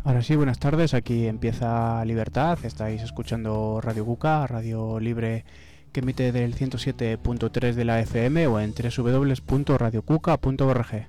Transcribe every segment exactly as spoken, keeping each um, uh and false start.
Ahora sí, buenas tardes, aquí empieza Libertad, estáis escuchando Radio Cuca, radio libre que emite del ciento siete punto tres de la F M o en doble u doble u doble u punto radio cuca punto org.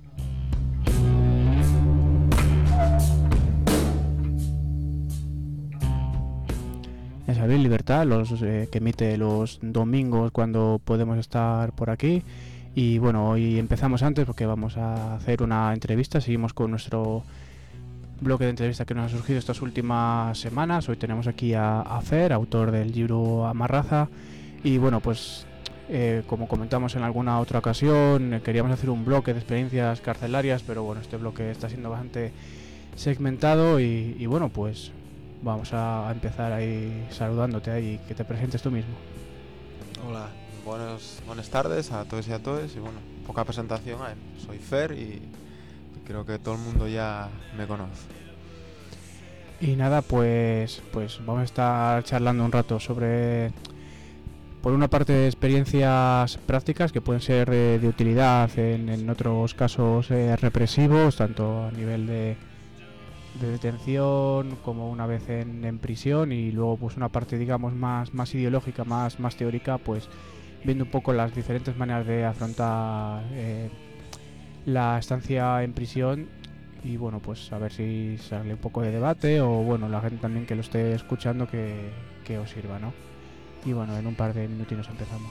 Es Abril Libertad, los eh, que emite los domingos cuando podemos estar por aquí. Y bueno, hoy empezamos antes porque vamos a hacer una entrevista, seguimos con nuestro bloque de entrevista que nos ha surgido estas últimas semanas. Hoy tenemos aquí a, a Fer, autor del libro Amarraza, y bueno, pues eh, como comentamos en alguna otra ocasión, eh, queríamos hacer un bloque de experiencias carcelarias, pero bueno, este bloque está siendo bastante segmentado y, y bueno, pues vamos a, a empezar ahí saludándote ahí, que te presentes tú mismo. Hola, buenos, buenas tardes a todos y a todas, y bueno, poca presentación hay. Soy Fer y creo que todo el mundo ya me conoce. Y nada, pues pues vamos a estar charlando un rato sobre, por una parte, experiencias prácticas que pueden ser de, de utilidad en, en otros casos eh, represivos, tanto a nivel de, de detención como una vez en, en prisión, y luego pues una parte, digamos, más, más ideológica, más, más teórica, pues viendo un poco las diferentes maneras de afrontar eh, la estancia en prisión. Y bueno, pues a ver si sale un poco de debate, o bueno, la gente también que lo esté escuchando que, que os sirva, ¿no? Y bueno, en un par de minutinos empezamos.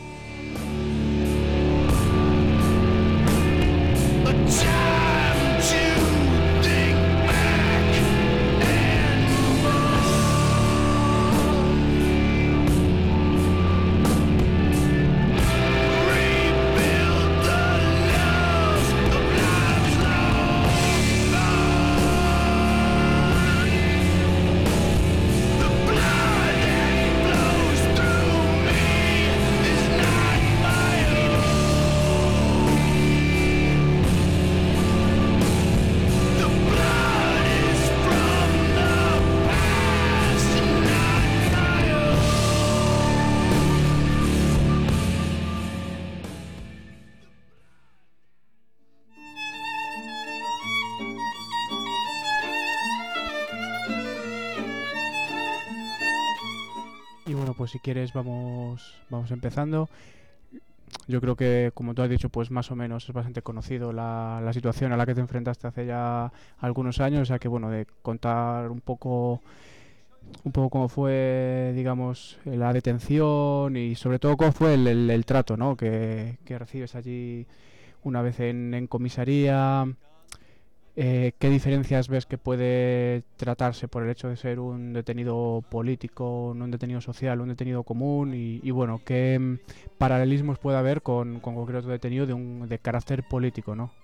Pues si quieres vamos vamos empezando. Yo creo que, como tú has dicho, pues más o menos es bastante conocido la, la situación a la que te enfrentaste hace ya algunos años, o sea que bueno, de contar un poco un poco cómo fue, digamos, la detención y sobre todo cómo fue el, el, el trato, ¿no? que, que recibes allí una vez en, en comisaría. Eh, ¿Qué diferencias ves que puede tratarse por el hecho de ser un detenido político, un detenido social, un detenido común? Y, y bueno, ¿qué mm, paralelismos puede haber con, con concreto detenido de, un, de carácter político, ¿no?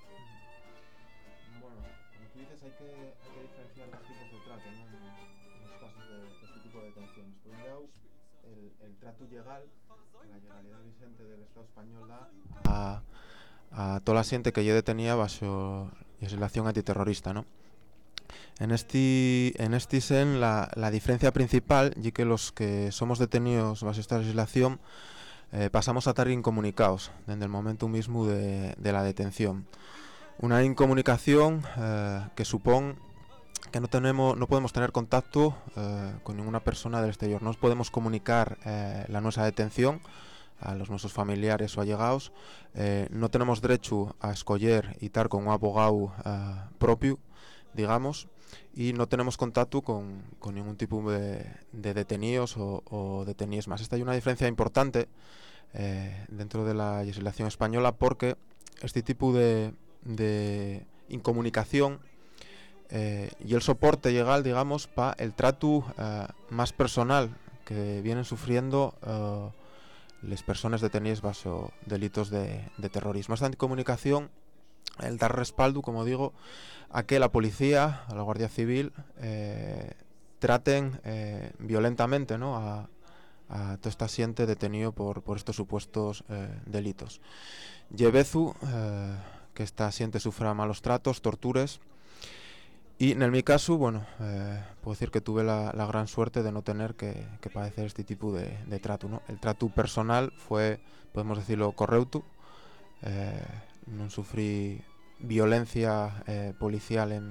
Bueno, como tú dices, hay que, hay que diferenciar dos tipos de trato, ¿no? En, en los casos de, de este tipo de detenciones. Por un lado, el, el trato legal, la legalidad vigente del Estado español da a, a toda la gente que ya detenía bajo legislación antiterrorista, ¿no? En este en este sen la, la diferencia principal y que los que somos detenidos bajo esta legislación eh, pasamos a estar incomunicados desde el momento mismo de, de la detención. Una incomunicación eh, que supone que no tenemos no podemos tener contacto eh, con ninguna persona del exterior. No nos podemos comunicar eh, la nuestra detención a los nuestros familiares o allegados. Eh, no tenemos derecho a escoger y estar con un abogado eh, propio, digamos, y no tenemos contacto con, con ningún tipo de, de detenidos o, o detenidos más. Esta hay una diferencia importante eh, dentro de la legislación española, porque este tipo de, de incomunicación eh, y el soporte legal, digamos, para el trato eh, más personal que vienen sufriendo eh, las personas detenidas bajo delitos de, de terrorismo. Esta incomunicación, el dar respaldo, como digo, a que la policía, a la Guardia Civil, eh, traten eh, violentamente, ¿no?, a, a toda esta gente detenido por, por estos supuestos eh, delitos. Llevezu eh, que esta gente sufra malos tratos, torturas. Y en mi caso, bueno, eh, puedo decir que tuve la, la gran suerte de no tener que, que padecer este tipo de, de trato, ¿no? El trato personal fue, podemos decirlo, correcto. Eh, no sufrí violencia eh, policial en,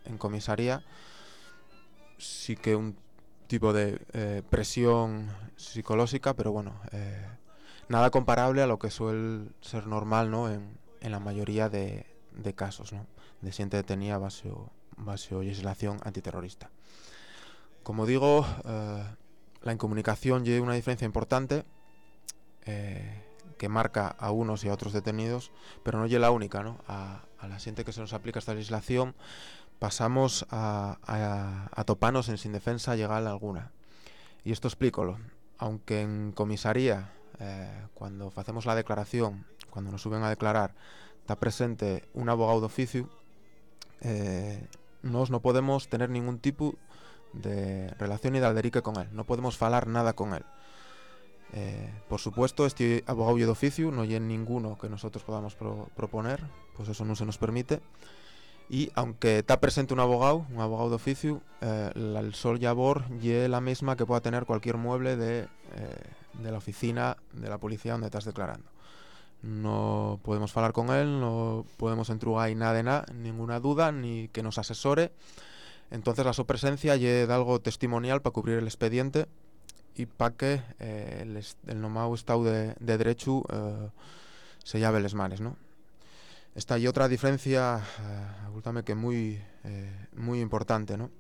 en comisaría, sí que un tipo de eh, presión psicológica, pero bueno, eh, nada comparable a lo que suele ser normal, ¿no? en, en la mayoría de, de casos, ¿no? de xente detenida bajo, bajo legislación antiterrorista. Como digo, eh, la incomunicación lleva una diferencia importante eh, que marca a unos y a otros detenidos, pero no es la única, ¿no? A, a la gente que se nos aplica esta legislación pasamos a, a, a toparnos en sin defensa legal alguna. Y esto explícolo. Aunque en comisaría, eh, cuando hacemos la declaración, cuando nos suben a declarar, está presente un abogado de oficio, eh, nos no podemos tener ningún tipo de relación hidalderique con él, no podemos falar nada con él. Eh, por supuesto, este abogado de oficio no hay ninguno que nosotros podamos pro proponer, pues eso no se nos permite. Y aunque está presente un abogado, un abogado de oficio, eh, la, el sol labor y la misma que pueda tener cualquier mueble de, eh, de la oficina de la policía donde estás declarando. No podemos hablar con él, no podemos entrugar y nada de nada, ninguna duda, ni que nos asesore. Entonces la su presencia es algo testimonial para cubrir el expediente y para que eh, el, el nomado estado de, de derecho eh, se llave les manes, ¿no? Esta y otra diferencia, eh, que muy, eh, muy importante, ¿no?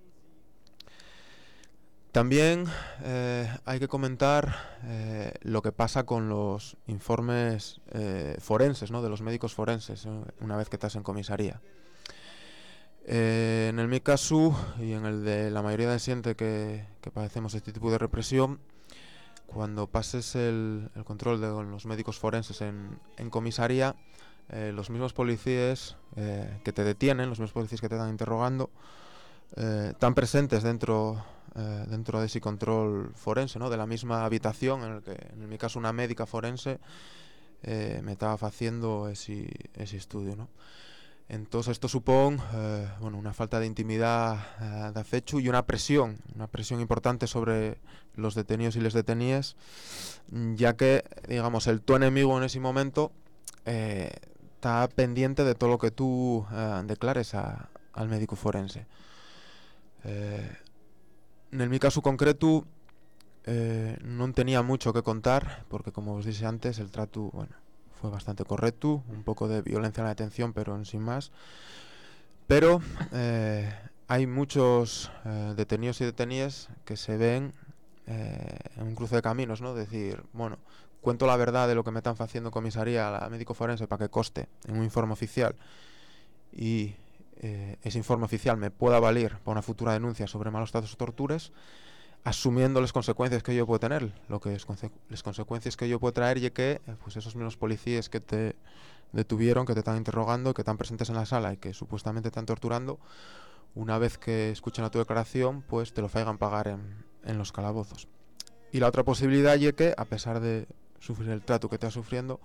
También eh, hay que comentar eh, lo que pasa con los informes eh, forenses, ¿no? De los médicos forenses, ¿no? Una vez que estás en comisaría. Eh, en el mi caso y en el de la mayoría de gente que, que padecemos este tipo de represión, cuando pases el, el control de los médicos forenses en, en comisaría, eh, los mismos policías eh, que te detienen, los mismos policías que te están interrogando, eh, están presentes dentro, eh, dentro de ese control forense, ¿no? De la misma habitación en el que, en mi caso, una médica forense eh, me estaba haciendo ese, ese estudio, ¿no? Entonces esto supone eh, bueno, una falta de intimidad eh, de acecho y una presión, una presión importante sobre los detenidos y les detenidas, ya que, digamos, el tu enemigo en ese momento eh, está pendiente de todo lo que tú eh, declares a, al médico forense. Eh, en mi caso concreto eh, no tenía mucho que contar, porque como os dije antes, el trato, bueno, fue bastante correcto, un poco de violencia en la detención, pero en sin más. Pero eh, hay muchos eh, detenidos y detenidas que se ven eh, en un cruce de caminos, ¿no? Decir, bueno, cuento la verdad de lo que me están haciendo comisaría a la médico forense para que conste en un informe oficial y eh, ese informe oficial me pueda valer para una futura denuncia sobre malos tratos o torturas, asumiendo las consecuencias que yo puedo tener, lo que es conse las consecuencias que yo puedo traer y que pues esos mismos policías que te detuvieron, que te están interrogando, que están presentes en la sala y que supuestamente te están torturando, una vez que escuchan a tu declaración, pues te lo faigan pagar en, en los calabozos. Y la otra posibilidad es que, a pesar de sufrir el trato que te estás sufriendo,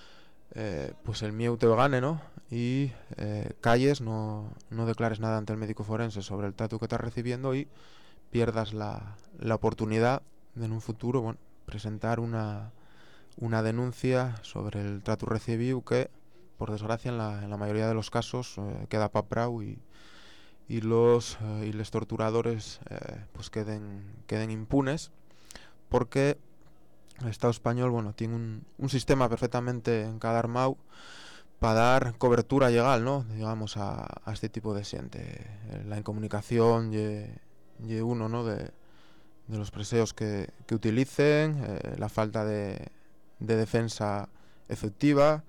eh, pues el miedo te gane, ¿no? Y eh, calles, no, no declares nada ante el médico forense sobre el trato que estás recibiendo y pierdas la, la oportunidad de en un futuro, bueno, presentar una, una denuncia sobre el trato recibido que, por desgracia, en la, en la mayoría de los casos eh, queda paprao y, y los eh, y los torturadores eh, pues queden, queden impunes, porque el Estado español, bueno, tiene un, un sistema perfectamente encadarmado para dar cobertura legal, ¿no? Digamos, a, a este tipo de gente. La incomunicación y y uno, ¿no? de, de los preseos que, que utilicen, eh, la falta de, de defensa efectiva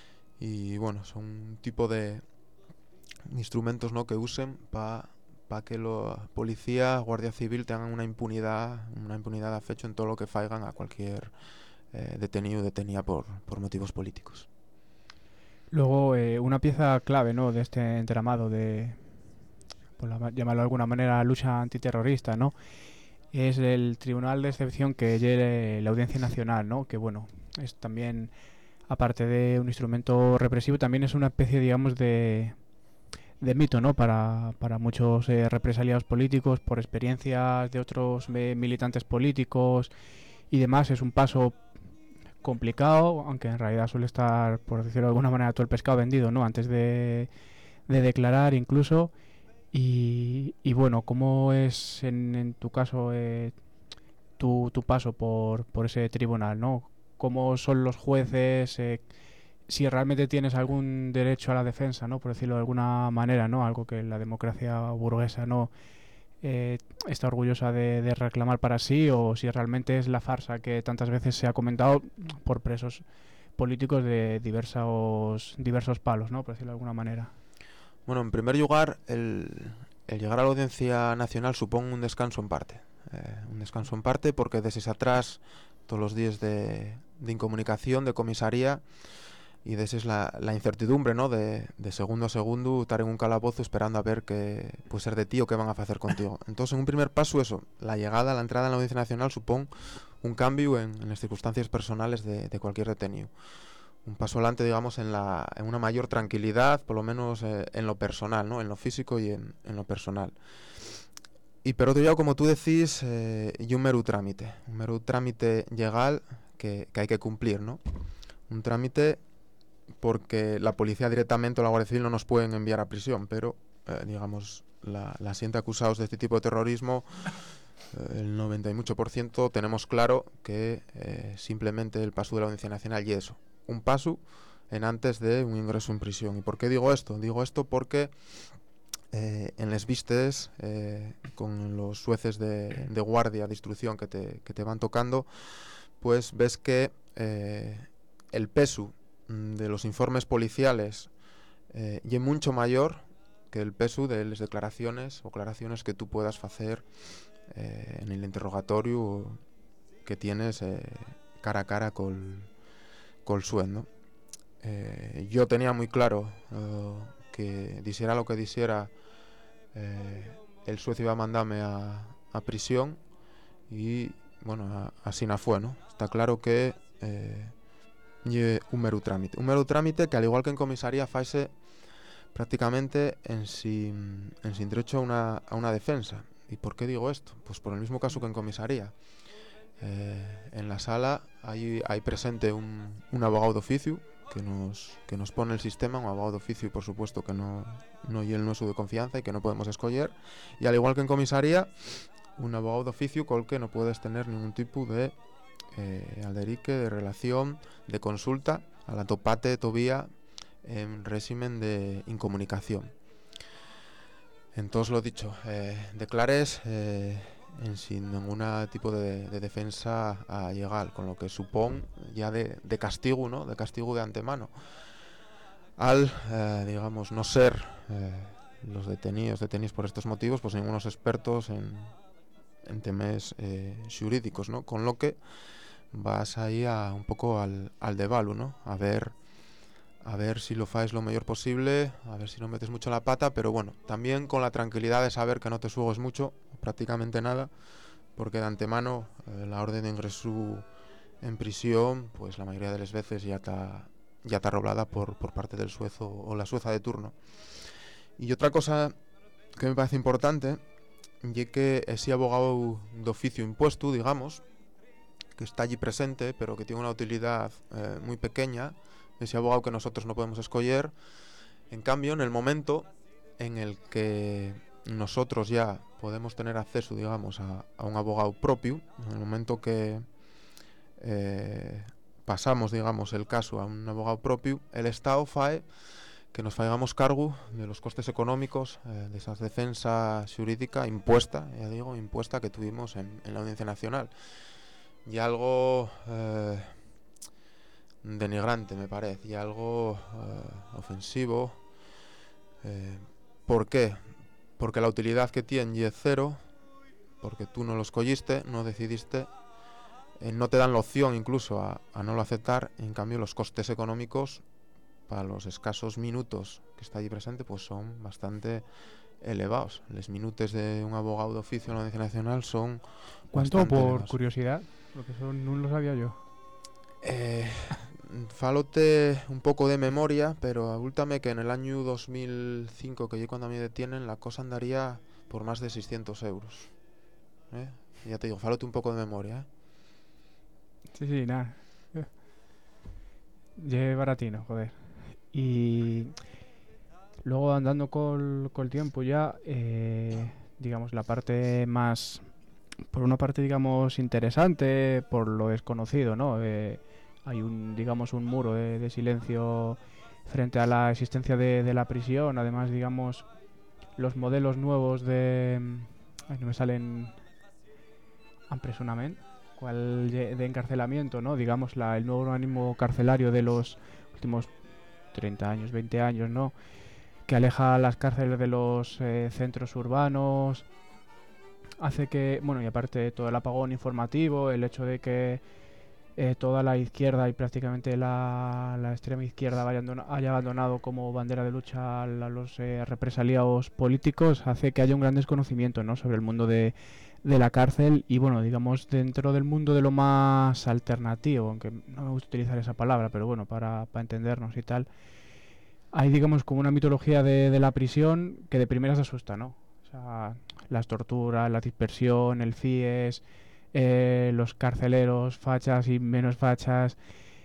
y bueno, son un tipo de instrumentos, ¿no? que usen para pa que la policía, guardia civil tengan una impunidad, una impunidad de afecho en todo lo que faigan a cualquier eh, detenido o detenida por, por motivos políticos. Luego, eh, una pieza clave, ¿no? de este entramado de, por la, llamarlo de alguna manera, lucha antiterrorista, ¿no? es el Tribunal de Excepción que lleve la Audiencia Nacional, ¿no? Que bueno, es también, aparte de un instrumento represivo, también es una especie, digamos, de, de mito, ¿no? Para, para muchos eh, represaliados políticos, por experiencias de otros eh, militantes políticos y demás. Es un paso complicado, aunque en realidad suele estar, por decirlo de alguna manera, todo el pescado vendido, ¿no? Antes de, de declarar incluso. Y, y bueno, ¿cómo es en, en tu caso eh, tu, tu paso por, por ese tribunal, ¿no? ¿Cómo son los jueces? Eh, si realmente tienes algún derecho a la defensa, ¿no? Por decirlo de alguna manera, ¿no? Algo que la democracia burguesa no eh, está orgullosa de, de reclamar para sí, o si realmente es la farsa que tantas veces se ha comentado por presos políticos de diversos diversos palos, ¿no? Por decirlo de alguna manera. Bueno, en primer lugar, el, el llegar a la Audiencia Nacional supone un descanso en parte. Eh, un descanso en parte porque deses atrás todos los días de, de incomunicación, de comisaría, y deses la, la incertidumbre, ¿no? De, de segundo a segundo estar en un calabozo esperando a ver qué puede ser de ti o qué van a hacer contigo. Entonces, en un primer paso, eso, la llegada, la entrada en la Audiencia Nacional supone un cambio en, en las circunstancias personales de, de cualquier detenido. Un paso adelante, digamos, en, la, en una mayor tranquilidad, por lo menos eh, en lo personal, ¿no? En lo físico y en, en lo personal. Y por otro lado, como tú decís, eh, y un mero trámite, un mero trámite legal que, que hay que cumplir, ¿no? Un trámite porque la policía directamente o la Guardia Civil no nos pueden enviar a prisión, pero, eh, digamos, la, la gente acusados de este tipo de terrorismo, eh, el noventa y mucho por ciento tenemos claro que eh, simplemente el paso de la Audiencia Nacional y eso, un paso en antes de un ingreso en prisión. ¿Y por qué digo esto? Digo esto porque eh, en les vistes, eh, con los jueces de, de guardia, de instrucción que te, que te van tocando, pues ves que eh, el peso de los informes policiales eh, y es mucho mayor que el peso de las declaraciones o aclaraciones que tú puedas hacer eh, en el interrogatorio que tienes eh, cara a cara col, col sueldo. Eh, yo tenía muy claro uh, que disiera lo que disiera, eh, el suecio iba a mandarme a, a prisión y bueno, a, así no fue, ¿no? Está claro que eh, y un mero trámite. Un mero trámite que, al igual que en comisaría, faise prácticamente en sin, en sin derecho a una, a una defensa. ¿Y por qué digo esto? Pues por el mismo caso que en comisaría. Eh, en la sala hay, hay presente un, un abogado de oficio que nos, que nos pone el sistema, un abogado de oficio, por supuesto, que no, no y el nuestro de confianza y que no podemos escoger. Y al igual que en comisaría, un abogado de oficio con el que no puedes tener ningún tipo de eh, alderique, de relación, de consulta, a la topate todavía en régimen de incomunicación. Entonces, lo dicho, eh, declares eh, en sin ningún tipo de, de defensa a llegar, con lo que supone ya de, de castigo, ¿no? De castigo de antemano. Al, eh, digamos, no ser eh, los detenidos, detenidos por estos motivos, pues ningunos expertos en, en temas eh, jurídicos, ¿no? Con lo que vas ahí a, un poco al, al devalu, ¿no? A ver, a ver si lo faes lo mejor posible, a ver si no metes mucho la pata, pero bueno, también con la tranquilidad de saber que no te suegues mucho, prácticamente nada, porque de antemano eh, la orden de ingreso en prisión, pues la mayoría de las veces ya está ya está roblada por, por parte del suezo o la sueza de turno. Y otra cosa que me parece importante, y que ese abogado de oficio impuesto, digamos, que está allí presente, pero que tiene una utilidad eh, muy pequeña, ese abogado que nosotros no podemos escoger. En cambio, en el momento en el que nosotros ya podemos tener acceso, digamos, a, a un abogado propio, en el momento que eh, pasamos, digamos, el caso a un abogado propio, el Estado fae que nos faigamos cargo de los costes económicos eh, de esa defensa jurídica impuesta, ya digo, impuesta que tuvimos en, en la Audiencia Nacional. Y algo eh, denigrante, me parece, y algo eh, ofensivo. Eh, ¿Por qué? Porque la utilidad que tiene y es cero, porque tú no lo escogiste, no decidiste, eh, no te dan la opción incluso a, a no lo aceptar. En cambio, los costes económicos para los escasos minutos que está allí presente pues son bastante elevados. Los minutos de un abogado de oficio en la Audiencia Nacional son ¿Cuánto, bastante por elevados. curiosidad? Porque eso no lo sabía yo. Eh, falote un poco de memoria, pero abúltame que en el año dos mil cinco, que yo cuando me detienen, la cosa andaría por más de seiscientos euros. ¿Eh? Ya te digo, falote un poco de memoria. ¿eh? Sí, sí, nada. Lleve baratino, joder. Y Luego andando con, con el tiempo ya, eh, digamos, la parte más, por una parte, digamos, interesante, por lo desconocido, ¿no? Eh, hay un, digamos, un muro de, de silencio frente a la existencia de, de la prisión. Además, digamos, los modelos nuevos de... Ay, no me salen... Empresonament, cual de encarcelamiento, ¿no? Digamos, la, el nuevo organismo carcelario de los últimos treinta años, veinte años, ¿no? Que aleja las cárceles de los eh, centros urbanos, hace que, bueno, y aparte todo el apagón informativo, el hecho de que eh, toda la izquierda y prácticamente la, la extrema izquierda haya, haya abandonado como bandera de lucha a los eh, represaliados políticos, hace que haya un gran desconocimiento, ¿no? Sobre el mundo de, de la cárcel y, bueno, digamos, dentro del mundo de lo más alternativo, aunque no me gusta utilizar esa palabra, pero bueno, para, para entendernos y tal, hay, digamos, como una mitología de, de la prisión que de primeras asusta, ¿no? O sea, las torturas, la dispersión, el FIES, eh, los carceleros, fachas y menos fachas.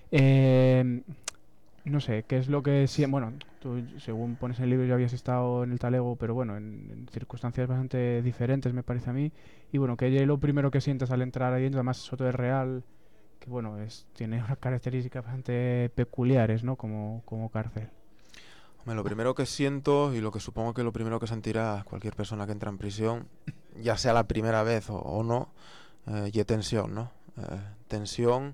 Eh, no sé, qué es lo que... Sí, bueno, tú, según pones en el libro, ya habías estado en el talego, pero bueno, en, en circunstancias bastante diferentes, me parece a mí. Y bueno, que lo primero que sientas al entrar ahí dentro, además Soto es real, que bueno, es, tiene unas características bastante peculiares, ¿no? Como, como cárcel. Hombre, lo primero que siento y lo que supongo que lo primero que sentirá cualquier persona que entra en prisión, ya sea la primera vez o, o no, eh, y tensión, ¿no? Eh, tensión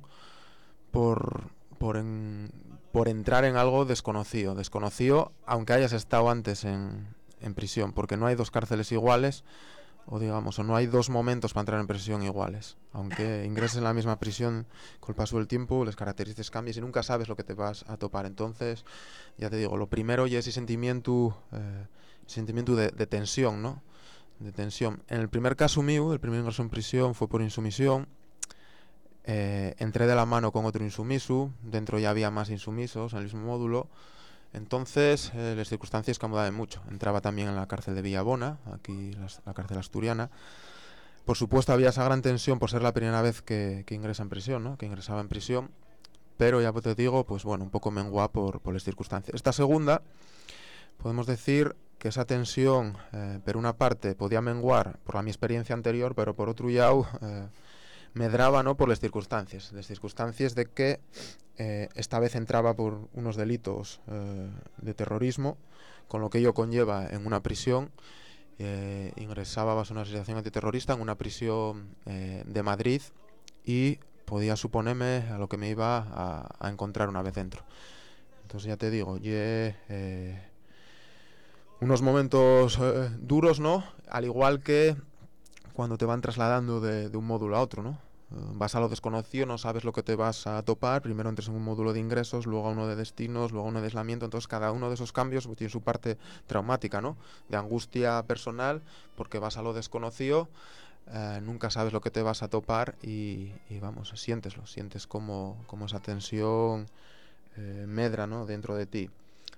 por, por, en, por entrar en algo desconocido. Desconocido aunque hayas estado antes en, en prisión, porque no hay dos cárceles iguales, o digamos, o no hay dos momentos para entrar en prisión iguales. Aunque ingreses en la misma prisión, con el paso del tiempo, las características cambian y nunca sabes lo que te vas a topar. Entonces, ya te digo, lo primero ya es ese sentimiento, eh, sentimiento de, de tensión, ¿no? De tensión. En el primer caso mío, el primer ingreso en prisión fue por insumisión. Eh, entré de la mano con otro insumiso, dentro ya había más insumisos en el mismo módulo. Entonces, eh, las circunstancias cambiaban mucho. Entraba también en la cárcel de Villabona, aquí la, la cárcel asturiana. Por supuesto, había esa gran tensión por ser la primera vez que, que ingresa en prisión, ¿no? Que ingresaba en prisión. Pero ya te digo, pues bueno, un poco menguá por, por las circunstancias. Esta segunda, podemos decir que esa tensión, eh, por una parte, podía menguar por la mi experiencia anterior, pero por otro lado, eh, medraba, ¿no? Por las circunstancias. Las circunstancias de que eh, esta vez entraba por unos delitos eh, de terrorismo, con lo que ello conlleva en una prisión. Eh, ingresaba bajo una asociación antiterrorista en una prisión eh, de Madrid y podía suponerme a lo que me iba a, a encontrar una vez dentro. Entonces ya te digo, ye, eh, unos momentos eh, duros, ¿no? Al igual que cuando te van trasladando de, de un módulo a otro, ¿no? Vas a lo desconocido, no sabes lo que te vas a topar. Primero entras en un módulo de ingresos, luego a uno de destinos, luego a uno de aislamiento. Entonces cada uno de esos cambios pues, tiene su parte traumática, ¿no? De angustia personal, porque vas a lo desconocido, eh, nunca sabes lo que te vas a topar y, y vamos, siénteslo, sientes como, como esa tensión eh, medra, ¿no? Dentro de ti.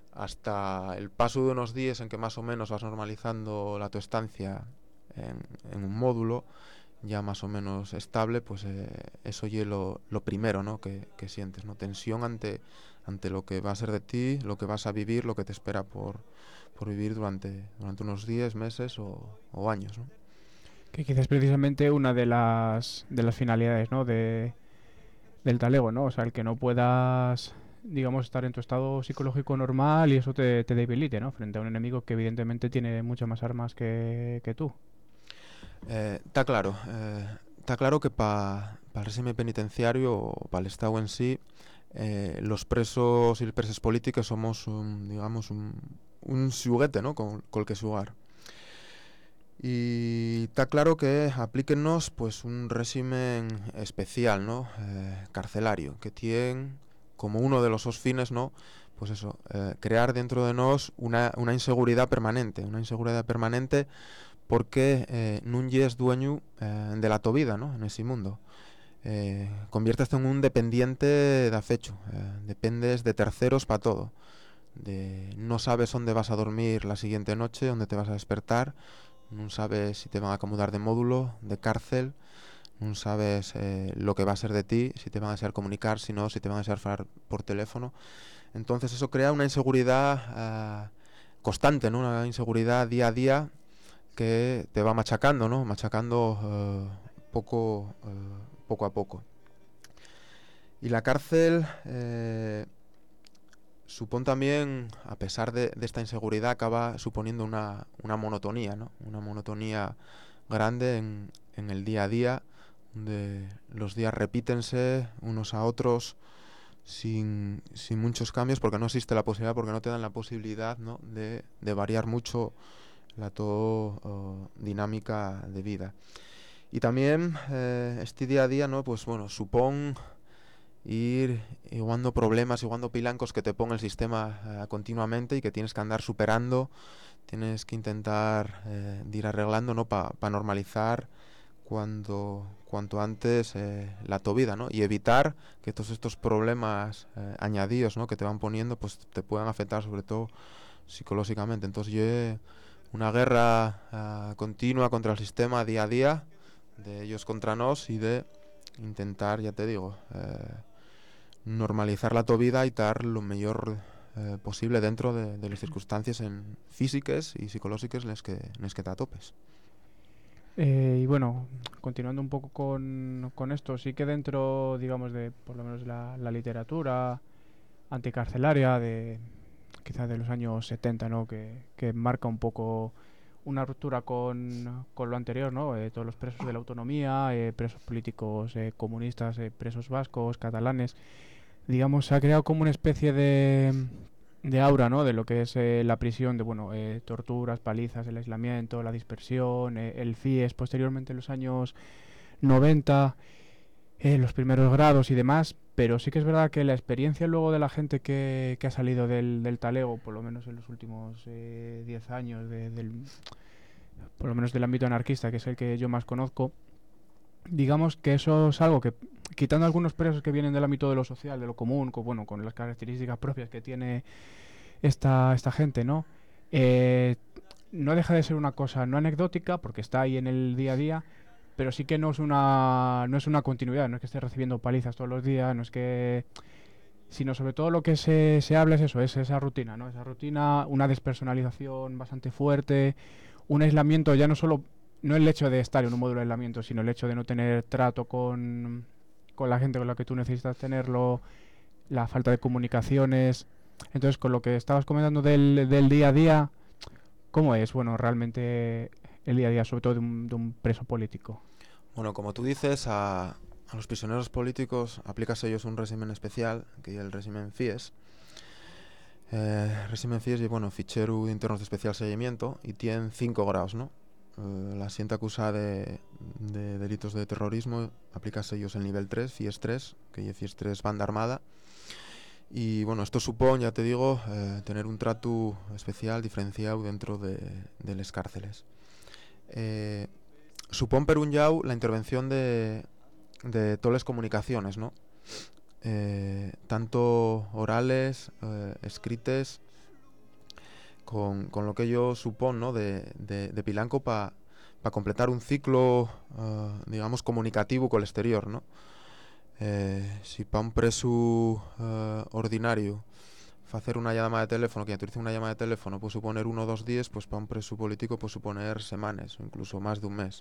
Hasta el paso de unos días en que más o menos vas normalizando la tu estancia en, en un módulo ya más o menos estable, pues eh, eso es lo, lo primero, ¿no? que, que sientes, ¿no? Tensión ante, ante lo que va a ser de ti, lo que vas a vivir, lo que te espera por, por vivir durante, durante unos días, meses o, o años, ¿no? Que quizás precisamente una de las de las finalidades, ¿no? de del talego, ¿no? O sea, el que no puedas, digamos, estar en tu estado psicológico normal y eso te, te debilite, ¿no? Frente a un enemigo que evidentemente tiene muchas más armas que, que tú. Está eh, claro, está eh, claro que para pa el régimen penitenciario o para el Estado en sí, eh, los presos y las presas políticas somos, un, digamos, un, un xuguete, ¿no? Con, con el que jugar. Y está claro que aplíquennos pues un régimen especial, ¿no? Eh, carcelario, que tiene como uno de los sus fines, ¿no? Pues eso, eh, crear dentro de nos una, una inseguridad permanente, una inseguridad permanente porque eh, nun es dueño eh, de la tu vida, ¿no? En ese mundo. Eh, conviértete en un dependiente de afecho, eh, dependes de terceros para todo. De, no sabes dónde vas a dormir la siguiente noche, dónde te vas a despertar, no sabes si te van a acomodar de módulo, de cárcel, no sabes eh, lo que va a ser de ti, si te van a desear comunicar, si no, si te van a desear hablar por teléfono. Entonces eso crea una inseguridad uh, constante, ¿no? Una inseguridad día a día que te va machacando, ¿no? Machacando eh, poco, eh, poco a poco. Y la cárcel eh, supone también, a pesar de, de esta inseguridad, acaba suponiendo una, una monotonía, ¿no? Una monotonía grande en, en el día a día, donde los días repítense unos a otros sin, sin muchos cambios, porque no existe la posibilidad, porque no te dan la posibilidad, ¿no? de, de variar mucho la todo oh, dinámica de vida. Y también eh, este día a día, ¿no? Pues bueno, supón ir igualando problemas, igualando pilancos que te pone el sistema eh, continuamente y que tienes que andar superando, tienes que intentar eh, de ir arreglando, ¿no? Para pa normalizar cuando cuanto antes eh, la tu vida, ¿no? Y evitar que todos estos problemas eh, añadidos, ¿no? Que te van poniendo, pues te puedan afectar sobre todo psicológicamente. Entonces yo he una guerra uh, continua contra el sistema día a día, de ellos contra nos, y de intentar, ya te digo, eh, normalizar la tu vida y estar lo mejor eh, posible dentro de, de las circunstancias en físicas y psicológicas en las que, en las que te atopes. Eh, y bueno, continuando un poco con, con esto, sí que dentro, digamos, de por lo menos la, la literatura anticarcelaria de quizás de los años setenta, ¿no? Que, que marca un poco una ruptura con, con lo anterior, ¿no? Eh, todos los presos de la autonomía, eh, presos políticos eh, comunistas, eh, presos vascos, catalanes, digamos, se ha creado como una especie de, de aura, ¿no? De lo que es eh, la prisión, de, bueno, eh, torturas, palizas, el aislamiento, la dispersión, eh, el F I E S, posteriormente en los años noventa, eh, los primeros grados y demás, pero sí que es verdad que la experiencia luego de la gente que, que ha salido del, del talego, por lo menos en los últimos eh, diez años, de, del, por lo menos del ámbito anarquista, que es el que yo más conozco, digamos que eso es algo que, quitando algunos presos que vienen del ámbito de lo social, de lo común, con, bueno, con las características propias que tiene esta, esta gente, ¿no? Eh, no deja de ser una cosa no anecdótica, porque está ahí en el día a día, pero sí que no es una no es una continuidad, no es que esté recibiendo palizas todos los días, no es que, sino sobre todo lo que se, se habla es eso, es esa rutina, ¿no? Esa rutina, una despersonalización bastante fuerte, un aislamiento ya no solo, no el hecho de estar en un módulo de aislamiento, sino el hecho de no tener trato con, con la gente con la que tú necesitas tenerlo, la falta de comunicaciones. Entonces, con lo que estabas comentando del, del día a día, ¿cómo es, bueno, realmente el día a día, sobre todo de un, de un preso político? Bueno, como tú dices, a, a los prisioneros políticos aplicas ellos un régimen especial, que es el régimen F I E S. Eh, régimen F I E S es, bueno, fichero de internos de especial seguimiento, y tiene cinco grados, ¿no? Eh, la gente acusada de, de delitos de terrorismo aplicas ellos el nivel tres, F I E S tres, que es F I E S tres banda armada. Y bueno, esto supone, ya te digo, eh, tener un trato especial, diferenciado dentro de, de las cárceles. Eh, supón per un llau la intervención de, de todas las comunicaciones, ¿no? Eh, tanto orales, eh, escrites, con, con lo que yo supón, ¿no? de, de, de pilanco para pa completar un ciclo, uh, digamos, comunicativo con el exterior, ¿no? Eh, si para un preso uh, ordinario hacer una llamada de teléfono, que autorice una llamada de teléfono puede suponer uno o dos días, pues para un preso político puede suponer semanas o incluso más de un mes.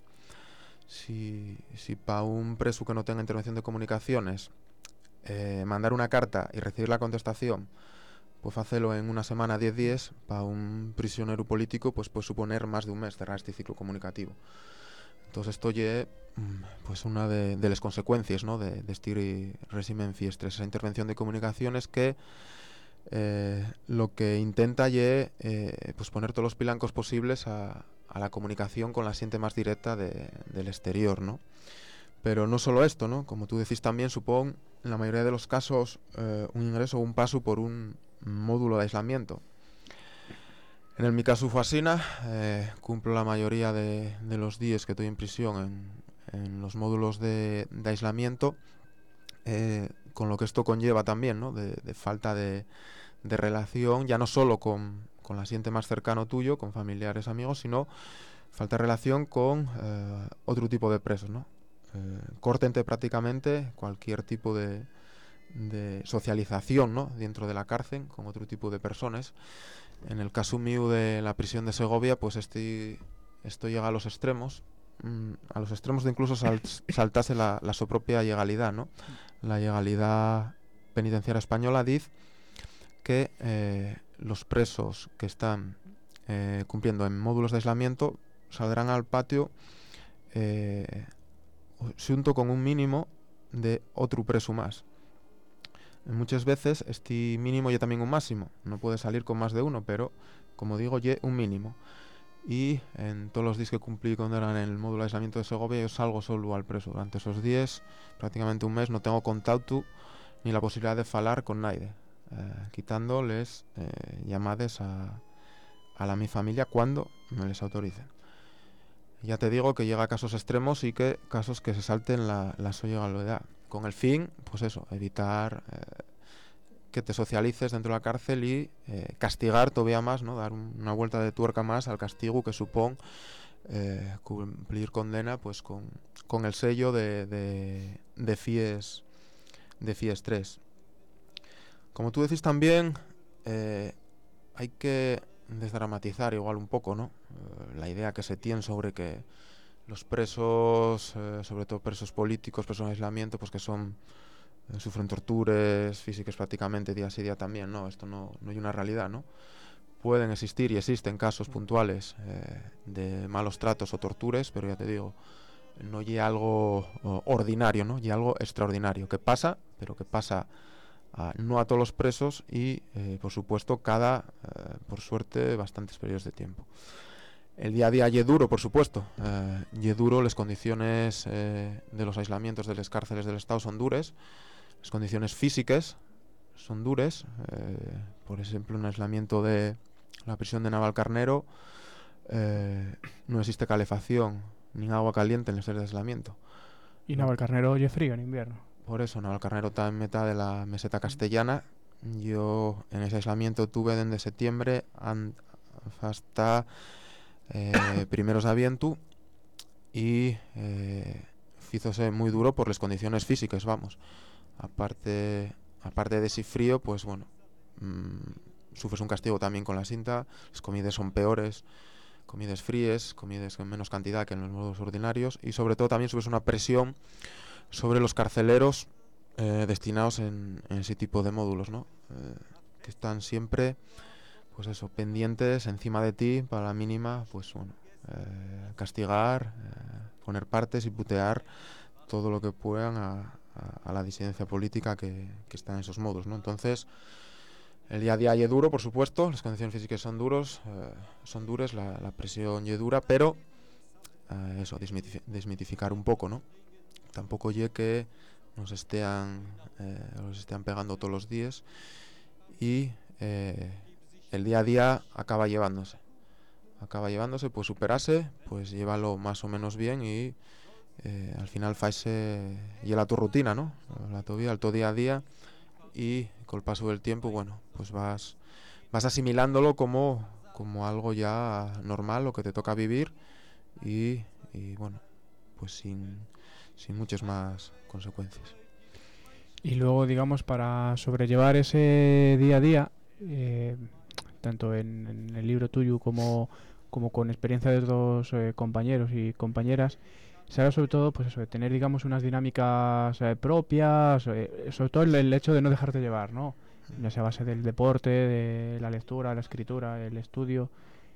Si, si para un preso que no tenga intervención de comunicaciones, eh, mandar una carta y recibir la contestación, pues hacerlo en una semana, diez días, para un prisionero político pues puede suponer más de un mes cerrar este ciclo comunicativo. Entonces esto es pues una de, de las consecuencias, ¿no? de, de este régimen F I E S tres, esa intervención de comunicaciones que eh, lo que intenta es eh, pues poner todos los pilancos posibles a, a la comunicación con la gente más directa de, del exterior, ¿no? Pero no solo esto, ¿no? Como tú decís también, supongo en la mayoría de los casos eh, un ingreso o un paso por un módulo de aislamiento. En el mi caso fue así, eh, cumplo la mayoría de, de los días que estoy en prisión en, en los módulos de, de aislamiento, eh, con lo que esto conlleva también, ¿no? de, de falta de, de relación, ya no solo con, con la gente más cercano tuyo, con familiares, amigos, sino falta de relación con eh, otro tipo de presos, ¿no? Eh, cortente prácticamente cualquier tipo de, de socialización, ¿no? dentro de la cárcel con otro tipo de personas. en el caso mío de la prisión de Segovia, pues este, esto llega a los extremos, mm, a los extremos de incluso sal, saltase la, la su propia legalidad, ¿no? La legalidad penitenciaria española dice que eh, los presos que están eh, cumpliendo en módulos de aislamiento saldrán al patio eh, junto con un mínimo de otro preso más. Muchas veces este mínimo ya también un máximo, no puede salir con más de uno, pero como digo, ya un mínimo. Y en todos los días que cumplí cuando era en el módulo de aislamiento de Segovia, yo salgo solo al preso. Durante esos días, prácticamente un mes, no tengo contacto ni la posibilidad de falar con nadie, eh, quitándoles eh, llamadas a, a la mi familia cuando me les autoricen. Ya te digo que llega a casos extremos y que casos que se salten la, la legalidad, con el fin, pues eso, evitar eh, que te socialices dentro de la cárcel y eh, castigar todavía más, ¿no? Dar un, una vuelta de tuerca más al castigo que supone eh, cumplir condena, pues con, con el sello de, de, de FIES de FIES tres. Como tú decís también, eh, hay que desdramatizar igual un poco, ¿no? Eh, la idea que se tiene sobre que los presos, eh, sobre todo presos políticos, presos en aislamiento, pues que son eh, sufren torturas físicas prácticamente día sí día también, no, esto no, no hay una realidad, ¿no? Pueden existir y existen casos puntuales eh, de malos tratos o torturas, pero ya te digo, no hay algo oh, ordinario, ¿no? Hay algo extraordinario que pasa, pero que pasa a, no a todos los presos y, eh, por supuesto, cada, eh, por suerte, bastantes periodos de tiempo. El día a día es duro, por supuesto. Eh, es duro, las condiciones eh, de los aislamientos de las cárceles del Estado son duras. Las condiciones físicas son duras. Eh, por ejemplo, un aislamiento de la prisión de Navalcarnero eh, no existe calefacción ni agua caliente en el ser de aislamiento. Y Navalcarnero oye frío en invierno. Por eso, Navalcarnero está en mitad de la meseta castellana. Yo en ese aislamiento tuve desde septiembre hasta eh, primeros de aviento y eh, fízose muy duro por las condiciones físicas, vamos. Aparte, aparte de ese frío, pues bueno, mmm, sufres un castigo también con la cinta, las comidas son peores, comidas frías, comidas en menos cantidad que en los modos ordinarios y sobre todo también sufres una presión sobre los carceleros eh, destinados en, en ese tipo de módulos, ¿no? Eh, que están siempre, pues eso, pendientes encima de ti para la mínima, pues bueno, eh, castigar, eh, poner partes y putear todo lo que puedan a, a, a la disidencia política que, que está en esos modos, ¿no? Entonces, el día a día es duro, por supuesto, las condiciones físicas son duros, eh, son duras, la, la presión es dura, pero eh, eso, desmitifi- desmitificar un poco, ¿no? Tampoco oye que nos estén, eh, nos estén pegando todos los días y eh, el día a día acaba llevándose. Acaba llevándose, pues superarse, pues llévalo más o menos bien y eh, al final faise lleva tu rutina, ¿no? La tu vida, el tu día a día y con el paso del tiempo, bueno, pues vas, vas asimilándolo como, como algo ya normal, lo que te toca vivir y, y bueno, pues sin... sin muchas más consecuencias. Y luego, digamos, para sobrellevar ese día a día, eh, tanto en, en el libro tuyo como, como con experiencia de otros eh, compañeros y compañeras, se habla sobre todo, pues eso, de tener, digamos, unas dinámicas eh, propias, eh, sobre todo el, el hecho de no dejarte llevar, ¿no? Ya sea a base del deporte, de la lectura, la escritura, el estudio.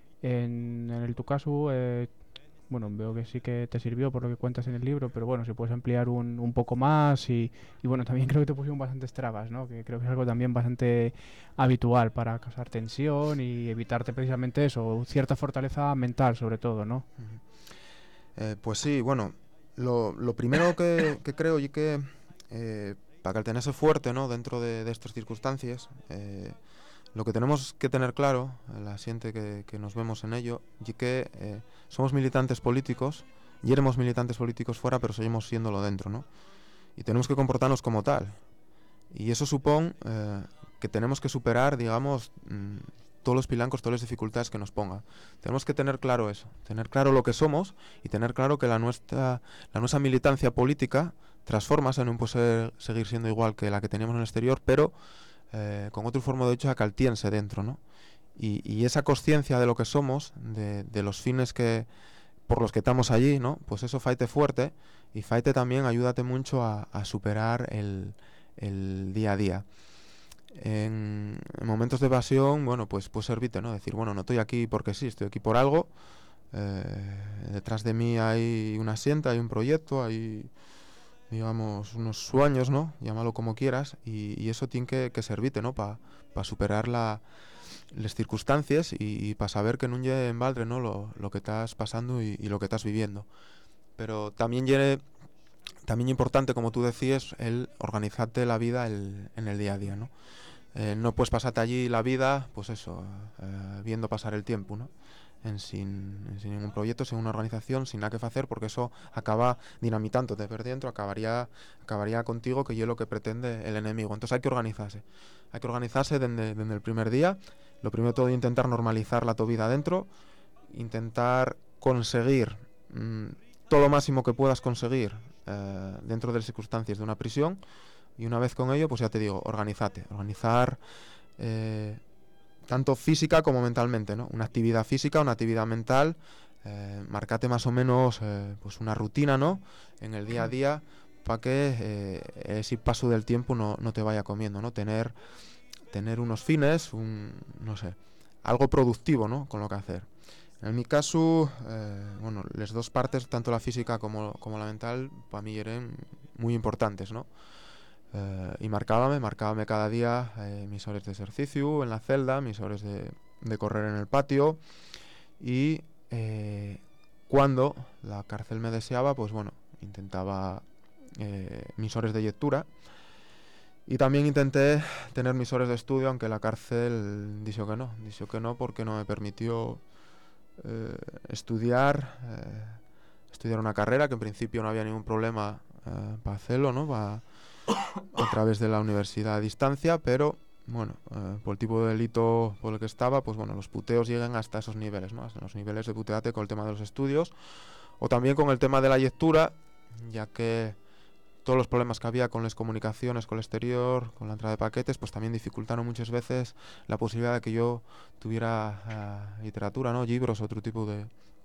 En, en el, tu caso, eh, bueno, veo que sí que te sirvió por lo que cuentas en el libro, pero bueno, si puedes ampliar un, un poco más y, y bueno, también creo que te pusieron bastantes trabas, ¿no? Que creo que es algo también bastante habitual para causar tensión y evitarte precisamente eso, cierta fortaleza mental sobre todo, ¿no? Uh-huh. Eh, pues sí, bueno, lo, lo primero que, que creo y que eh, para mantenerse fuerte, ¿no? Dentro de, de estas circunstancias, eh, lo que tenemos que tener claro, la gente que, que nos vemos en ello, y que eh, somos militantes políticos, y éramos militantes políticos fuera, pero seguimos siéndolo dentro, ¿no? Y tenemos que comportarnos como tal. Y eso supone eh, que tenemos que superar, digamos, mmm, todos los pilancos, todas las dificultades que nos ponga. Tenemos que tener claro eso, tener claro lo que somos y tener claro que la nuestra, la nuestra militancia política transformase, no puede ser, seguir siendo igual que la que teníamos en el exterior, pero... Eh, con otro forma de hecho a caltiense dentro, ¿no? Y, y esa conciencia de lo que somos, de, de los fines que por los que estamos allí, ¿no? Pues eso faite fuerte, y faite también ayúdate mucho a, a superar el, el día a día. En, en momentos de evasión, bueno, pues pues servirte, ¿no? Decir, bueno, no estoy aquí porque sí, estoy aquí por algo. Eh, detrás de mí hay una sienta, hay un proyecto, hay, digamos, unos sueños, ¿no? Llámalo como quieras, y, y eso tiene que, que servirte, ¿no? Para pa superar la, las circunstancias, y, y para saber que no llegue en balde, ¿no? Lo, lo que estás pasando y, y lo que estás viviendo. Pero también llegue, también importante, como tú decías, el organizarte la vida el, en el día a día, ¿no? Eh, no puedes pasarte allí la vida, pues eso, eh, viendo pasar el tiempo, ¿no? En sin, en sin ningún proyecto, sin una organización, sin nada que hacer, porque eso acaba dinamitándote por dentro, acabaría, acabaría contigo, que es lo que pretende el enemigo. Entonces hay que organizarse, hay que organizarse desde, desde el primer día. Lo primero de todo, intentar normalizar la tu vida adentro, intentar conseguir mmm, todo lo máximo que puedas conseguir eh, dentro de las circunstancias de una prisión. Y una vez con ello, pues ya te digo, organízate, organizar eh, tanto física como mentalmente, ¿no? Una actividad física, una actividad mental, eh, marcate más o menos eh, pues una rutina, ¿no? En el día a día, para que eh, ese paso del tiempo no, no te vaya comiendo, ¿no? Tener, tener unos fines, un, no sé, algo productivo, ¿no? Con lo que hacer. En mi caso, eh, bueno, las dos partes, tanto la física como, como la mental, para mí eran muy importantes, ¿no? Eh, y marcábame, marcábame cada día eh, mis horas de ejercicio en la celda, mis horas de, de correr en el patio, y eh, cuando la cárcel me deseaba, pues bueno, intentaba eh, mis horas de lectura, y también intenté tener mis horas de estudio, aunque la cárcel dijo que no, dijo que no porque no me permitió eh, estudiar, eh, estudiar una carrera, que en principio no había ningún problema eh, para hacerlo, ¿no? Pa, a través de la universidad a distancia, pero bueno, eh, por el tipo de delito por el que estaba, pues bueno, los puteos llegan hasta esos niveles, ¿no? Hasta los niveles de puteate con el tema de los estudios, o también con el tema de la lectura, ya que todos los problemas que había con las comunicaciones con el exterior, con la entrada de paquetes, pues también dificultaron muchas veces la posibilidad de que yo tuviera uh, literatura, ¿no? Libros, otro tipo de,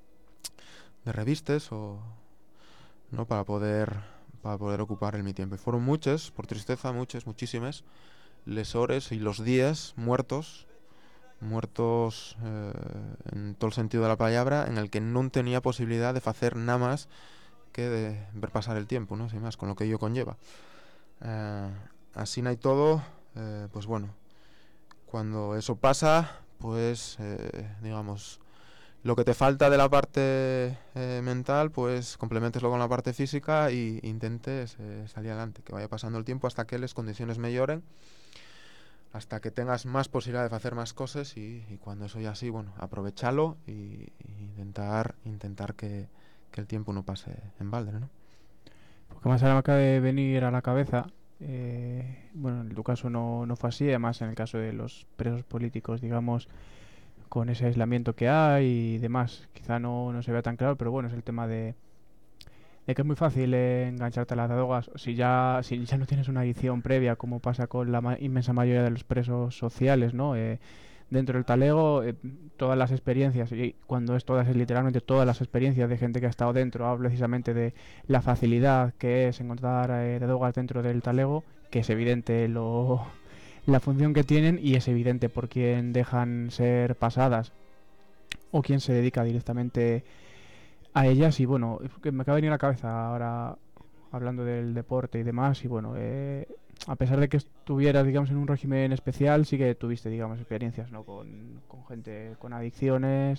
de revistas, o no, para poder para poder ocupar el mi tiempo. Y fueron muchas, por tristeza, muchas, muchísimas, les horas y los días muertos, muertos eh, en todo el sentido de la palabra, en el que no tenía posibilidad de hacer nada más que de ver pasar el tiempo, ¿no? Sin más, con lo que ello conlleva. Eh, así no hay todo, eh, pues bueno, cuando eso pasa, pues, eh, digamos, lo que te falta de la parte eh, mental, pues complementeslo con la parte física y intentes eh, salir adelante, que vaya pasando el tiempo hasta que las condiciones mejoren, hasta que tengas más posibilidad de hacer más cosas, y, y cuando eso ya así, bueno, aprovechalo y, y intentar intentar que, que el tiempo no pase en balde, ¿no? Porque más ahora me acaba de venir a la cabeza, eh, bueno, en tu caso no, no fue así, además en el caso de los presos políticos, digamos, con ese aislamiento que hay y demás, quizá no, no se vea tan claro, pero bueno, es el tema de, de que es muy fácil eh, engancharte a las drogas si ya, si ya no tienes una adicción previa, como pasa con la ma- inmensa mayoría de los presos sociales, ¿no? Eh, dentro del talego, eh, todas las experiencias, y cuando es todas, es literalmente todas las experiencias de gente que ha estado dentro, habla precisamente de la facilidad que es encontrar eh, drogas dentro del talego, que es evidente lo... la función que tienen, y es evidente por quién dejan ser pasadas o quién se dedica directamente a ellas. Y bueno, que me acaba de venir a la cabeza ahora hablando del deporte y demás, y bueno, eh, a pesar de que estuvieras, digamos, en un régimen especial, sí que tuviste, digamos, experiencias, ¿no? con, con gente con adicciones,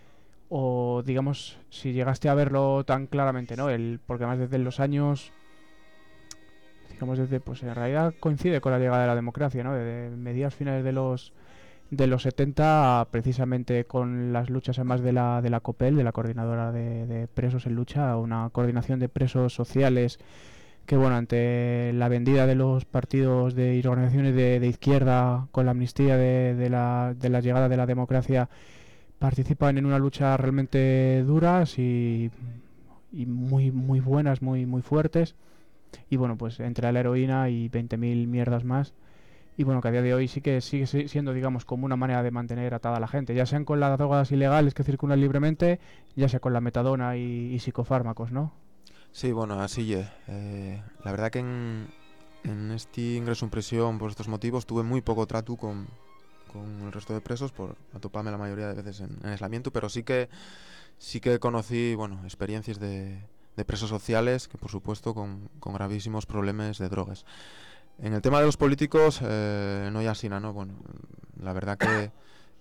o digamos, si llegaste a verlo tan claramente, ¿no? El, porque además desde los años, digamos, desde, pues en realidad coincide con la llegada de la democracia, ¿no? Desde mediados finales de los de los setenta, precisamente con las luchas además de la de la COPEL, de la Coordinadora de, de Presos en Lucha, una coordinación de presos sociales que, bueno, ante la vendida de los partidos de y organizaciones de, de izquierda con la amnistía de, de, la, de la llegada de la democracia, participan en una lucha realmente duras y, y muy muy buenas, muy muy fuertes. Y bueno, pues entre la heroína y veinte mil mierdas más. y bueno, que a día de hoy sí que sigue si- siendo, digamos, como una manera de mantener atada a la gente, ya sean con las drogas ilegales que circulan libremente, ya sea con la metadona y, y psicofármacos, ¿no? Sí, bueno, así ye. Eh, la verdad que en, en este ingreso en prisión por estos motivos tuve muy poco trato con, con el resto de presos por atoparme la mayoría de veces en, en aislamiento, pero sí que sí que conocí, bueno, experiencias de, de presos sociales que, por supuesto, con, con gravísimos problemas de drogas. En el tema de los políticos, eh, no hay así, ¿no? Bueno, la verdad que,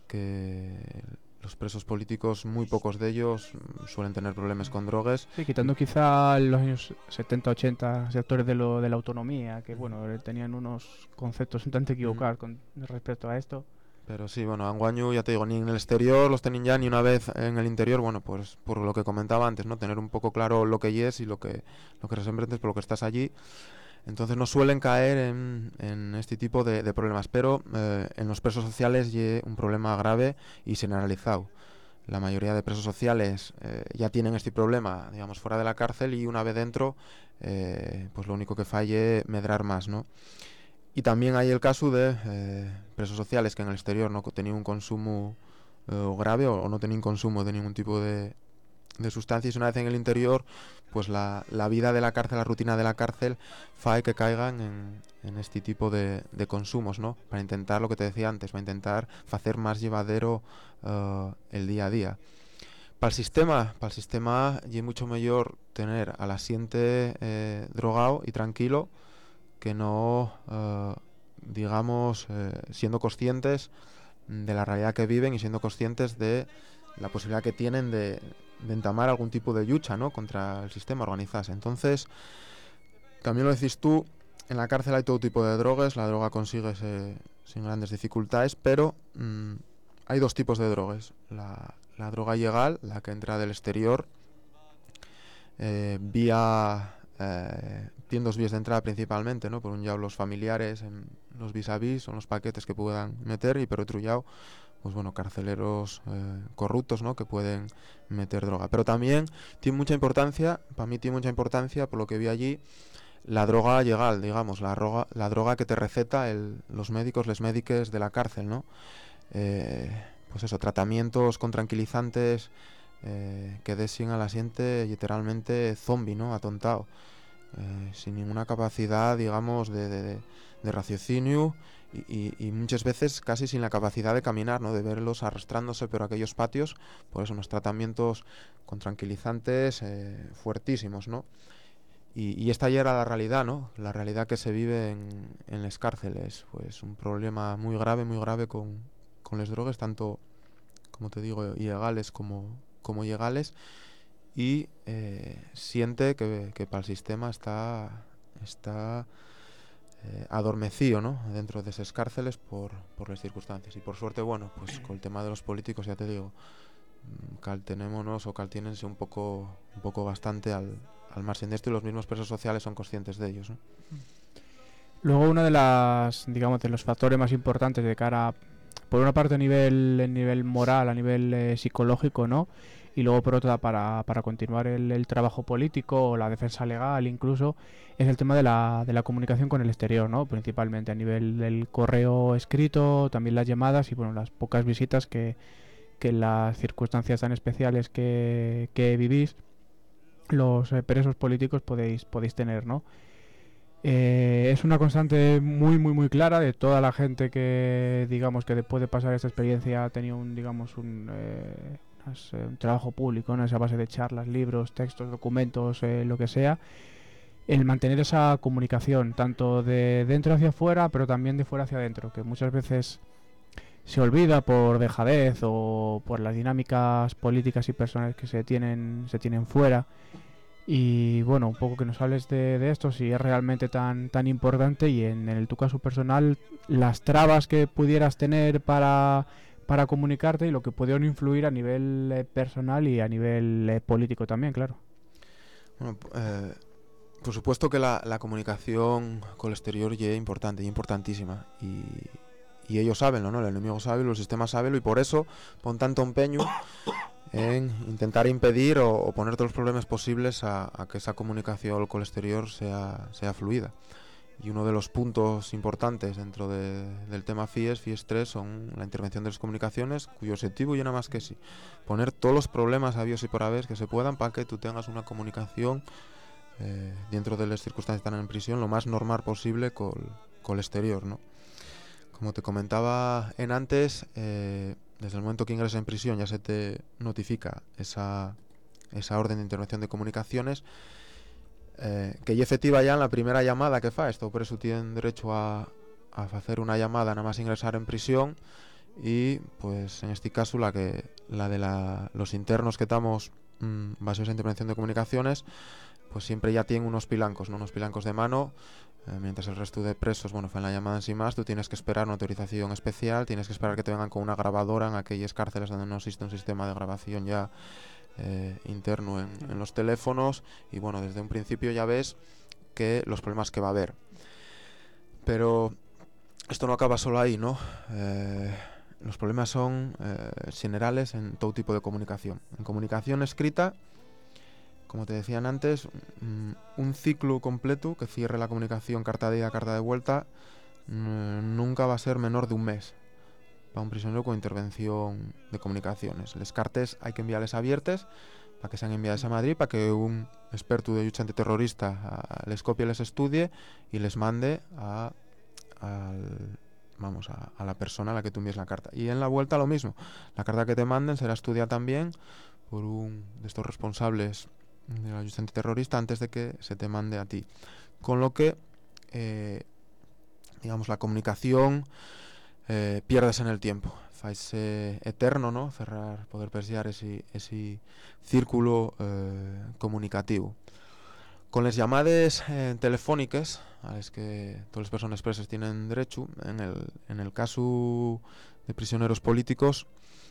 que los presos políticos, muy pocos de ellos mm, suelen tener problemas con drogas. Sí, quitando quizá los años setenta ochenta sectores de, lo, de la autonomía, que bueno, eh, tenían unos conceptos un tanto Ujú. equivocados con respecto a esto. Pero sí, bueno, anguaño, ya te digo, ni en el exterior los tienen ya, ni una vez en el interior, bueno, pues por lo que comentaba antes, ¿no? Tener un poco claro lo que es y lo que, lo que representes por lo que estás allí. Entonces no suelen caer en, en este tipo de, de problemas, pero eh, en los presos sociales hay un problema grave y generalizado. La mayoría de presos sociales eh, ya tienen este problema, digamos, fuera de la cárcel, y una vez dentro, eh, pues lo único que falle medrar más, ¿no? Y también hay el caso de eh, presos sociales que en el exterior no tenían un consumo eh, grave o, o no tenían consumo de ningún tipo de, de sustancias, y una vez en el interior, pues la, la vida de la cárcel, la rutina de la cárcel, fae que caigan en, en este tipo de, de consumos, ¿no? Para intentar, lo que te decía antes, para intentar hacer más llevadero uh, el día a día. Para el sistema, para el sistema, es mucho mejor tener al asiente eh, drogado y tranquilo que no, uh, digamos, eh, siendo conscientes de la realidad que viven y siendo conscientes de la posibilidad que tienen de, de entamar algún tipo de lucha, ¿no? Contra el sistema, organizarse. Entonces, también lo decís tú, en la cárcel hay todo tipo de drogas, la droga consigues eh, sin grandes dificultades, pero mmm, hay dos tipos de drogas. La, la droga ilegal, la que entra del exterior, eh, vía... Eh, tiene dos vías de entrada principalmente, ¿no? Por un lado los familiares, en los vis a vis, son los paquetes que puedan meter, y por otro lado, pues bueno, carceleros eh, corruptos, ¿no? Que pueden meter droga. Pero también tiene mucha importancia, para mí tiene mucha importancia, por lo que vi allí, la droga legal, digamos, la droga, la droga que te receta el, los médicos, les médiques de la cárcel, ¿no? Eh, pues eso, tratamientos con tranquilizantes eh, que designan al asiente literalmente zombie, ¿no? Atontado. Eh, sin ninguna capacidad, digamos, de, de, de raciocinio, y, y, y muchas veces casi sin la capacidad de caminar, ¿no? De verlos arrastrándose por aquellos patios, por eso unos tratamientos con tranquilizantes eh, fuertísimos, ¿no? Y, y esta ya era la realidad, ¿no? La realidad que se vive en, en las cárceles, pues un problema muy grave, muy grave con, con las drogas, tanto, como te digo, ilegales como, como legales. Y eh, siente que, que para el sistema está, está eh, adormecido, ¿no? Dentro de esas cárceles por, por las circunstancias. Y por suerte, bueno, pues con el tema de los políticos, ya te digo, cal tenémonos o cal tienense un poco, un poco bastante al, al margen de esto, y los mismos presos sociales son conscientes de ellos, ¿no? Luego uno de las, digamos, de los factores más importantes de cara, por una parte a nivel, a nivel moral, a nivel eh, psicológico, ¿no? Y luego por otra para, para continuar el, el trabajo político o la defensa legal incluso, es el tema de la, de la comunicación con el exterior, ¿no? Principalmente a nivel del correo escrito, también las llamadas y bueno, las pocas visitas que, que en las circunstancias tan especiales que, que vivís, los eh, presos políticos podéis, podéis tener, ¿no? Eh, es una constante muy muy muy clara de toda la gente que digamos que después de pasar esta experiencia ha tenido un digamos un, eh, unas, eh, un trabajo público, ¿no? Esa base de charlas, libros, textos, documentos, eh, lo que sea, el mantener esa comunicación tanto de dentro hacia afuera pero también de fuera hacia adentro, que muchas veces se olvida por dejadez o por las dinámicas políticas y personales que se tienen se tienen fuera. Y bueno, un poco que nos hables de, de esto, si es realmente tan tan importante y en, en el, tu caso personal, las trabas que pudieras tener para, para comunicarte y lo que pudieron influir a nivel eh, personal y a nivel eh, político también, claro. Bueno, eh, por supuesto que la, la comunicación con el exterior es importante, es importantísima, y, y ellos saben, ¿no? El enemigo sabe, los sistemas saben, y por eso pon tanto empeño en intentar impedir o, o poner todos los problemas posibles a, a que esa comunicación con el exterior sea, sea fluida. Y uno de los puntos importantes dentro de, del tema FIES, FIES tres, son la intervención de las comunicaciones, cuyo objetivo y nada más que sí, poner todos los problemas habidos y por haber que se puedan para que tú tengas una comunicación eh, dentro de las circunstancias que están en prisión lo más normal posible con, con el exterior, ¿no? Como te comentaba en antes, eh, desde el momento que ingresas en prisión ya se te notifica esa, esa orden de intervención de comunicaciones, Eh, que ya efectiva ya en la primera llamada que fa. Esto por eso tienen derecho a, a hacer una llamada nada más ingresar en prisión, y pues en este caso la que la de la, los internos que estamos mmm, bajo esa intervención de comunicaciones, pues siempre ya tienen unos pilancos, ¿no? Unos pilancos de mano, eh, mientras el resto de presos, bueno, fan la llamada en sí más, tú tienes que esperar una autorización especial, tienes que esperar que te vengan con una grabadora en aquellas cárceles donde no existe un sistema de grabación ya Eh, interno en, en los teléfonos, y bueno, desde un principio ya ves que los problemas que va a haber. Pero esto no acaba solo ahí, ¿no? Eh, los problemas son eh, generales en todo tipo de comunicación. En comunicación escrita, como te decían antes, mm, un ciclo completo que cierre la comunicación carta de ida, carta de vuelta, mm, nunca va a ser menor de un mes para un prisionero con intervención de comunicaciones. Les cartes hay que enviarles abiertes para que sean enviadas a Madrid, para que un experto de lucha antiterrorista a, les copie, les estudie y les mande a, al, vamos, a, a la persona a la que tú envíes la carta. Y en la vuelta lo mismo. La carta que te manden será estudiada también por un de estos responsables de la lucha antiterrorista antes de que se te mande a ti. Con lo que, eh, digamos, la comunicación Eh, pierdes en el tiempo, faise eterno, ¿no? Cerrar, poder persear ese, ese círculo eh, comunicativo. Con las llamadas eh, telefónicas a las que todas las personas presas tienen derecho, en el, en el caso de prisioneros políticos,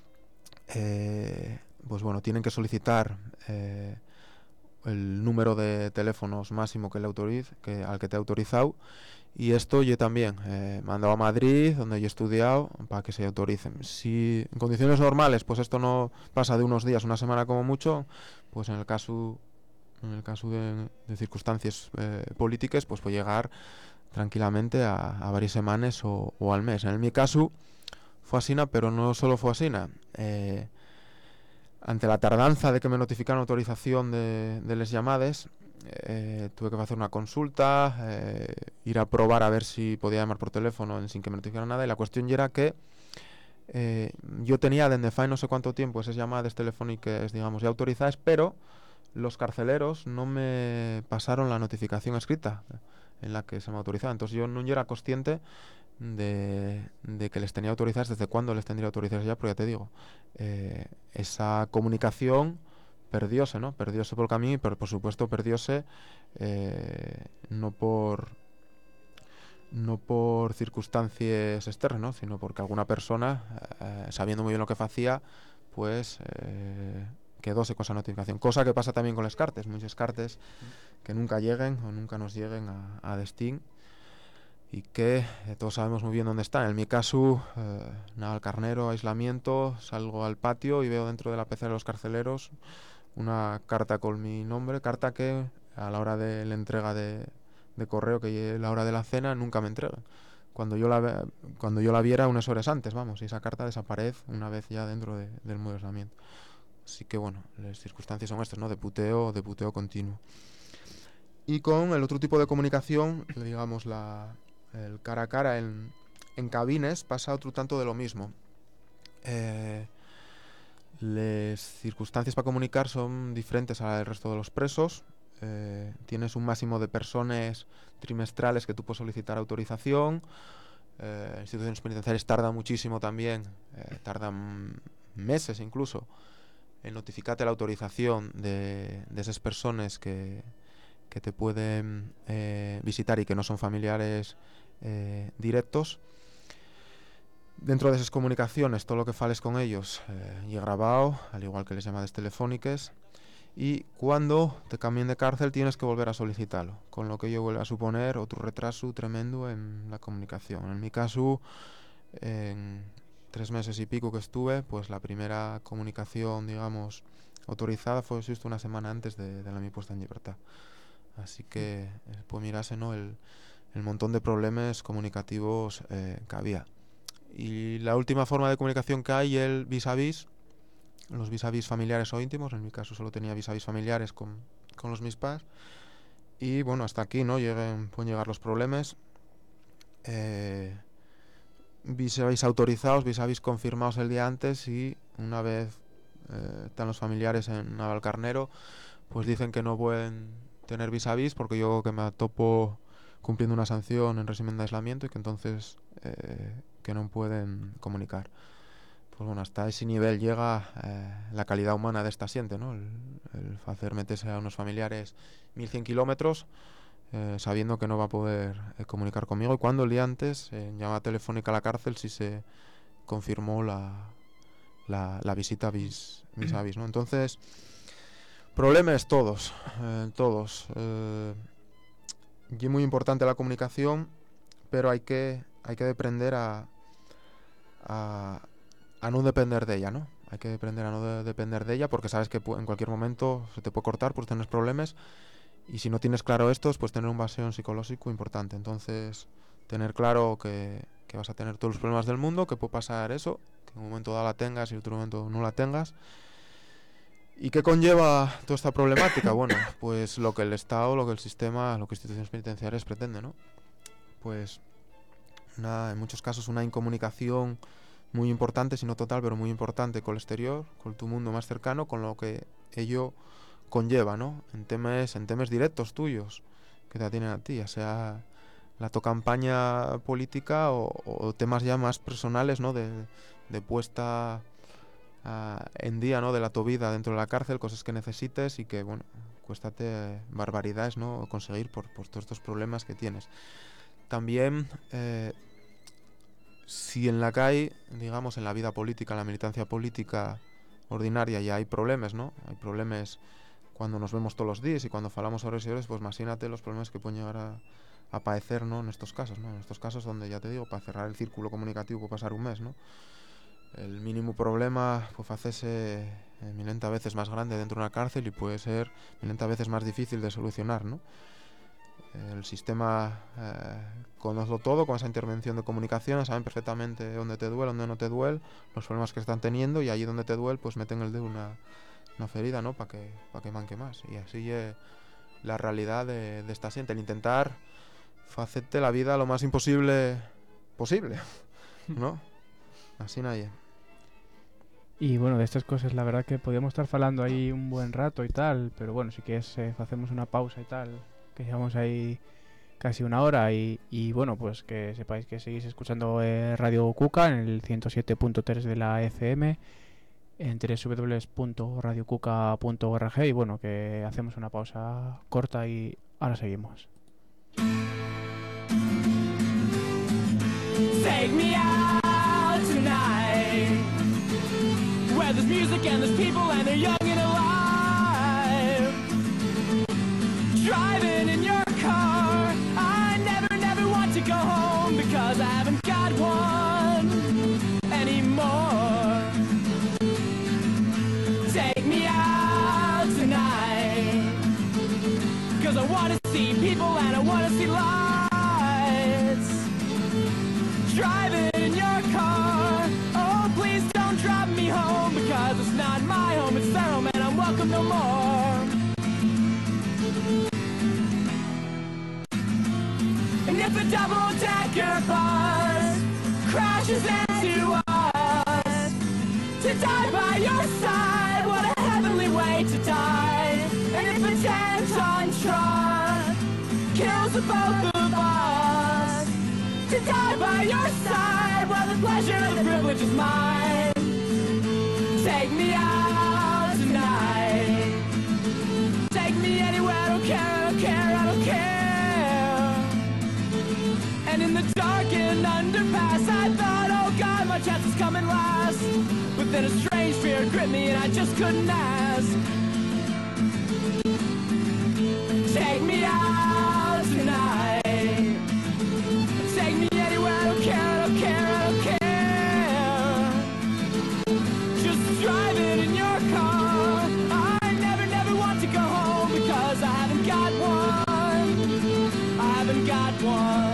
eh, pues bueno, tienen que solicitar eh, el número de teléfonos máximo que le autorice, que, al que te he autorizado. Y esto yo también eh, mandado a Madrid, donde yo he estudiado, para que se autoricen. Si en condiciones normales, pues esto no pasa de unos días, una semana como mucho, pues en el caso, en el caso de, de circunstancias eh, políticas, pues puede llegar tranquilamente a, a varias semanas o, o al mes. En mi caso fue así, pero no solo fue así. Eh, ante la tardanza de que me notificaran autorización de, de las llamadas, Eh, tuve que hacer una consulta, eh, ir a probar a ver si podía llamar por teléfono sin que me notificaran nada, y la cuestión ya era que eh, yo tenía desde hace no sé cuánto tiempo esas llamadas telefónicas, digamos, ya autorizadas, pero los carceleros no me pasaron la notificación escrita en la que se me autorizaba. Entonces yo no era consciente de, de que les tenía autorizadas, desde cuándo les tendría autorizadas ya, porque ya te digo, eh, esa comunicación perdióse, ¿no? Perdióse por el camino, pero por supuesto perdióse eh, no por no por circunstancias externas, ¿no? Sino porque alguna persona, eh, sabiendo muy bien lo que hacía, pues eh, quedóse con esa notificación. Cosa que pasa también con las cartas, muchas cartas que nunca lleguen o nunca nos lleguen a, a destino, y que eh, todos sabemos muy bien dónde están. En mi caso, eh, nada, al carnero, aislamiento, salgo al patio y veo dentro de la pecera de los carceleros una carta con mi nombre, carta que a la hora de la entrega de, de correo, que es la hora de la cena, nunca me entregan. Cuando yo la cuando yo la viera unas horas antes, vamos, y esa carta desaparece una vez ya dentro de, del modo de aislamiento. Así que bueno, las circunstancias son estas, ¿no? De puteo, de puteo continuo. Y con el otro tipo de comunicación, digamos, la, el cara a cara en, en cabines, pasa otro tanto de lo mismo. Eh... Las circunstancias para comunicar son diferentes al resto de los presos. Eh, tienes un máximo de personas trimestrales que tú puedes solicitar autorización. Eh, instituciones penitenciarias tardan muchísimo también, eh, tardan meses incluso, en notificarte la autorización de, de esas personas que, que te pueden eh, visitar y que no son familiares eh, directos. Dentro de esas comunicaciones, todo lo que fales con ellos eh, y grabado, al igual que las llamadas telefónicas, y cuando te cambien de cárcel tienes que volver a solicitarlo, con lo que ello vuelve a suponer otro retraso tremendo en la comunicación. En mi caso, en tres meses y pico que estuve, pues la primera comunicación, digamos, autorizada fue justo una semana antes de, de la mi puesta en libertad. Así que, pues mirase, ¿no? El, el montón de problemas comunicativos eh, que había. Y la última forma de comunicación que hay, el vis a vis, los vis a vis familiares o íntimos. En mi caso solo tenía vis a vis familiares con, con los mis padres. Y bueno, hasta aquí, ¿no? Lleguen, pueden llegar los problemas. Eh, vis a vis autorizados, vis a vis confirmados el día antes, y una vez eh, están los familiares en Navalcarnero, pues dicen que no pueden tener vis a vis porque yo que me topo cumpliendo una sanción en régimen de aislamiento y que entonces eh, que no pueden comunicar. Pues bueno, hasta ese nivel llega eh, la calidad humana de esta siente, ¿no? El, el hacer meterse a unos familiares mil cien kilómetros eh, sabiendo que no va a poder eh, comunicar conmigo, y cuando el día antes en llamada telefónica a la cárcel sí se confirmó la, la, la visita vis, vis a vis, ¿no? Entonces, problemas todos, eh, todos. Eh, y es muy importante la comunicación, pero hay que, hay que aprender a, a, a no depender de ella, ¿no? Hay que aprender a no de, depender de ella, porque sabes que en cualquier momento se te puede cortar, pues tienes problemas, y si no tienes claro estos, pues tener un baseo psicológico importante. Entonces, tener claro que, que vas a tener todos los problemas del mundo, que puede pasar eso, que en un momento dado la tengas y en otro momento no la tengas. ¿Y qué conlleva toda esta problemática? Bueno, pues lo que el Estado, lo que el sistema, lo que instituciones penitenciarias pretenden, ¿no? Pues una, en muchos casos una incomunicación muy importante, si no total, pero muy importante con el exterior, con tu mundo más cercano, con lo que ello conlleva, ¿no? En temas, en temas directos tuyos que te atienen a ti, ya sea la tu campaña política o, o temas ya más personales, ¿no? De, de puesta Uh, en día, ¿no? De la tu vida dentro de la cárcel, cosas que necesites y que, bueno, cuéstate eh, barbaridades, ¿no? Conseguir por, por todos estos problemas que tienes. También, eh, si en la calle, digamos, en la vida política, en la militancia política ordinaria ya hay problemas, ¿no? Hay problemas cuando nos vemos todos los días y cuando falamos sobre eso, pues imagínate los problemas que pueden llegar a, a padecer, ¿no? En estos casos, ¿no? En estos casos donde, ya te digo, para cerrar el círculo comunicativo puede pasar un mes, ¿no? El mínimo problema pues hacerse eh, milenta veces más grande dentro de una cárcel y puede ser milenta veces más difícil de solucionar, ¿no? El sistema eh, conoce todo con esa intervención de comunicación, saben perfectamente dónde te duele, dónde no te duele, los problemas que están teniendo, y allí donde te duele pues meten el dedo una, una ferida, ¿no? Para que, pa que manque más. Y así es la realidad de, de esta gente, el intentar hacerte la vida lo más imposible posible, ¿no? Así nadie. Y bueno, de estas cosas la verdad que podíamos estar falando ahí un buen rato y tal, pero bueno, si quieres eh, hacemos una pausa y tal, que llevamos ahí casi una hora, y, y bueno, pues que sepáis que seguís escuchando eh, Radio Cuca en el ciento siete punto tres de la F M, en doble u doble u doble u punto radio cuca punto org, y bueno, que hacemos una pausa corta y ahora seguimos. Take me out tonight, where there's music and there's people and they're young and alive. Driving in your car, I never, never want to go home because I haven't got one anymore. Take me out tonight, cause I want to see people and I want to see lights. Driving in your car, oh please don't drop me home, because it's not my home, it's their home, and I'm welcome no more. And if a double-decker bus crashes into us, to die by your side, what a heavenly way to die. And if a ten-ton truck kills the both of us, to die by your side, well the pleasure and the privilege is mine. Take me out tonight, take me anywhere, I don't care, I don't care, I don't care. And in the darkened underpass I thought, oh God, my chance is coming last. But then a strange fear gripped me and I just couldn't ask. Take me out tonight, take me anywhere, I don't care, I don't care, I don't care. Just driving in your car, I never, never want to go home because I haven't got one, I haven't got one.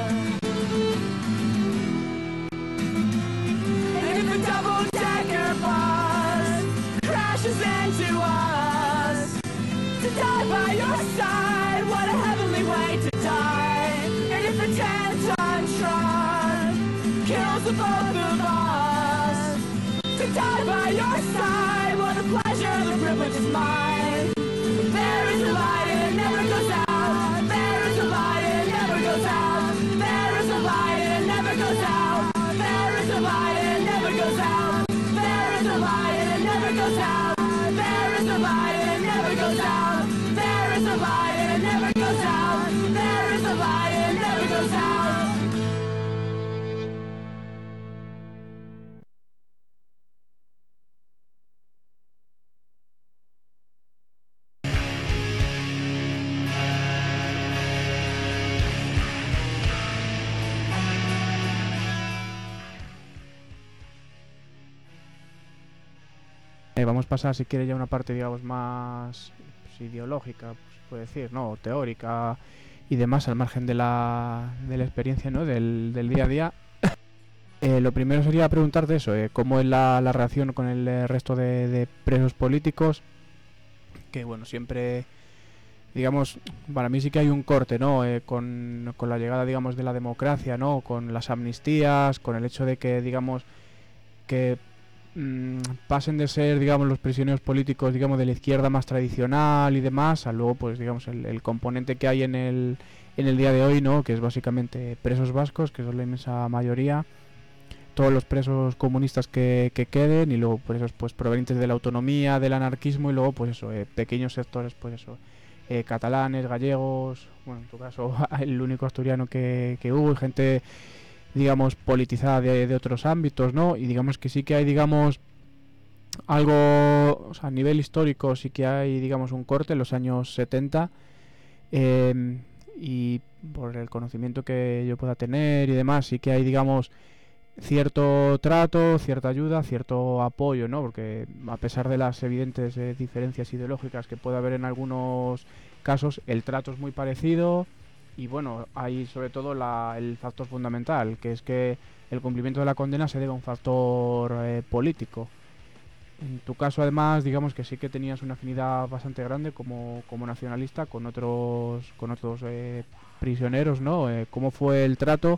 by your side, what a heavenly way to die. And if a ten-ton truck kills the both of us, to die by your side, what a pleasure, the privilege is mine. There is a light and it never goes out. There is a light and it never goes out. There is a light and it never goes out. There is a light and it never goes out. There is a light and it never goes out. There is a light and it never goes out. There is a light and it never goes out. There is a light and it never goes out. Eh, vamos a pasar, si quiere, ya a una parte, digamos, más pues, ideológica, pues, se puede decir, ¿no? O teórica y demás, al margen de la, de la experiencia, ¿no? Del, del día a día. Eh, lo primero sería preguntarte eso, eh, cómo es la, la relación con el eh, resto de, de presos políticos, que, bueno, siempre, digamos, para mí sí que hay un corte, ¿no? Eh, con, con la llegada, digamos, de la democracia, ¿no? Con las amnistías, con el hecho de que, digamos, que pasen de ser, digamos, los prisioneros políticos, digamos, de la izquierda más tradicional y demás, a luego, pues, digamos, el, el componente que hay en el, en el día de hoy, ¿no? Que es básicamente presos vascos, que son la inmensa mayoría, todos los presos comunistas que, que queden, y luego, pues, esos, pues, provenientes de la autonomía, del anarquismo, y luego, pues, eso, eh, pequeños sectores, pues, eso, eh, catalanes, gallegos, bueno, en tu caso, el único asturiano que, que hubo, y gente, digamos, politizada de, de otros ámbitos, ¿no? Y digamos que sí que hay, digamos, algo, o sea, a nivel histórico sí que hay, digamos, un corte en los años setenta, eh, y por el conocimiento que yo pueda tener y demás, sí que hay, digamos, cierto trato, cierta ayuda, cierto apoyo, ¿no? Porque a pesar de las evidentes eh, diferencias ideológicas que puede haber en algunos casos, el trato es muy parecido. Y bueno, hay sobre todo la, el factor fundamental, que es que el cumplimiento de la condena se debe a un factor eh, político. En tu caso, además, digamos que sí que tenías una afinidad bastante grande como, como nacionalista con otros con otros eh, prisioneros, ¿no? Eh, ¿Cómo fue el trato?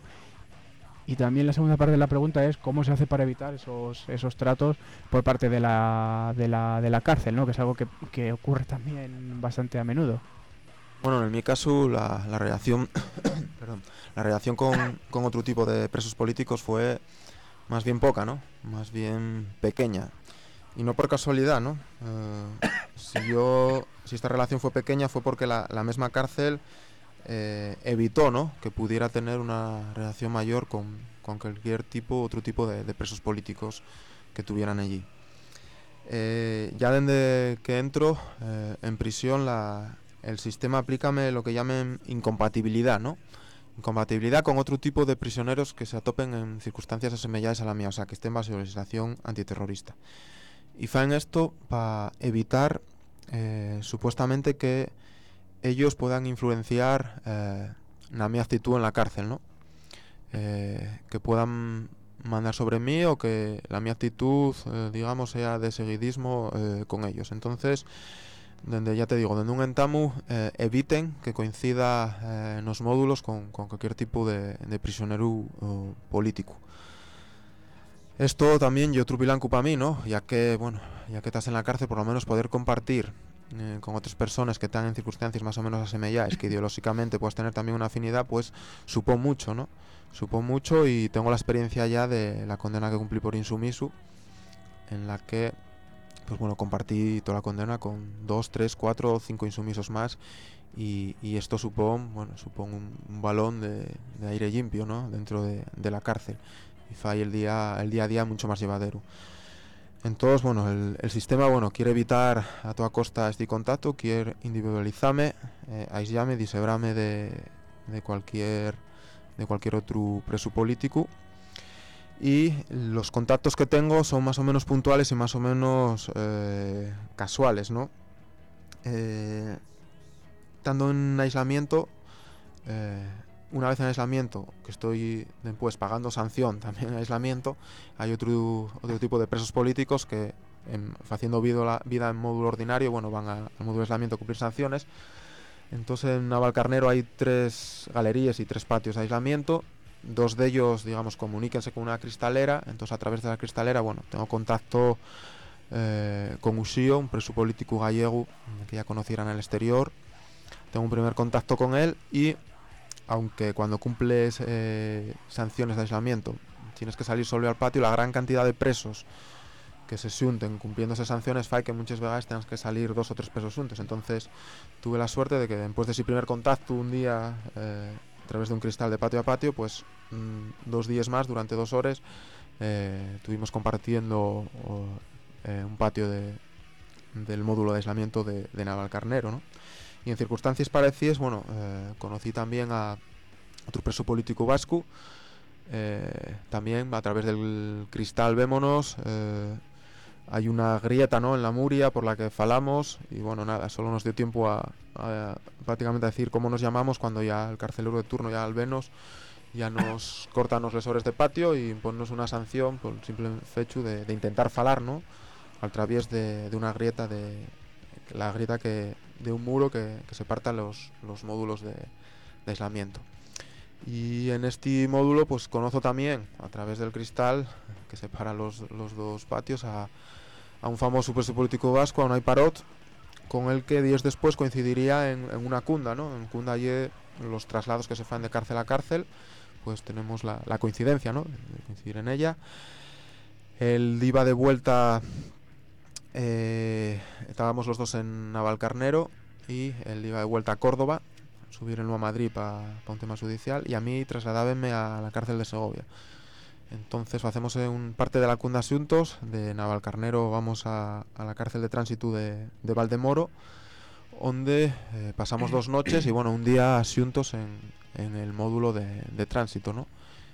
Y también la segunda parte de la pregunta es cómo se hace para evitar esos esos tratos por parte de la, de la, de la cárcel, ¿no? Que es algo que, que ocurre también bastante a menudo. Bueno, en mi caso la, la relación perdón, la relación con, con otro tipo de presos políticos fue más bien poca, ¿no? Más bien pequeña. Y no por casualidad, ¿no? Eh, si yo si esta relación fue pequeña fue porque la, la misma cárcel eh, evitó, ¿no? Que pudiera tener una relación mayor con, con cualquier tipo, otro tipo de, de presos políticos que tuvieran allí. Eh, ya desde que entro eh, en prisión la el sistema aplícame lo que llamen incompatibilidad, ¿no? Incompatibilidad con otro tipo de prisioneros que se atopen en circunstancias asemelladas a la mía, o sea, que estén bajo legislación antiterrorista. Y fan esto para evitar eh, supuestamente que ellos puedan influenciar eh, na mi actitud en la cárcel, ¿no? Eh, que puedan mandar sobre mí o que la mi actitud, eh, digamos, sea de seguidismo eh, con ellos. Entonces, donde ya te digo, dende un entamu eh, eviten que coincida eh, nos módulos con, con cualquier tipo de, de prisionero uh, político. Esto también yo trubilanco para mí, ¿no? Ya que, bueno, ya que estás en la cárcel, por lo menos poder compartir eh, con otras personas que están en circunstancias más o menos asemelladas, que ideológicamente puedas tener también una afinidad, pues supón mucho, ¿no? Supón mucho, y tengo la experiencia ya de la condena que cumplí por insumiso, en la que pues bueno, compartí toda la condena con dos, tres, cuatro o cinco insumisos más, y, y esto supón, bueno, supón un, un balón de, de aire limpio, ¿no? Dentro de, de la cárcel, y fai el día, el día a día mucho más llevadero. Entonces, bueno, el, el sistema, bueno, quiere evitar a toda costa este contacto, quiere individualizarme, eh, aislarme, disebrarme de, de cualquier de cualquier otro preso político. Y los contactos que tengo son más o menos puntuales y más o menos eh, casuales, ¿no? Eh, estando en aislamiento, eh, una vez en aislamiento, que estoy después pagando sanción también en aislamiento, hay otro, otro tipo de presos políticos que en, haciendo vida, vida en módulo ordinario, bueno, van a, al módulo de aislamiento a cumplir sanciones. Entonces en Navalcarnero hay tres galerías y tres patios de aislamiento. Dos de ellos, digamos, comuníquense con una cristalera. Entonces a través de la cristalera, bueno, tengo contacto eh, con Uxío, un preso político gallego que ya conociera en el exterior. Tengo un primer contacto con él y, aunque cuando cumples eh, sanciones de aislamiento tienes que salir solo al patio, la gran cantidad de presos que se xunten cumpliendo esas sanciones fai que muchas veces tengas que salir dos o tres presos xuntos. Entonces tuve la suerte de que después de ese primer contacto un día eh, a través de un cristal de patio a patio, pues mmm, dos días más, durante dos horas eh, estuvimos compartiendo o, eh, un patio de, del módulo de aislamiento de, de Navalcarnero, ¿no? Y en circunstancias parecidas, bueno, eh, conocí también a otro preso político vasco, eh, también a través del cristal vémonos, eh, hay una grieta, ¿no?, en la muria por la que falamos, y bueno, nada, solo nos dio tiempo a, a prácticamente a decir cómo nos llamamos cuando ya el carcelero de turno, ya al venos, ya nos cortan los lesores de patio y ponnos una sanción por el simple hecho de, de intentar falar, ¿no?, al través de, de una grieta, de la grieta que de un muro que, que separa los, los módulos de, de aislamiento. Y en este módulo pues conozco también a través del cristal que separa los, los dos patios a, a un famoso preso político vasco, a Unai Parot, con el que días después coincidiría en, en una cunda, ¿no? En cunda allí los traslados que se fan de cárcel a cárcel, pues tenemos la, la coincidencia, ¿no?, de coincidir en ella. Él iba de vuelta. Eh, estábamos los dos en Navalcarnero y él iba de vuelta a Córdoba, subir a Madrid para pa un tema judicial, y a mí trasladábenme a la cárcel de Segovia. Entonces hacemos un parte de la cunda asuntos de Navalcarnero, vamos a, a la cárcel de tránsito de, de Valdemoro, donde eh, pasamos dos noches y bueno, un día asuntos en, en el módulo de, de tránsito, ¿no?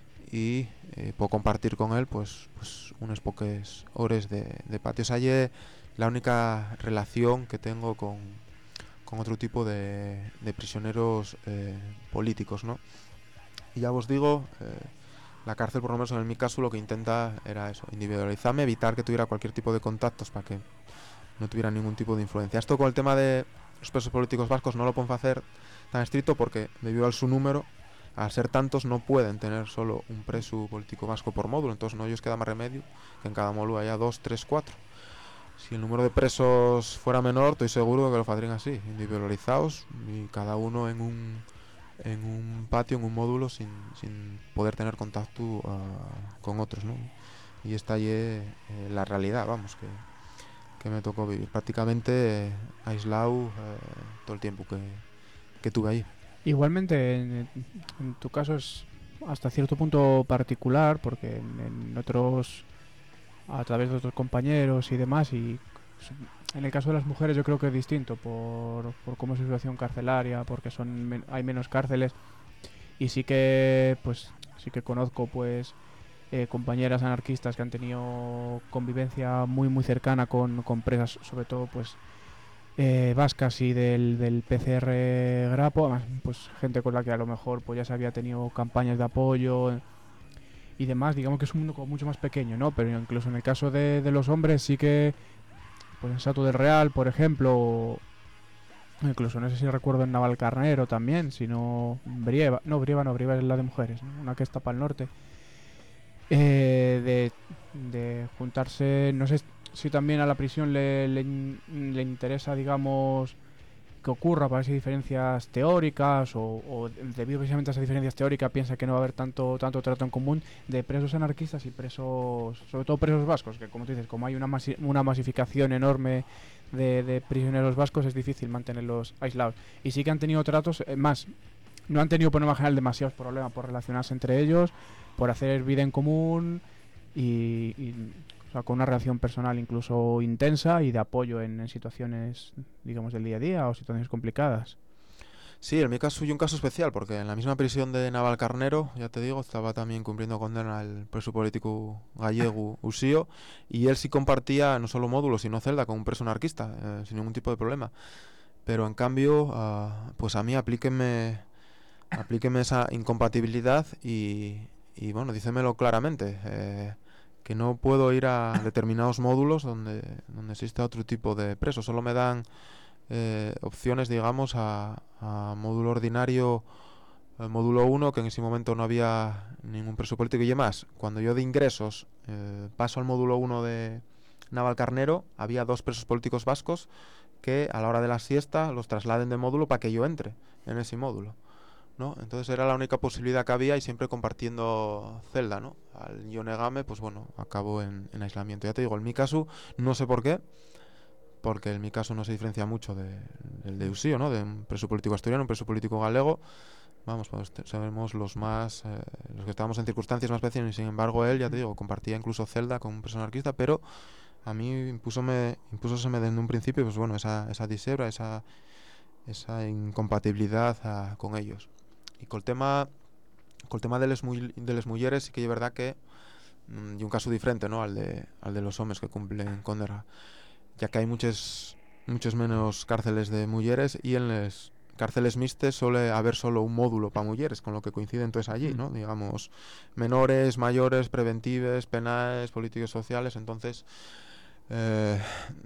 Y eh, puedo compartir con él pues, pues unas pocas horas de, de patios. Allí la única relación que tengo con, con otro tipo de, de prisioneros eh, políticos, ¿no? Y ya os digo, eh, la cárcel, por lo menos en mi caso, lo que intenta era eso, individualizarme, evitar que tuviera cualquier tipo de contactos para que no tuviera ningún tipo de influencia. Esto con el tema de los presos políticos vascos no lo pueden hacer tan estricto porque debido al su número, al ser tantos, no pueden tener solo un preso político vasco por módulo. Entonces no ellos queda más remedio que en cada módulo haya dos, tres, cuatro. Si el número de presos fuera menor, estoy seguro que lo harían así, individualizados, y cada uno en un en un patio, en un módulo, sin, sin poder tener contacto uh, con otros, ¿no? Y esta es eh, la realidad, vamos, que, que me tocó vivir prácticamente eh, aislado eh, todo el tiempo que, que tuve ahí. Igualmente, en, en tu caso es hasta cierto punto particular, porque en, en otros, a través de otros compañeros y demás, y en el caso de las mujeres yo creo que es distinto por, por cómo es su situación carcelaria, porque son men- hay menos cárceles, y sí que pues sí que conozco pues eh, compañeras anarquistas que han tenido convivencia muy muy cercana con, con presas, sobre todo pues Eh, vascas y del, del P C R Grapo, además, pues gente con la que a lo mejor pues ya se había tenido campañas de apoyo y demás. Digamos que es un mundo como mucho más pequeño, ¿no? Pero incluso en el caso de, de los hombres sí que, pues en Salto del Real, por ejemplo, o incluso no sé si recuerdo en Navalcarnero también, sino Brieva, no, Brieva no, Brieva es la de mujeres, ¿no? Una que está para el norte, eh, de, de juntarse, no sé si también a la prisión le, le, le interesa, digamos, que ocurra para esas diferencias teóricas, o, o debido precisamente a esas diferencias teóricas piensa que no va a haber tanto tanto trato en común de presos anarquistas y presos, sobre todo presos vascos, que como tú dices, como hay una, masi- una masificación enorme de, de prisioneros vascos, es difícil mantenerlos aislados. Y sí que han tenido tratos, eh, más, no han tenido por norma general demasiados problemas por relacionarse entre ellos, por hacer vida en común y... y o sea, con una relación personal incluso intensa y de apoyo en, en situaciones, digamos, del día a día o situaciones complicadas. Sí, en mi caso y un caso especial, porque en la misma prisión de Navalcarnero, ya te digo, estaba también cumpliendo condena el preso político gallego Uxío, y él sí compartía no solo módulo, sino celda con un preso anarquista, eh, sin ningún tipo de problema. Pero en cambio, uh, pues a mí aplíquenme, aplíquenme esa incompatibilidad y, y bueno, dícemelo claramente. Eh, que no puedo ir a determinados módulos donde, donde existe otro tipo de preso. Solo me dan eh, opciones, digamos, a, a módulo ordinario, el módulo uno, que en ese momento no había ningún preso político. Y además, cuando yo de ingresos eh, paso al módulo uno de Navalcarnero, había dos presos políticos vascos que a la hora de la siesta los trasladen de módulo para que yo entre en ese módulo, ¿no? Entonces era la única posibilidad que había, y siempre compartiendo celda, ¿no? Al yo negarme, pues bueno, acabo en, en aislamiento. Ya te digo, en mi caso, no sé por qué, porque en mi caso no se diferencia mucho de, del de Usío, ¿no? De un preso político asturiano, un preso político galego. Vamos, pues sabemos los más, eh, los que estábamos en circunstancias más parecidas, y sin embargo él, ya te digo, compartía incluso celda con un preso anarquista, pero a mí impúsome, impúsoseme desde un principio, pues bueno, esa, esa disebra, esa, esa incompatibilidad a, con ellos. Y con el tema, con el tema de les, muy, de les mulleres, sí que es verdad que mm, y un caso diferente, ¿no? Al de, al de los hombres que cumplen condena, ya que hay muchos, muchos menos cárceles de mujeres, y en las cárceles mixtas suele haber solo un módulo para mujeres, con lo que coincide entonces allí, ¿no? Digamos, menores, mayores, preventives, penales, políticos sociales. Entonces eh,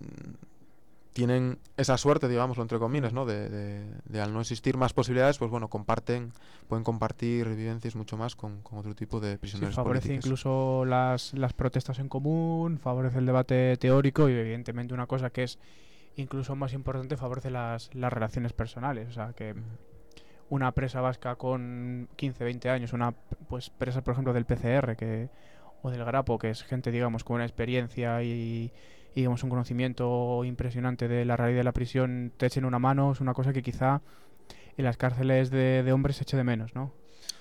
tienen esa suerte, digámoslo entre comillas, ¿no? De, de, de al no existir más posibilidades, pues bueno, comparten, pueden compartir vivencias mucho más con, con otro tipo de prisioneros Sí, favorece políticos. incluso las, las protestas en común, favorece el debate teórico, y evidentemente una cosa que es incluso más importante, favorece las, las relaciones personales. O sea, que una presa vasca con quince, veinte años, una pues presa, por ejemplo, del P C R que, o del Grapo, que es gente, digamos, con una experiencia y, y digamos, un conocimiento impresionante de la realidad de la prisión, te echen una mano, es una cosa que quizá en las cárceles de, de hombres se eche de menos, ¿no?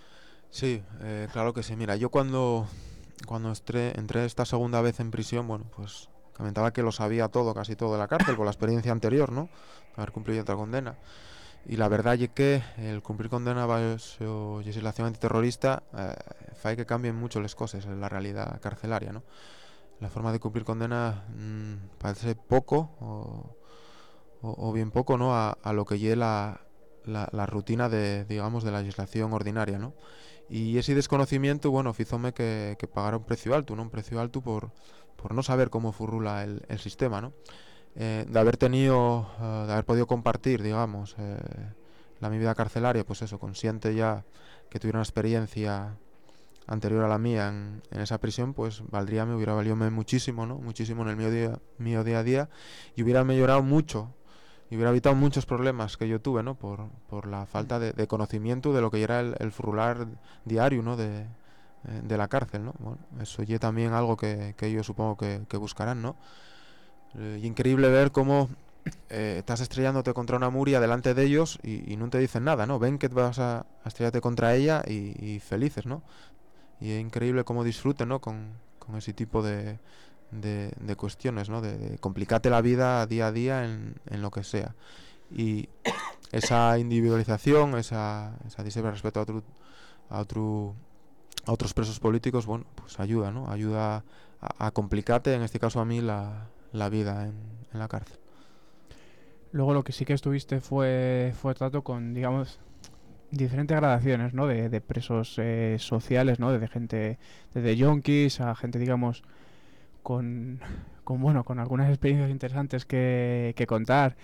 Sí, eh, claro que sí. Mira, yo cuando, cuando entré, entré esta segunda vez en prisión, bueno, pues comentaba que lo sabía todo, casi todo de la cárcel, con la experiencia anterior, ¿no? Haber cumplido otra condena. Y la verdad es que el cumplir condena bajo legislación antiterrorista eh, fai que cambien mucho las cosas en la realidad carcelaria, ¿no? La forma de cumplir condena mmm, parece poco o, o, o bien poco, ¿no? A, a lo que lleva la, la, la rutina de, digamos, de la legislación ordinaria, ¿no? Y ese desconocimiento, bueno, fízome que, que pagara un precio alto, ¿no? Un precio alto por, por no saber cómo furrula el, el sistema, ¿no? Eh, de haber tenido, uh, de haber podido compartir, digamos, eh, la mi vida carcelaria, pues eso, consciente ya que tuviera una experiencia anterior a la mía en, en esa prisión, pues valdría, me hubiera valido muchísimo, ¿no? Muchísimo en el mío día, mío día a día, y hubiera mejorado mucho, y hubiera evitado muchos problemas que yo tuve, ¿no? Por, por la falta de, de conocimiento de lo que era el, el frular diario, ¿no? De, de la cárcel, ¿no? Bueno, eso ya también algo que, que yo supongo que, que buscarán, ¿no? Eh, increíble ver cómo eh, estás estrellándote contra una muria delante de ellos y, y no te dicen nada, ¿no? Ven que vas a, a estrellarte contra ella y, y felices, ¿no? Y es increíble cómo disfruten, ¿no? Con, con ese tipo de, de, de cuestiones, ¿no? De, de complicarte la vida día a día en, en lo que sea. Y esa individualización, esa, esa disebra respecto a otro, a otro a otros presos políticos, bueno, pues ayuda, ¿no? Ayuda a, a complicarte, en este caso a mí, la, la vida en, en la cárcel. Luego lo que sí que estuviste fue, fue trato con, digamos, diferentes gradaciones, ¿no? De, de presos eh, sociales, ¿no? Desde gente, desde yonkis a gente, digamos, con, con bueno, con algunas experiencias interesantes que, que contar.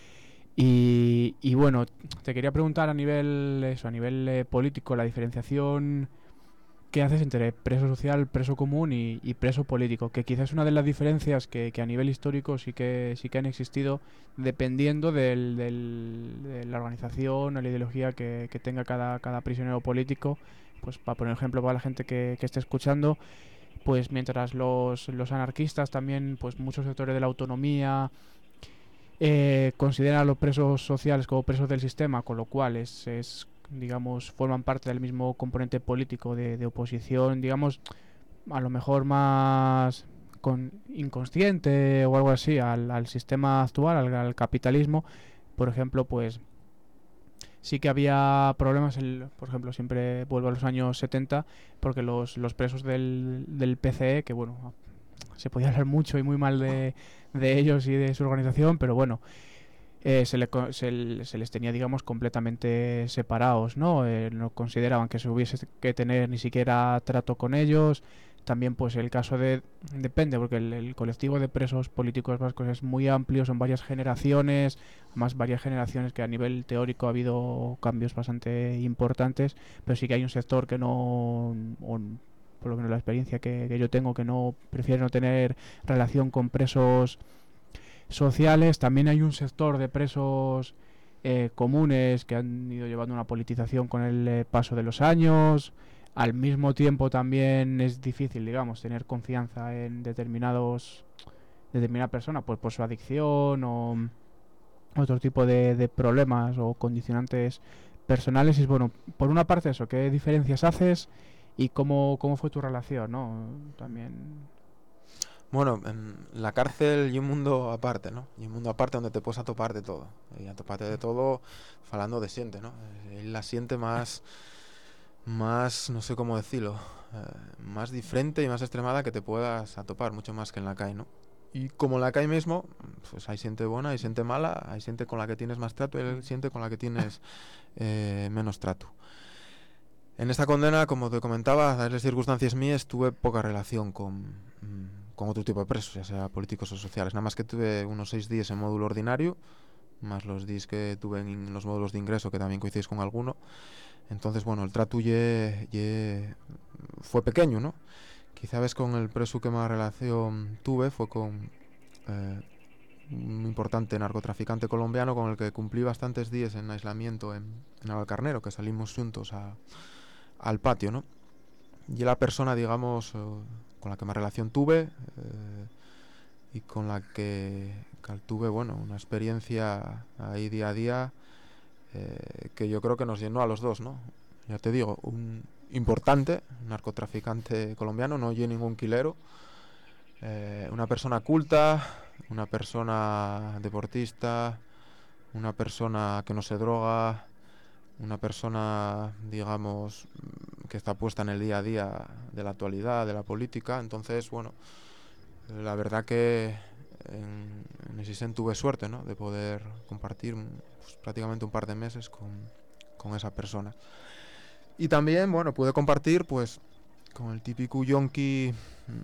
Y, y bueno, te quería preguntar a nivel, eso, a nivel eh, político, la diferenciación que haces entre preso social, preso común y, y preso político, que quizás es una de las diferencias que, que a nivel histórico sí que sí que han existido, dependiendo del, del, de la organización o la ideología que, que tenga cada, cada prisionero político. Pues para poner ejemplo para la gente que, que esté escuchando, pues mientras los, los anarquistas también, pues muchos sectores de la autonomía eh, consideran a los presos sociales como presos del sistema, con lo cual es, es digamos, forman parte del mismo componente político de, de oposición, digamos, a lo mejor más con inconsciente o algo así al, al sistema actual, al, al capitalismo. Por ejemplo, pues sí que había problemas, el, por ejemplo, siempre vuelvo a los años setenta, porque los, los presos del, del P C E, que bueno, se podía hablar mucho y muy mal de, de ellos y de su organización, pero bueno, Eh, se, le, se, se les tenía, digamos, completamente separados, ¿no? Eh, no consideraban que se hubiese que tener ni siquiera trato con ellos, También pues el caso de... Depende, porque el, el colectivo de presos políticos vascos es muy amplio, son varias generaciones, más varias generaciones que a nivel teórico ha habido cambios bastante importantes, pero sí que hay un sector que no... o, por lo menos la experiencia que, que yo tengo, que no prefiere no tener relación con presos sociales. También hay un sector de presos eh, comunes que han ido llevando una politización con el eh, paso de los años. Al mismo tiempo también es difícil, digamos, tener confianza en determinados determinada persona, pues por su adicción o otro tipo de, de problemas o condicionantes personales. Y es bueno, por una parte eso, ¿qué diferencias haces y cómo, cómo fue tu relación, ¿no? También... Bueno, en la cárcel y un mundo aparte, ¿no? Y un mundo aparte donde te puedes atopar de todo. Y atoparte de todo falando de siente, ¿no? Eh, la siente más, más, no sé cómo decirlo, eh, más diferente y más extremada que te puedas atopar, mucho más que en la calle, ¿no? Y como en la calle mismo, pues hay gente buena, hay gente mala, hay gente con la que tienes más trato y hay gente con la que tienes eh, menos trato. En esta condena, como te comentaba, a las circunstancias mías, tuve poca relación con, con otro tipo de presos, ya sea políticos o sociales. Nada más que tuve unos seis días en módulo ordinario, más los días que tuve en los módulos de ingreso, que también coincidís con alguno. Entonces, bueno, el trato ye, ye fue pequeño, ¿no? Quizá ves con el preso que más relación tuve fue con eh, un importante narcotraficante colombiano con el que cumplí bastantes días en aislamiento en, en Navalcarnero, que salimos juntos a... al patio, ¿no? Y la persona, digamos, eh, con la que más relación tuve eh, y con la que, que tuve, bueno, una experiencia ahí día a día eh, que yo creo que nos llenó a los dos, ¿no? Ya te digo, un importante narcotraficante colombiano, no oye ningún quilero, eh, una persona culta, una persona deportista, una persona que no se droga, una persona, digamos, que está puesta en el día a día de la actualidad, de la política. Entonces, bueno, la verdad que en, en ese sentido tuve suerte, ¿no? De poder compartir pues, prácticamente un par de meses con, con esa persona. Y también, bueno, pude compartir, pues, con el típico yonki,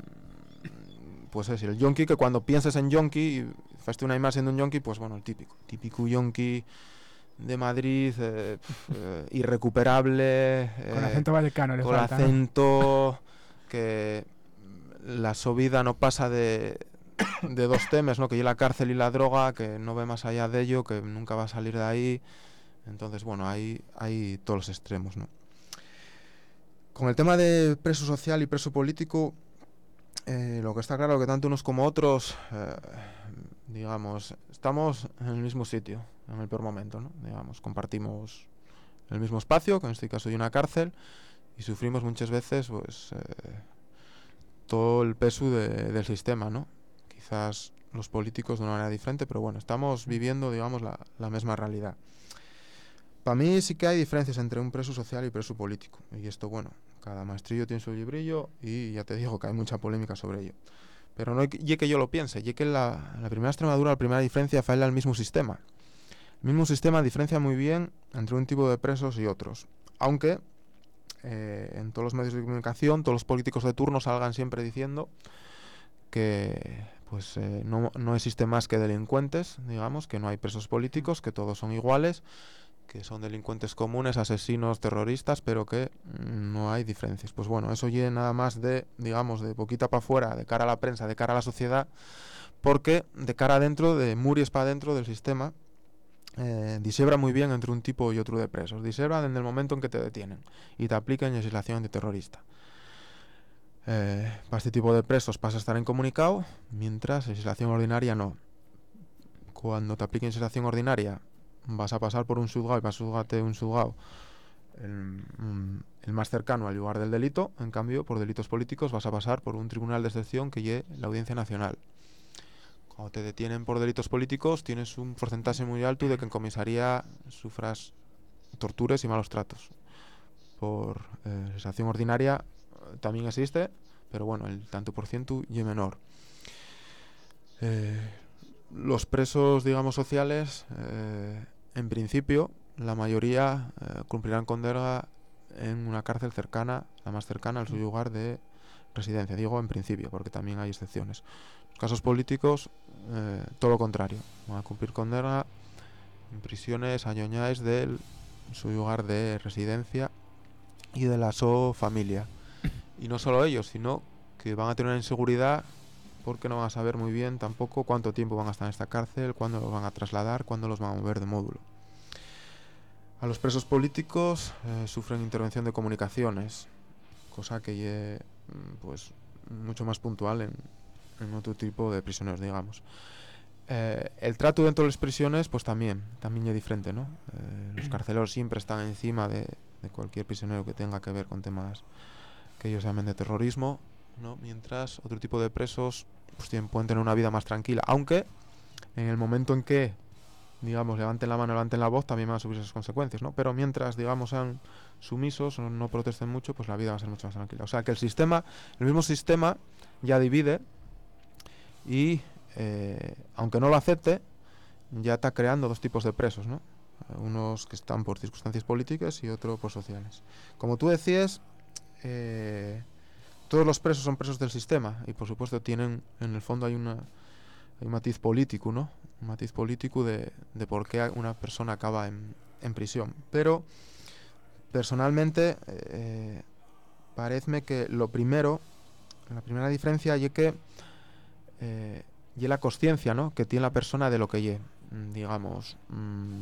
pues es decir, el yonki que cuando pienses en yonki, faste una imagen de un yonki, pues bueno, el típico, típico yonki de Madrid, eh, eh, irrecuperable, eh, Con acento vallecano le con falta, acento ¿no? Que la subida no pasa de, de dos temas, ¿no? Que es la cárcel y la droga, que no ve más allá de ello, que nunca va a salir de ahí. Entonces, bueno, hay, hay todos los extremos, ¿no? Con el tema de preso social y preso político, eh, lo que está claro es que tanto unos como otros, eh, digamos, estamos en el mismo sitio, en el peor momento, ¿no? Digamos, compartimos el mismo espacio, que en este caso hay una cárcel, y sufrimos muchas veces, pues, eh, todo el peso de, del sistema, ¿no? Quizás los políticos de una manera diferente, pero bueno, estamos viviendo, digamos, la, la misma realidad. Para mí sí que hay diferencias entre un preso social y preso político, y esto, bueno, cada maestrillo tiene su librillo, y ya te digo que hay mucha polémica sobre ello. Pero no es que yo lo piense, y que la, la primera Extremadura, la primera diferencia fue el mismo sistema. El mismo sistema diferencia muy bien entre un tipo de presos y otros. Aunque eh, en todos los medios de comunicación, todos los políticos de turno salgan siempre diciendo que pues eh, no, no existe más que delincuentes, digamos, que no hay presos políticos, que todos son iguales, que son delincuentes comunes, asesinos, terroristas, pero que no hay diferencias. Pues bueno, eso llena nada más de, digamos, de poquita para afuera, de cara a la prensa, de cara a la sociedad, porque de cara adentro, de muries para adentro del sistema, eh, disebra muy bien entre un tipo y otro de presos. Disebra desde el momento en que te detienen y te aplican legislación de terrorista. Eh, para este tipo de presos pasa a estar incomunicado, mientras legislación ordinaria no. Cuando te apliquen legislación ordinaria, vas a pasar por un juzgado y vas a juzgarte un juzgado el, el más cercano al lugar del delito. En cambio, por delitos políticos vas a pasar por un tribunal de excepción que lleve la Audiencia Nacional. Cuando te detienen por delitos políticos, tienes un porcentaje muy alto de que en comisaría sufras torturas y malos tratos. Por eh, legislación ordinaria eh, también existe, pero bueno, el tanto por ciento y menor. Eh, los presos, digamos, sociales, eh, en principio, la mayoría eh, cumplirán condena en una cárcel cercana, la más cercana al su lugar de residencia. Digo en principio, porque también hay excepciones. En los casos políticos, eh, todo lo contrario. Van a cumplir condena en prisiones añoñáis de su lugar de residencia y de la su familia. Y no solo ellos, sino que van a tener una inseguridad porque no van a saber muy bien tampoco cuánto tiempo van a estar en esta cárcel, cuándo los van a trasladar, cuándo los van a mover de módulo. A los presos políticos eh, sufren intervención de comunicaciones, cosa que es pues mucho más puntual en, en otro tipo de prisioneros, digamos. Eh, el trato dentro de las prisiones pues también, también es diferente, ¿no? Eh, los carceleros siempre están encima de, de cualquier prisionero que tenga que ver con temas que ellos llamen de terrorismo, ¿no? Mientras otro tipo de presos pues tienen, pueden tener una vida más tranquila, aunque en el momento en que, digamos, levanten la mano, levanten la voz, también van a subir esas consecuencias, ¿no? Pero mientras, digamos, sean sumisos o no protesten mucho, pues la vida va a ser mucho más tranquila. O sea que el sistema, el mismo sistema ya divide y, eh, aunque no lo acepte, ya está creando dos tipos de presos, ¿no? Unos que están por circunstancias políticas y otros por sociales. Como tú decías, eh, todos los presos son presos del sistema y por supuesto tienen, en el fondo hay una hay un matiz político, ¿no? Un matiz político de, de por qué una persona acaba en, en prisión. Pero personalmente eh, parece que lo primero, la primera diferencia es que eh, y la consciencia, ¿no? Que tiene la persona de lo que lle, digamos. Mmm,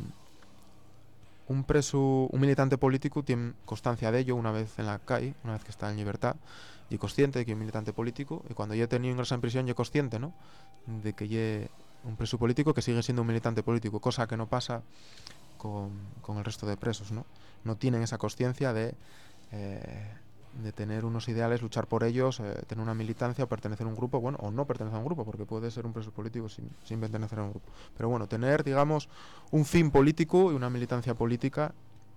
un preso, un militante político tiene constancia de ello una vez en la calle, una vez que está en libertad, y consciente de que es un militante político, y cuando ya tenido ingreso en prisión, ya consciente, ¿no? De que ya un preso político que sigue siendo un militante político, cosa que no pasa con, con el resto de presos, ¿no? No tienen esa consciencia de, eh, de tener unos ideales, luchar por ellos, eh, tener una militancia o pertenecer a un grupo, bueno, o no pertenecer a un grupo, porque puede ser un preso político sin, sin pertenecer a un grupo. Pero bueno, tener, digamos, un fin político y una militancia política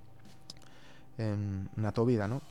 en la tu vida, ¿no?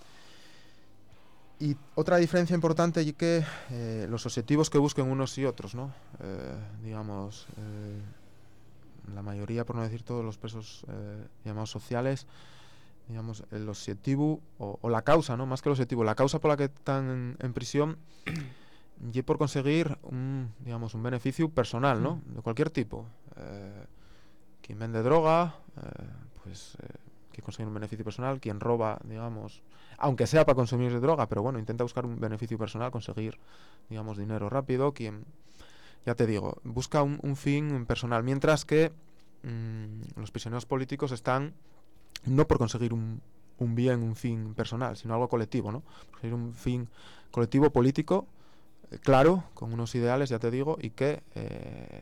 Y otra diferencia importante es que eh, los objetivos que busquen unos y otros, ¿no? Eh, digamos, eh, la mayoría, por no decir todos los presos eh, llamados sociales, digamos, el objetivo o, o la causa, ¿no? Más que el objetivo, la causa por la que están en, en prisión y por conseguir un, digamos, un beneficio personal, ¿no? De cualquier tipo. Eh, quien vende droga, eh, pues eh, que consigue un beneficio personal. Quien roba, digamos, aunque sea para consumir droga, pero bueno, intenta buscar un beneficio personal, conseguir, digamos, dinero rápido. Quien, ya te digo, busca un, un fin personal, mientras que mmm, los prisioneros políticos están no por conseguir un, un bien, un fin personal, sino algo colectivo, ¿no? Conseguir un fin colectivo político, eh, claro, con unos ideales, ya te digo, y que eh,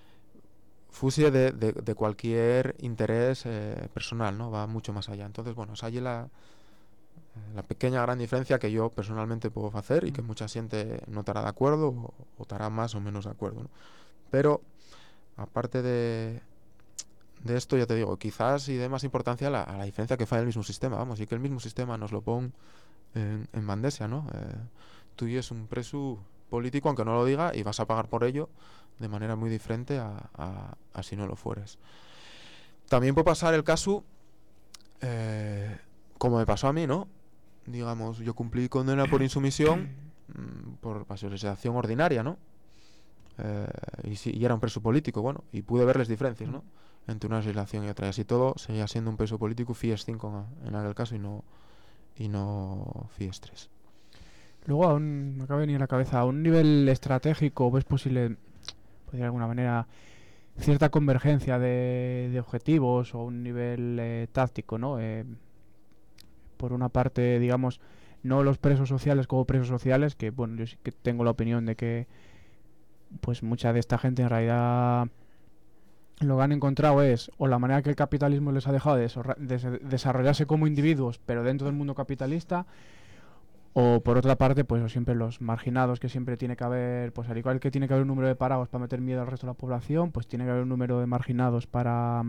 fusie de, de, de cualquier interés eh, personal, ¿no? Va mucho más allá. Entonces, bueno, esa es la, la pequeña gran diferencia que yo personalmente puedo hacer y que mucha gente no estará de acuerdo o, o estará más o menos de acuerdo, ¿no? Pero, aparte de... de esto, ya te digo, quizás y de más importancia a la, a la diferencia que falla el mismo sistema, vamos, y que el mismo sistema nos lo pone en, en bandeja, ¿no? Eh, tú y es un preso político, aunque no lo diga, y vas a pagar por ello de manera muy diferente a, a, a si no lo fueres. También puede pasar el caso, eh, como me pasó a mí, ¿no? Digamos, yo cumplí condena por insumisión por pasiones ordinaria, ¿no? Eh, y, si, y era un preso político, bueno, y pude ver las diferencias, ¿no? Entre una legislación y otra, y así todo seguía siendo un preso político FIES cinco en aquel caso y no y no FIES tres. Luego, aún me acaba de venir a la cabeza, a un nivel estratégico, ¿ves posible, pues de alguna manera, cierta convergencia de, de objetivos o un nivel eh, táctico, ¿no? Eh, por una parte, digamos, no los presos sociales como presos sociales, que bueno, yo sí que tengo la opinión de que pues mucha de esta gente en realidad lo que han encontrado es o la manera que el capitalismo les ha dejado de, de desarrollarse como individuos, pero dentro del mundo capitalista, o por otra parte, pues siempre los marginados, que siempre tiene que haber, pues al igual que tiene que haber un número de parados para meter miedo al resto de la población, pues tiene que haber un número de marginados para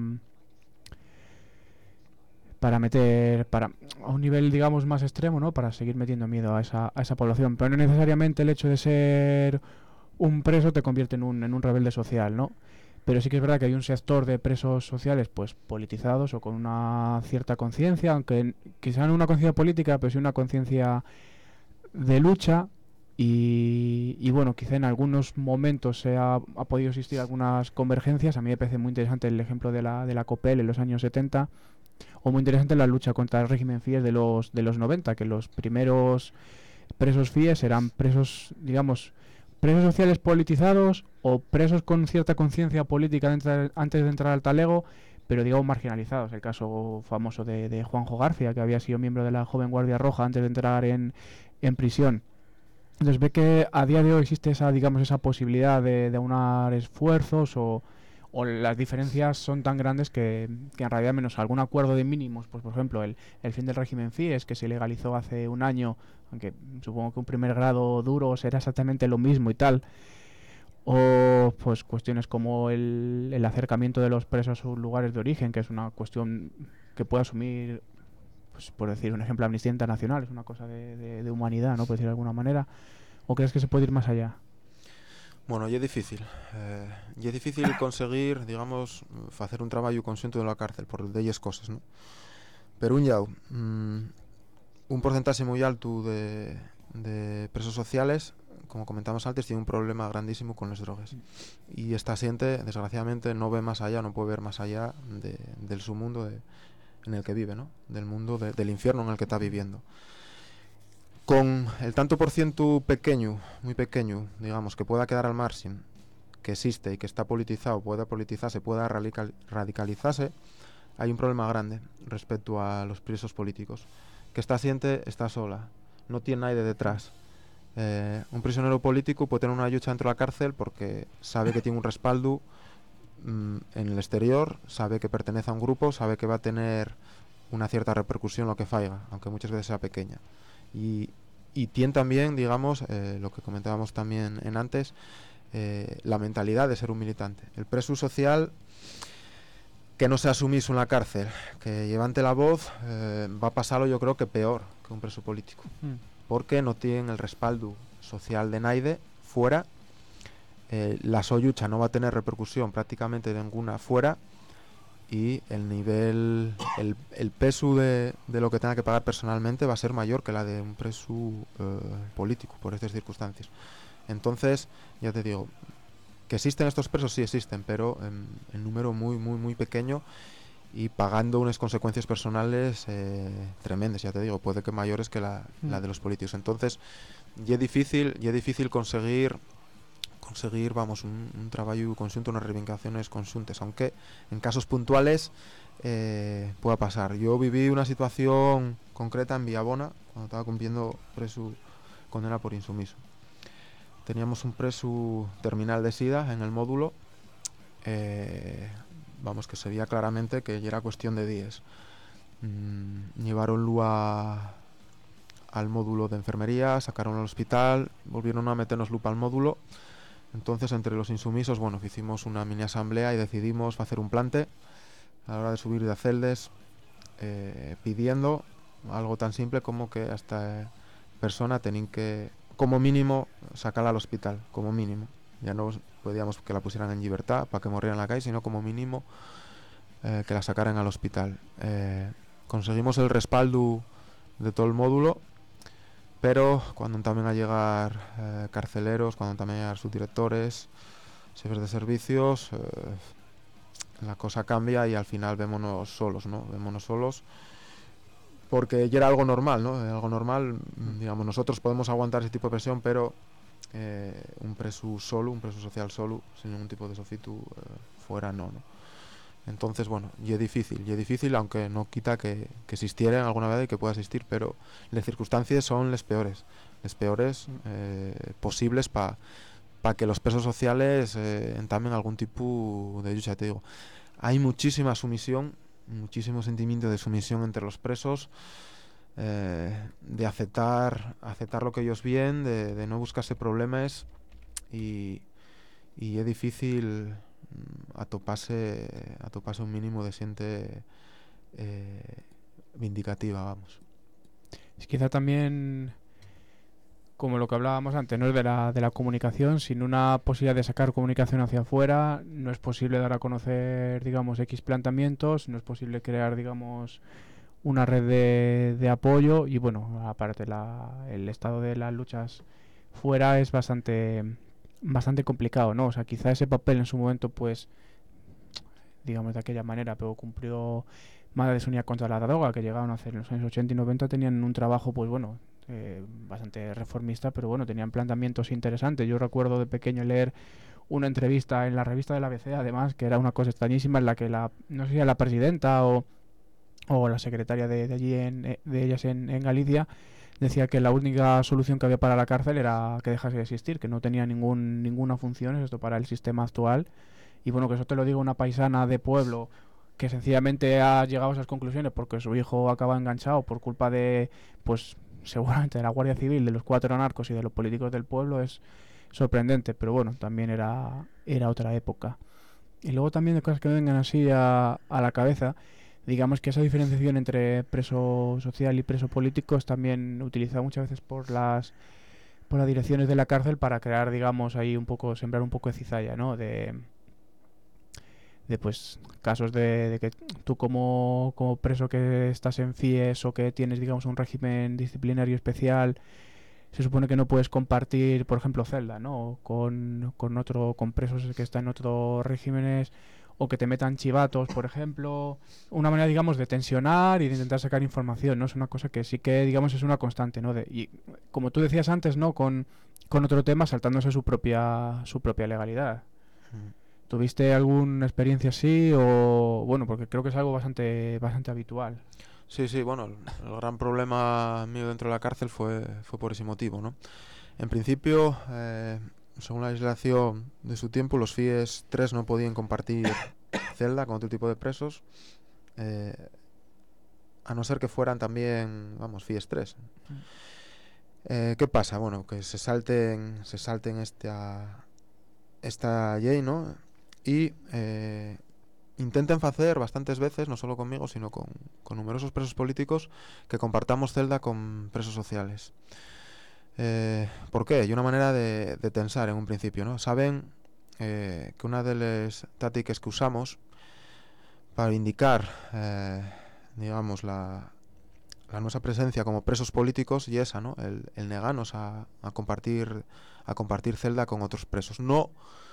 para meter, para a un nivel, digamos, más extremo, ¿no? Para seguir metiendo miedo a esa, a esa población, pero no necesariamente el hecho de ser un preso te convierte en un, en un rebelde social, ¿no? Pero sí que es verdad que hay un sector de presos sociales pues politizados o con una cierta conciencia, aunque quizá no una conciencia política, pero sí una conciencia de lucha, Y, y bueno, quizá en algunos momentos se ha, ha podido existir algunas convergencias. A mí me parece muy interesante el ejemplo de la, de la COPEL en los años setenta, o muy interesante la lucha contra el régimen FIES de los, de los noventa, que los primeros presos FIES eran presos, digamos, presos sociales politizados o presos con cierta conciencia política de antes de entrar al talego, pero digamos marginalizados. El caso famoso de, de Juanjo García, que había sido miembro de la Joven Guardia Roja antes de entrar en, en prisión. Entonces ve que a día de hoy existe esa, digamos, esa posibilidad de, de aunar esfuerzos, o, o las diferencias son tan grandes que, que en realidad menos algún acuerdo de mínimos, pues por ejemplo el, el fin del régimen FIES, que se legalizó hace un año, aunque supongo que un primer grado duro será exactamente lo mismo y tal, o pues cuestiones como el, el acercamiento de los presos a sus lugares de origen, que es una cuestión que puede asumir, pues por decir un ejemplo, Amnistía Internacional, es una cosa de, de, de humanidad, ¿no? Por decir de alguna manera. ¿O crees que se puede ir más allá? Bueno, y é difícil. Eh, e é difícil conseguir, digamos, facer un traballo conxunto da cárcel por delles cosas, ¿no? Pero un llau, mmm, un porcentaxe moi alto de, de presos sociales, como comentamos antes, tiene un problema grandísimo con las drogas. Y esta gente, desgraciadamente, no ve más allá, no puede ver más allá de, del su mundo de, en el que vive, ¿no? Del mundo, de, del infierno en el que está viviendo. Con el tanto por ciento pequeño, muy pequeño, digamos, que pueda quedar al margen, que existe y que está politizado, pueda politizarse, pueda radical, radicalizarse, hay un problema grande respecto a los presos políticos. Que esta gente está sola, no tiene nadie detrás. Eh, un prisionero político puede tener una lucha dentro de la cárcel porque sabe que tiene un respaldo mmm, en el exterior, sabe que pertenece a un grupo, sabe que va a tener una cierta repercusión lo que faiga, aunque muchas veces sea pequeña. Y, y tiene también, digamos, eh, lo que comentábamos también en antes, eh, la mentalidad de ser un militante. El preso social que no sea sumiso en la cárcel, que levante la voz, eh, va a pasarlo yo creo que peor que un preso político. Mm. Porque no tienen el respaldo social de nadie fuera, eh, la soyucha no va a tener repercusión prácticamente ninguna fuera, y el nivel, el, el peso de, de lo que tenga que pagar personalmente va a ser mayor que la de un preso eh, político por estas circunstancias. Entonces, ya te digo, que existen estos presos, sí existen, pero en, en número muy, muy, muy pequeño, y pagando unas consecuencias personales eh, tremendas, ya te digo, puede que mayores que la, mm. la de los políticos. Entonces, ya es difícil, ya es difícil conseguir conseguir, vamos, un, un trabajo conjunto, unas reivindicaciones conjuntas, aunque en casos puntuales eh, pueda pasar. Yo viví una situación concreta en Villabona cuando estaba cumpliendo preso condena por insumiso. Teníamos un preso terminal de sida en el módulo, eh, vamos, que se veía claramente que ya era cuestión de días. Mm, llevaronlo a, al módulo de enfermería, sacaronlo al hospital, volvieron a meternos lupa al módulo. Entonces, entre los insumisos, bueno, hicimos una mini asamblea y decidimos hacer un plante a la hora de subir de celdes, eh, pidiendo algo tan simple como que a esta persona tenían que, como mínimo, sacarla al hospital, como mínimo. Ya no podíamos que la pusieran en libertad para que muriera en la calle, sino como mínimo eh, que la sacaran al hospital. Eh, conseguimos el respaldo de todo el módulo, pero cuando también a llegar eh, carceleros, cuando también a llegar subdirectores, jefes de servicios, eh, la cosa cambia y al final vémonos solos, ¿no? Vémonos solos porque ya era algo normal, ¿no? Era algo normal, digamos, nosotros podemos aguantar ese tipo de presión, pero eh, un preso solo, un preso social solo, sin ningún tipo de sofitu eh, fuera, no, ¿no? Entonces, bueno, y es difícil, y es difícil, aunque no quita que, que existiera alguna vez y que pueda existir, pero las circunstancias son las peores, las peores eh, posibles para pa que los presos sociales eh, entamen algún tipo de lucha. Te digo, hay muchísima sumisión, muchísimo sentimiento de sumisión entre los presos, eh, de aceptar, aceptar lo que ellos ven, de, de no buscarse problemas, y, y es difícil atopase atopase un mínimo de siente eh, vindicativa, vamos. Es quizá también, como lo que hablábamos antes, no es de la, de la comunicación. Sin una posibilidad de sacar comunicación hacia afuera, no es posible dar a conocer, digamos, X planteamientos, no es posible crear, digamos, una red de, de apoyo. Y bueno, aparte la, el estado de las luchas fuera es bastante bastante complicado, ¿no? O sea, quizá ese papel en su momento, pues, digamos de aquella manera, pero cumplió. Madres Unidas contra la Droga, que llegaron a hacer en los años ochenta y noventa, tenían un trabajo, pues bueno, eh, bastante reformista, pero bueno, tenían planteamientos interesantes. Yo recuerdo de pequeño leer una entrevista en la revista del A B C, además, que era una cosa extrañísima, en la que la, no sé si era la presidenta o, o la secretaria de, de allí, en, de ellas en, en Galicia, decía que la única solución que había para la cárcel era que dejase de existir, que no tenía ningún, ninguna función esto para el sistema actual. Y bueno, que eso te lo diga una paisana de pueblo que sencillamente ha llegado a esas conclusiones porque su hijo acaba enganchado por culpa de, pues, seguramente de la Guardia Civil, de los cuatro narcos y de los políticos del pueblo, es sorprendente, pero bueno, también era, era otra época. Y luego también de cosas que me vengan así a, a la cabeza, digamos que esa diferenciación entre preso social y preso político es también utilizada muchas veces por las por las direcciones de la cárcel para crear, digamos, ahí un poco, sembrar un poco de cizalla, ¿no? De de pues casos de, de que tú como, como preso que estás en FIES o que tienes, digamos, un régimen disciplinario especial, se supone que no puedes compartir, por ejemplo, celda, ¿no? Con, con otro, con presos que están en otros regímenes, o que te metan chivatos, por ejemplo. Una manera, digamos, de tensionar y de intentar sacar información, ¿no? Es una cosa que sí que, digamos, es una constante, ¿no? De, y como tú decías antes, ¿no? Con, con otro tema, saltándose su propia, su propia legalidad. Mm. ¿Tuviste alguna experiencia así o bueno, porque creo que es algo bastante bastante habitual? Sí, sí, bueno, el, el gran problema mío dentro de la cárcel fue, fue por ese motivo, ¿no? En principio, eh, según la legislación de su tiempo, los FIES tres no podían compartir celda con otro tipo de presos, eh, a no ser que fueran también, vamos, FIES tres. Eh, ¿Qué pasa? Bueno, que se salten, se salten esta, esta ley, ¿no? Y eh, intenten hacer bastantes veces, no solo conmigo, sino con, con numerosos presos políticos, que compartamos celda con presos sociales. Eh, ¿Por qué? Y una manera de, de tensar en un principio, ¿no? Saben eh, que una de las tácticas que usamos para indicar, eh, digamos, la, la nuestra presencia como presos políticos y esa, ¿no? El, el negarnos a, a compartir a compartir celda con otros presos. No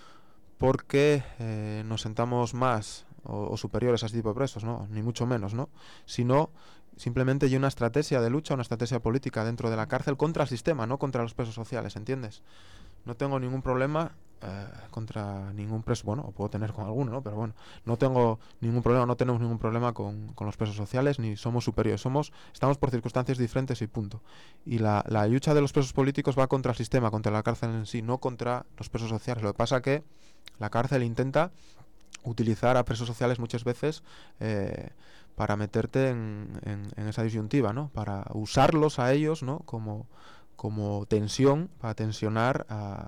porque eh, nos sentamos más o, o superiores a ese tipo de presos, ¿no? Ni mucho menos, ¿no? Sino simplemente hay una estrategia de lucha, una estrategia política dentro de la cárcel contra el sistema, no contra los presos sociales, ¿entiendes? No tengo ningún problema eh, contra ningún preso, bueno, o puedo tener con alguno, ¿no? Pero bueno, no tengo ningún problema, no tenemos ningún problema con, con los presos sociales, ni somos superiores, somos, estamos por circunstancias diferentes y punto. Y la, la lucha de los presos políticos va contra el sistema, contra la cárcel en sí, no contra los presos sociales. Lo que pasa que la cárcel intenta utilizar a presos sociales muchas veces eh, para meterte en, en, en esa disyuntiva, ¿no? Para usarlos a ellos, ¿no? Como, como tensión, para tensionar a,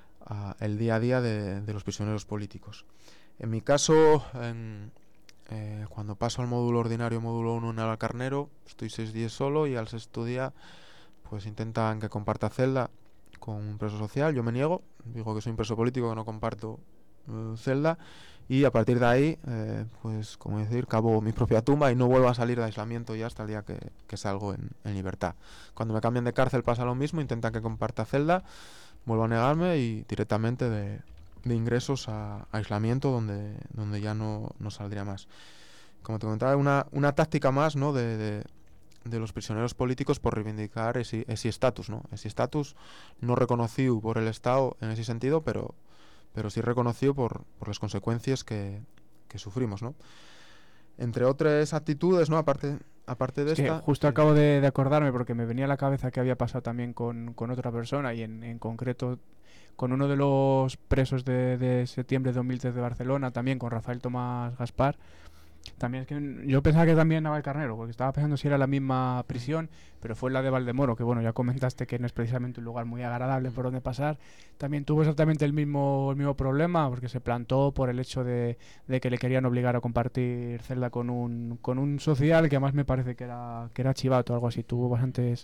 a el día a día de, de los prisioneros políticos. En mi caso, en, eh, cuando paso al módulo ordinario, módulo uno en Alcarnero, estoy seis días solo y al sexto día pues intentan que comparta celda con un preso social. Yo me niego, digo que soy un preso político, que no comparto uh, celda, y a partir de ahí, eh, pues como decir, cavo mi propia tumba y no vuelvo a salir de aislamiento ya hasta el día que, que salgo en, en libertad. Cuando me cambian de cárcel pasa lo mismo, intentan que comparta celda, vuelvo a negarme y directamente de, de ingresos a, a aislamiento donde, donde ya no, no saldría más. Como te comentaba, una, una táctica más, ¿no? de, de de los prisioneros políticos por reivindicar ese estatus, ¿no? Ese estatus no reconocido por el Estado en ese sentido, pero pero sí reconocido por, por las consecuencias que, que sufrimos, ¿no? Entre otras actitudes, ¿no? Aparte, aparte de es esta... Que justo eh, acabo de, de acordarme porque me venía a la cabeza que había pasado también con, con otra persona y en, en concreto con uno de los presos de, de septiembre de dos mil tres de Barcelona, también con Rafael Tomás Gaspar. También es que yo pensaba que también Navalcarnero, porque estaba pensando si era la misma prisión, pero fue la de Valdemoro, que bueno, ya comentaste que no es precisamente un lugar muy agradable por donde pasar. También tuvo exactamente el mismo el mismo problema, porque se plantó por el hecho de, de que le querían obligar a compartir celda con un con un social que además me parece que era que era chivato o algo así. Tuvo bastantes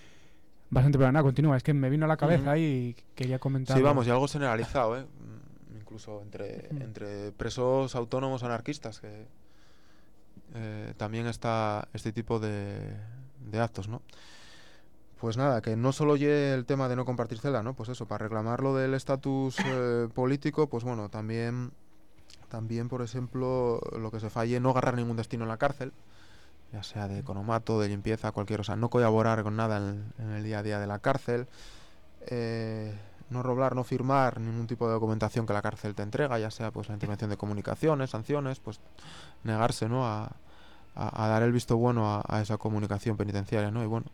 bastante problema. Nada, continúa, es que me vino a la cabeza uh-huh. y quería comentar. Sí, vamos, y algo generalizado, ¿eh? Incluso entre, uh-huh. entre presos autónomos anarquistas que Eh, también está este tipo de, de actos, ¿no? Pues nada, que no solo llegue el tema de no compartir celda, ¿no? Pues eso, para reclamar lo del estatus eh, político, pues bueno, también, también, por ejemplo, lo que se falle, no agarrar ningún destino en la cárcel, ya sea de economato, de limpieza, cualquier cosa, no colaborar con nada en, en el día a día de la cárcel, eh, no robar, no firmar ningún tipo de documentación que la cárcel te entrega, ya sea pues la intervención de comunicaciones, sanciones, pues negarse, ¿no? a, a, a dar el visto bueno a, a esa comunicación penitenciaria, ¿no? Y bueno,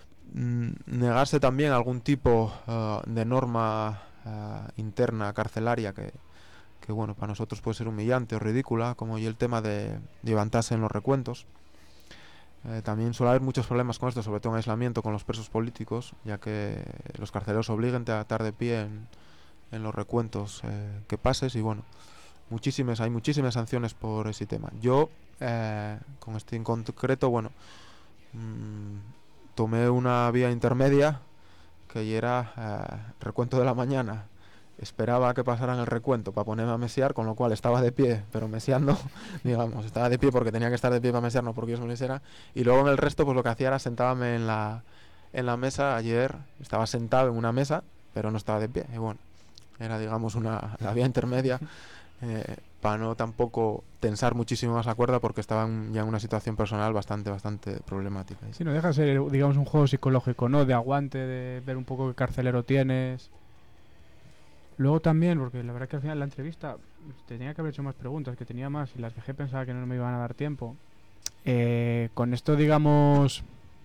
negarse también a algún tipo uh, de norma uh, interna carcelaria que, que bueno, para nosotros puede ser humillante o ridícula, como y el tema de, de levantarse en los recuentos. Eh, también suele haber muchos problemas con esto, sobre todo en aislamiento con los presos políticos, ya que los carceleros obligan a estar de pie en, en los recuentos eh, que pases, y bueno, muchísimas, hay muchísimas sanciones por ese tema. Yo, eh, con este en concreto, bueno, mmm, tomé una vía intermedia que era eh, recuento de la mañana. Esperaba a que pasaran el recuento para ponerme a mesear, con lo cual estaba de pie, pero meseando, digamos, estaba de pie porque tenía que estar de pie para mesear, no porque yo me lo hiciera. Y luego en el resto, pues lo que hacía era sentábame en la, en la mesa. Ayer estaba sentado en una mesa, pero no estaba de pie. Y bueno, era, digamos, una, la vía intermedia. Eh, para no tampoco tensar muchísimo más la cuerda, porque estaban ya en una situación personal bastante bastante problemática. Sí, no deja de ser, digamos, un juego psicológico, ¿no? De aguante, de ver un poco qué carcelero tienes. Luego también, porque la verdad que al final de la entrevista tenía que haber hecho más preguntas, que tenía más, y las dejé, pensaba que no me iban a dar tiempo. Eh, con esto, digamos,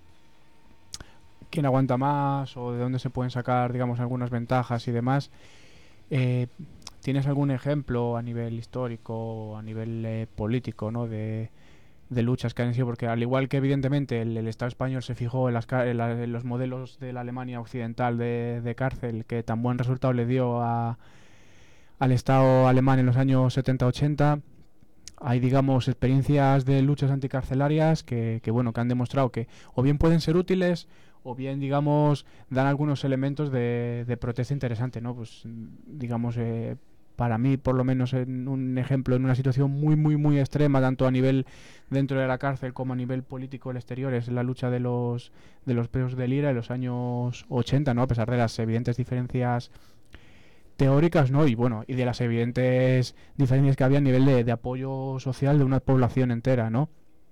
quién aguanta más o de dónde se pueden sacar, digamos, algunas ventajas y demás. Eh, ¿Tienes algún ejemplo a nivel histórico, a nivel eh, político, ¿no? de, de luchas que han sido? Porque al igual que evidentemente el, el Estado español se fijó en, las, en, la, en los modelos de la Alemania occidental de, de cárcel, que tan buen resultado le dio a, al Estado alemán en los años setenta ochenta, hay, digamos, experiencias de luchas anticarcelarias que, que, bueno, que han demostrado que o bien pueden ser útiles o bien, digamos, dan algunos elementos de, de protesta interesante, ¿no? Pues, digamos, eh, para mí, por lo menos, en un ejemplo, en una situación muy, muy, muy extrema, tanto a nivel dentro de la cárcel como a nivel político el exterior, es la lucha de los de los presos del I R A en los años ochenta, ¿no? A pesar de las evidentes diferencias teóricas, ¿no? Y bueno, y de las evidentes diferencias que había a nivel de, de apoyo social de una población entera, ¿no?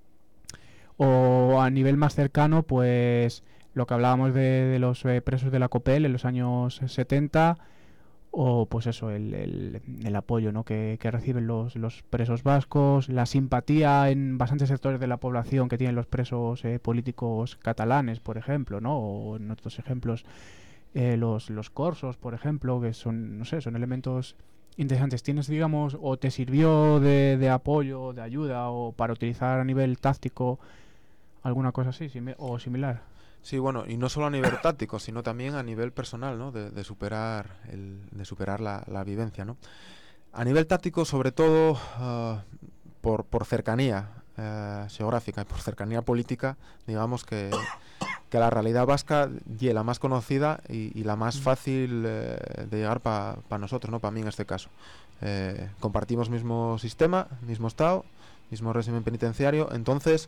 O a nivel más cercano, pues lo que hablábamos de, de los eh, presos de la COPEL en los años setenta, o pues eso, el, el, el apoyo, ¿no? que, que reciben los, los presos vascos, la simpatía en bastantes sectores de la población que tienen los presos eh, políticos catalanes, por ejemplo, ¿no? O en otros ejemplos, eh, los, los corsos, por ejemplo, que son, no sé, son elementos interesantes. ¿Tienes, digamos, o te sirvió de, de apoyo, de ayuda, o para utilizar a nivel táctico alguna cosa así, simi- o similar? Sí, bueno, y no solo a nivel táctico, sino también a nivel personal, ¿no? De, de superar, el, de superar la, la vivencia, ¿no? A nivel táctico, sobre todo, uh, por, por cercanía uh, geográfica y por cercanía política, digamos que, que la realidad vasca y la más conocida y, y la más fácil eh, de llegar para pa nosotros, ¿no? Para mí en este caso. Eh, compartimos mismo sistema, mismo estado, mismo régimen penitenciario, entonces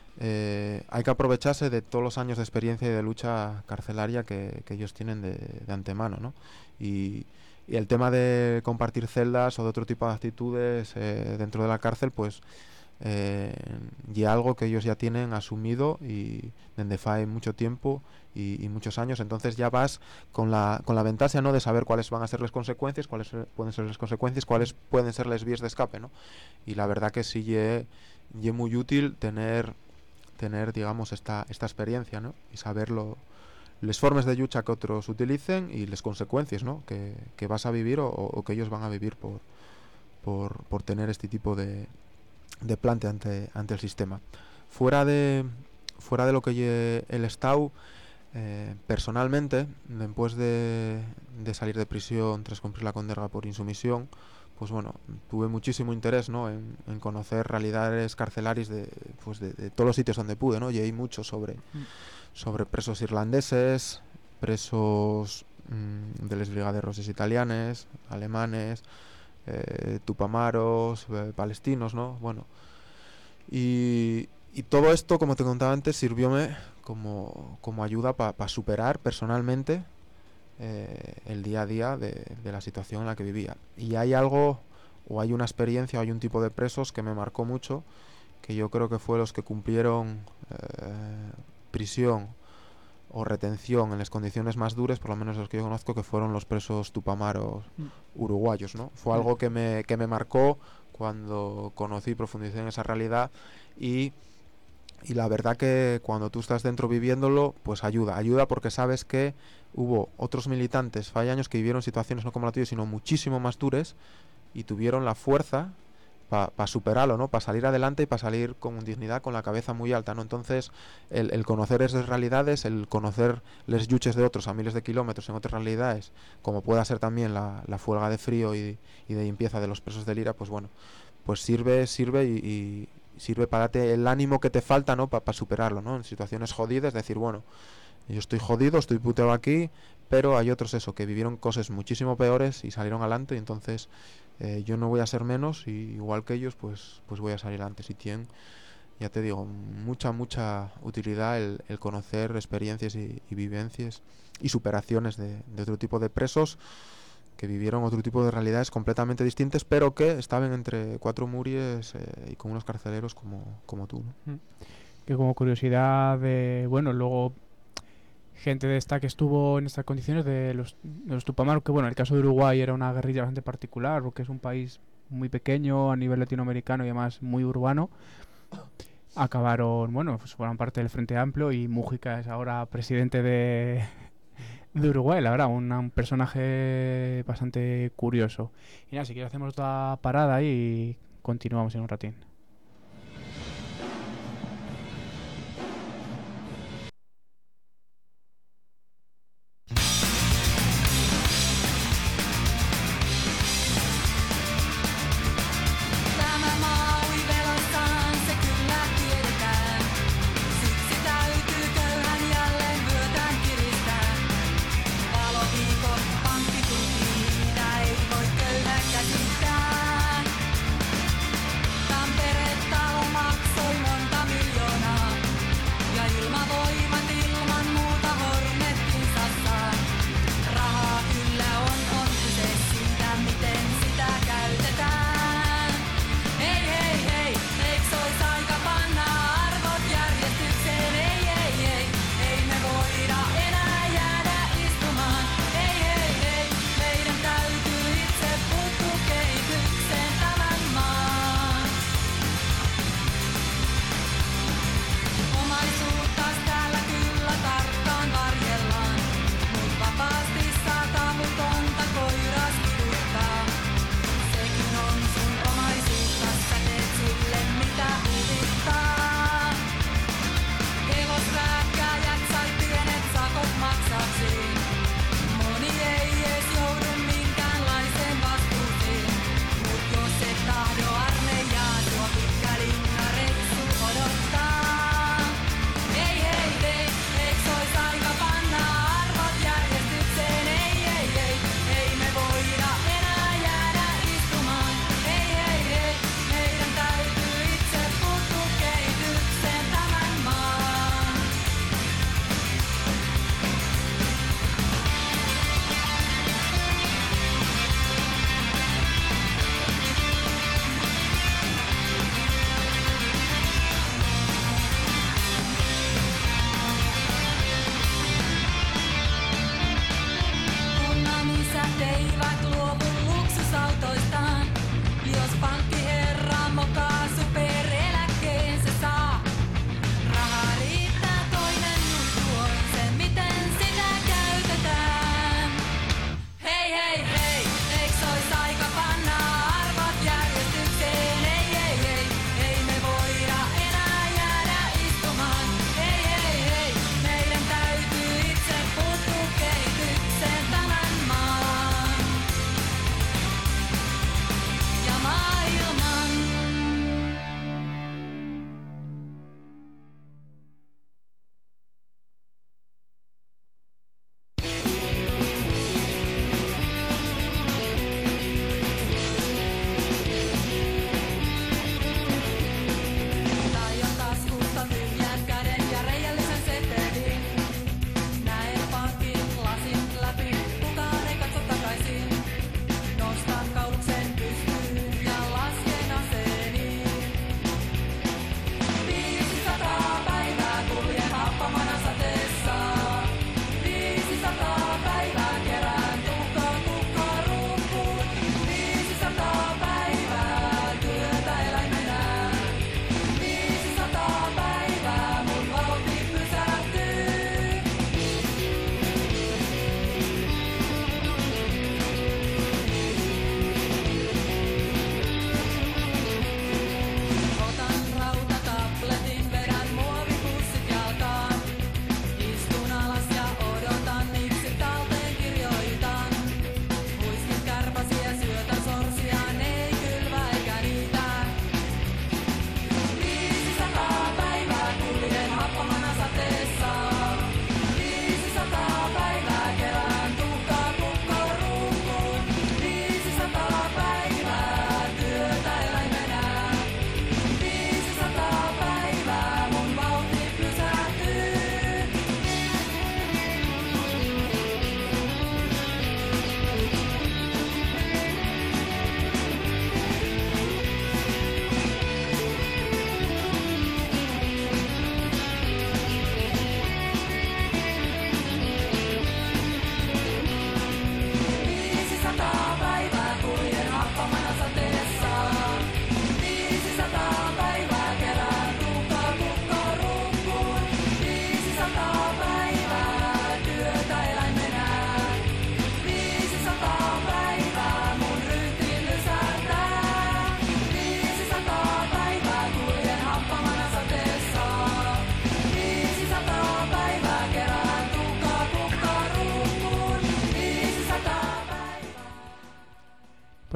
Eh, hay que aprovecharse de todos los años de experiencia y de lucha carcelaria que, que ellos tienen de, de antemano, ¿no? Y, y el tema de compartir celdas o de otro tipo de actitudes eh, dentro de la cárcel, pues eh, y algo que ellos ya tienen asumido y desde hace mucho tiempo y, y muchos años. Entonces ya vas con la, con la ventaja, ¿no? De saber cuáles van a ser las consecuencias, cuáles pueden ser las consecuencias, cuáles pueden ser las vías de escape, ¿no? Y la verdad que sí es muy útil tener tener, digamos, esta, esta experiencia, ¿no? Y saber lo, las formas de lucha que otros utilicen y las consecuencias, ¿no? Que, que vas a vivir o, o que ellos van a vivir por, por, por tener este tipo de, de plante ante, ante el sistema. Fuera de, fuera de lo que lle el Estado, eh, personalmente, después de, de salir de prisión tras cumplir la condena por insumisión, pues bueno, tuve muchísimo interés, ¿no? en, en conocer realidades carcelarias de, pues de, de todos los sitios donde pude, ¿no? Y hay mucho sobre, sobre presos irlandeses, presos mmm, de los brigadeiros italianes, alemanes, eh, tupamaros, eh, palestinos, ¿no? Bueno, y, y todo esto, como te contaba antes, sirvióme como, como ayuda para pa superar personalmente eh, el día a día de, de la situación en la que vivía. Y hay algo, o hay una experiencia, o hay un tipo de presos que me marcó mucho, que yo creo que fue los que cumplieron eh, prisión o retención en las condiciones más duras, por lo menos los que yo conozco, que fueron los presos tupamaros mm. uruguayos, ¿no? Fue algo que me, que me marcó cuando conocí y profundicé en esa realidad, y, y la verdad que cuando tú estás dentro viviéndolo, pues ayuda, ayuda porque sabes que hubo otros militantes hace años que vivieron situaciones no como la tuya, sino muchísimo más duras, y tuvieron la fuerza para pa superarlo, ¿no? Para salir adelante y para salir con dignidad, con la cabeza muy alta, ¿no? Entonces, el, el conocer esas realidades, el conocer les yuches de otros a miles de kilómetros en otras realidades, como pueda ser también la, la huelga de frío y, y de limpieza de los presos de Lira, pues bueno, pues sirve, sirve y, y sirve para darte el ánimo que te falta, ¿no? Para pa superarlo, ¿no? En situaciones jodidas, decir, bueno, yo estoy jodido, estoy puteado aquí, pero hay otros eso, que vivieron cosas muchísimo peores y salieron adelante, y entonces eh, yo no voy a ser menos, y igual que ellos, pues pues voy a salir adelante. Si tienen, ya te digo, mucha, mucha utilidad el, el conocer experiencias y, y vivencias y superaciones de, de otro tipo de presos que vivieron otro tipo de realidades completamente distintas, pero que estaban entre cuatro muries eh, y con unos carceleros como, como tú, ¿no? Que como curiosidad de, bueno, luego gente de esta que estuvo en estas condiciones de los, de los Tupamaros, que bueno, en el caso de Uruguay era una guerrilla bastante particular, porque es un país muy pequeño a nivel latinoamericano y además muy urbano. Acabaron, bueno, pues fueron parte del Frente Amplio, y Mújica es ahora presidente de, de Uruguay, la verdad, un, un personaje bastante curioso. Y nada, si quieres hacemos otra parada y continuamos en un ratín. Tampere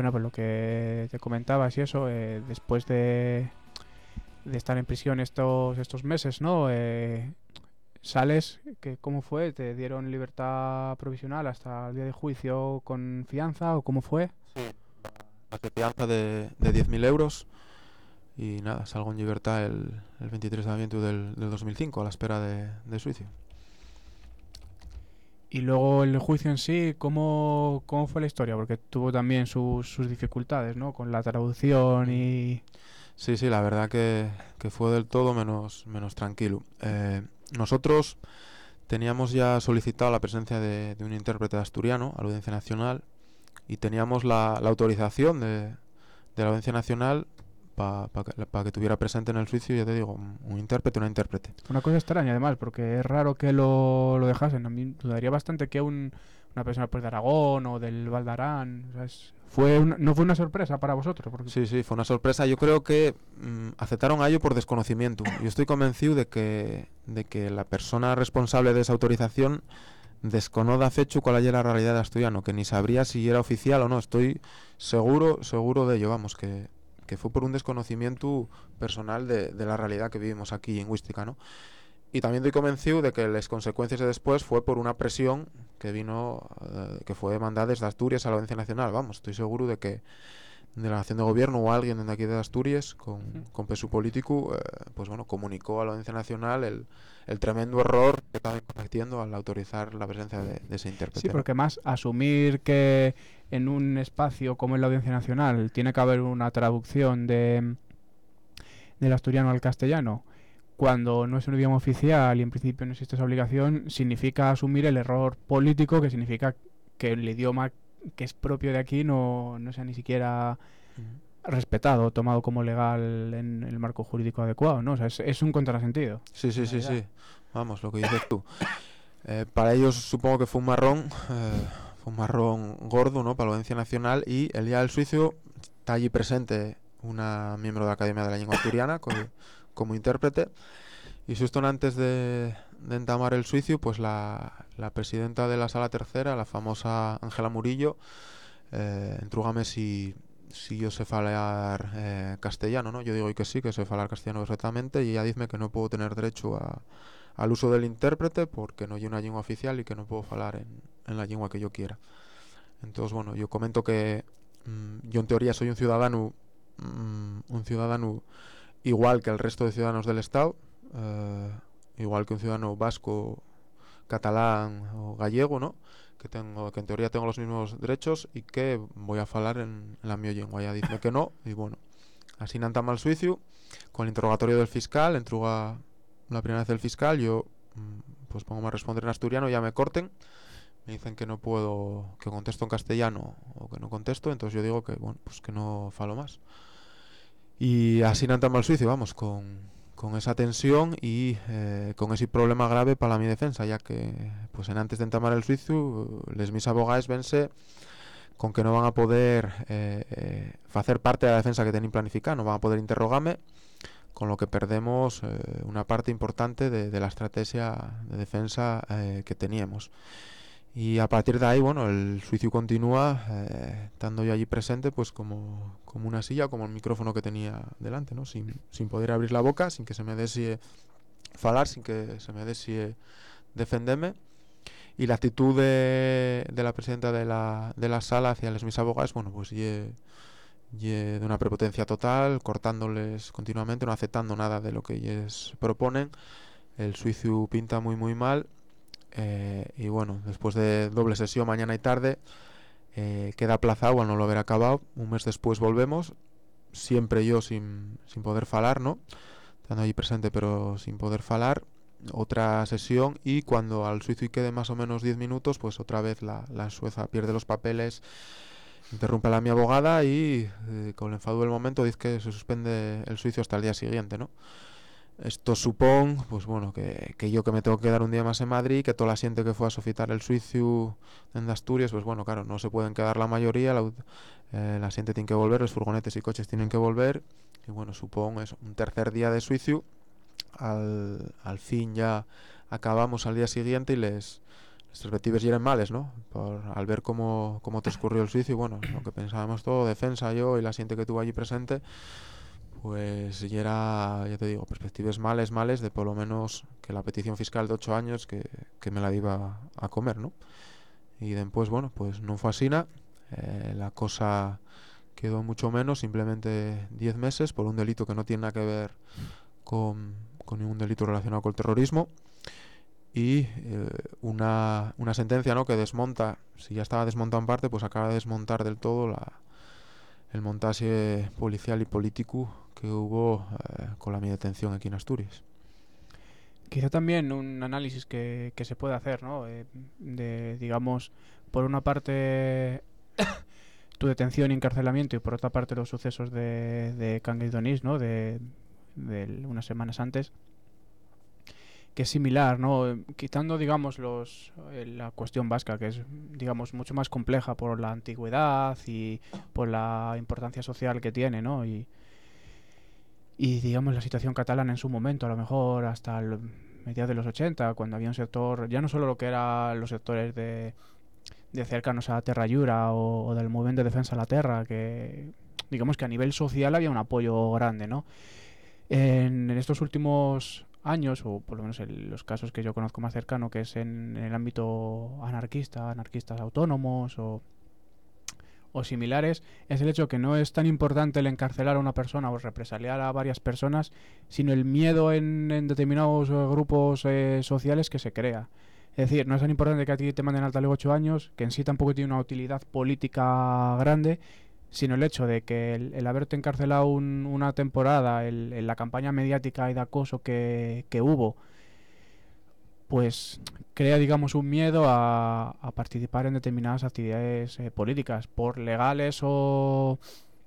bueno, pues lo que te comentabas y eso, eh, después de, de estar en prisión estos estos meses, ¿no? Eh, sales, que ¿cómo fue? ¿Te dieron libertad provisional hasta el día de juicio con fianza o cómo fue? De fianza de, de diez mil euros y nada, salgo en libertad el, el veintitrés de abril del, del dos mil cinco a la espera de, de juicio. Y luego el juicio en sí, ¿cómo, cómo fue la historia? Porque tuvo también sus, sus dificultades, ¿no? Con la traducción y... Sí, sí, la verdad que, que fue del todo menos, menos tranquilo. Eh, nosotros teníamos ya solicitado la presencia de, de un intérprete asturiano a la Audiencia Nacional y teníamos la, la autorización de, de la Audiencia Nacional para pa que, pa que tuviera presente en el juicio, ya te digo, un, un intérprete, una intérprete. Una cosa extraña además, porque es raro que lo, lo dejasen. A mí dudaría bastante que un, una persona pues, de Aragón o del Valdarán... O sea, es, fue una, ¿no fue una sorpresa para vosotros? Porque... Sí, sí, fue una sorpresa. Yo creo que mm, aceptaron a ello por desconocimiento. Yo estoy convencido de que, de que la persona responsable de esa autorización desconoce a fecho cuál era la realidad de asturiano, que ni sabría si era oficial o no. Estoy seguro, seguro de ello, vamos, que, que fue por un desconocimiento personal de, de la realidad que vivimos aquí lingüística, ¿no? Y también estoy convencido de que las consecuencias de después fue por una presión que vino, eh, que fue mandada desde Asturias a la Audiencia Nacional. Vamos, estoy seguro de que de la acción de gobierno o alguien de aquí de Asturias con, con peso político, eh, pues bueno, comunicó a la Audiencia Nacional el, el tremendo error que estaba cometiendo al autorizar la presencia de, de ese intérprete. Sí, ¿no? porque más asumir que en un espacio como es la Audiencia Nacional tiene que haber una traducción de del asturiano al castellano, cuando no es un idioma oficial y en principio no existe esa obligación, significa asumir el error político, que significa que el idioma que es propio de aquí no, no sea ni siquiera Mm. respetado, tomado como legal en el marco jurídico adecuado, ¿no? O sea, es, es un contrasentido. Sí, sí, en sí, realidad. sí. Vamos, lo que dices tú. Eh, para ellos supongo que fue un marrón, eh, fue un marrón gordo, ¿no? Para la Audiencia Nacional, y el día del juicio está allí presente una miembro de la Academia de la Lengua Asturiana co como intérprete, y justo antes de, de entamar el juicio, pues la, la presidenta de la Sala Tercera, la famosa Ángela Murillo, eh, entrúgame si, si yo sé falar eh, castellano, ¿no? Yo digo que sí, que sé falar castellano perfectamente, y ella dice que no puedo tener derecho a, al uso del intérprete porque no hay una lengua oficial y que no puedo falar en, en la lengua que yo quiera. Entonces, bueno, yo comento que mmm, yo en teoría soy un ciudadano mmm, un ciudadano igual que el resto de ciudadanos del Estado, eh, igual que un ciudadano vasco, catalán o gallego, ¿no? Que tengo, que en teoría tengo los mismos derechos y que voy a falar en, en la mi lengua. Ya dice que no, y bueno, así nantama el juicio con el interrogatorio del fiscal, entruga la primera vez el fiscal, yo pues pongo a responder en asturiano, ya me corten, me dicen que no puedo, que contesto en castellano o que no contesto, entonces yo digo que bueno, pues que no falo más. Y así nantama el juicio, vamos, con, con esa tensión y eh, con ese problema grave para mi defensa, ya que pues en antes de entamar el juicio les mis abogados vense con que no van a poder eh, eh, hacer parte de la defensa que tienen planificada, no van a poder interrogarme, con lo que perdemos eh, una parte importante de, de la estrategia de defensa eh, que teníamos. Y a partir de ahí, bueno, el juicio continúa, eh, estando yo allí presente, pues como, como una silla, como el micrófono que tenía delante, ¿no? Sin, sin poder abrir la boca, sin que se me dese falar, sin que se me dese defenderme. Y la actitud de, de la presidenta de la, de la sala hacia los mis abogados, bueno, pues ye, ye de una prepotencia total, cortándoles continuamente, no aceptando nada de lo que ellos proponen. El juicio pinta muy muy mal. Eh, y bueno, después de doble sesión mañana y tarde, eh, queda aplazado al no lo haber acabado. Un mes después volvemos, siempre yo sin, sin poder falar, ¿no? Estando allí presente pero sin poder falar. Otra sesión, y cuando al juicio quede más o menos diez minutos, pues otra vez la, la jueza pierde los papeles, interrumpe a la mi abogada y eh, con el enfado del momento dice que se suspende el juicio hasta el día siguiente, ¿no? Esto supón, pues bueno, que, que yo que me tengo que quedar un día más en Madrid, que toda la gente que fue a sofitar el juicio en Asturias, pues bueno, claro, no se pueden quedar la mayoría, la, eh, la gente tiene que volver, los furgonetes y coches tienen que volver, y bueno, supón eso, un tercer día de juicio, al, al fin ya acabamos al día siguiente y les, las perspectivas ya eran males, ¿no? Por, al ver cómo, cómo transcurrió el juicio, y bueno, lo que pensábamos todo, defensa, yo y la gente que tuvo allí presente, pues ya era, ya te digo, perspectivas males, males, de por lo menos que la petición fiscal de ocho años que, que me la iba a comer, ¿no? Y después, bueno, pues no fue así nada, eh, la cosa quedó mucho menos, simplemente diez meses por un delito que no tiene nada que ver con, con ningún delito relacionado con el terrorismo, y eh, una, una sentencia, ¿no?, que desmonta, si ya estaba desmontado en parte, pues acaba de desmontar del todo la, el montaje policial y político que hubo eh, con la mi detención aquí en Asturias. Quizá también un análisis que, que se puede hacer, ¿no? Eh, de, digamos, por una parte tu detención y encarcelamiento, y por otra parte los sucesos de, de Cangues d'Onís, ¿no? De, de unas semanas antes, que es similar, ¿no? Eh, Quitando, digamos, los eh, la cuestión vasca, que es, digamos, mucho más compleja por la antigüedad y por la importancia social que tiene, ¿no? Y, y digamos, la situación catalana en su momento, a lo mejor hasta el mediados de los ochenta, cuando había un sector, ya no solo lo que eran los sectores de, de cercanos a Terra Llura o, o del movimiento de defensa de la Terra, que digamos que a nivel social había un apoyo grande, ¿no? En, en estos últimos años, o por lo menos en los casos que yo conozco más cercano, que es en, en el ámbito anarquista, anarquistas autónomos o, o similares, es el hecho que no es tan importante el encarcelar a una persona o represaliar a varias personas, sino el miedo en, en determinados eh, grupos eh, sociales que se crea. Es decir, no es tan importante que a ti te manden al talego ocho años, que en sí tampoco tiene una utilidad política grande, sino el hecho de que el, el haberte encarcelado un, una temporada, el, el, la campaña mediática y de acoso que, que hubo, pues crea, digamos, un miedo a, a participar en determinadas actividades eh, políticas, por legales o,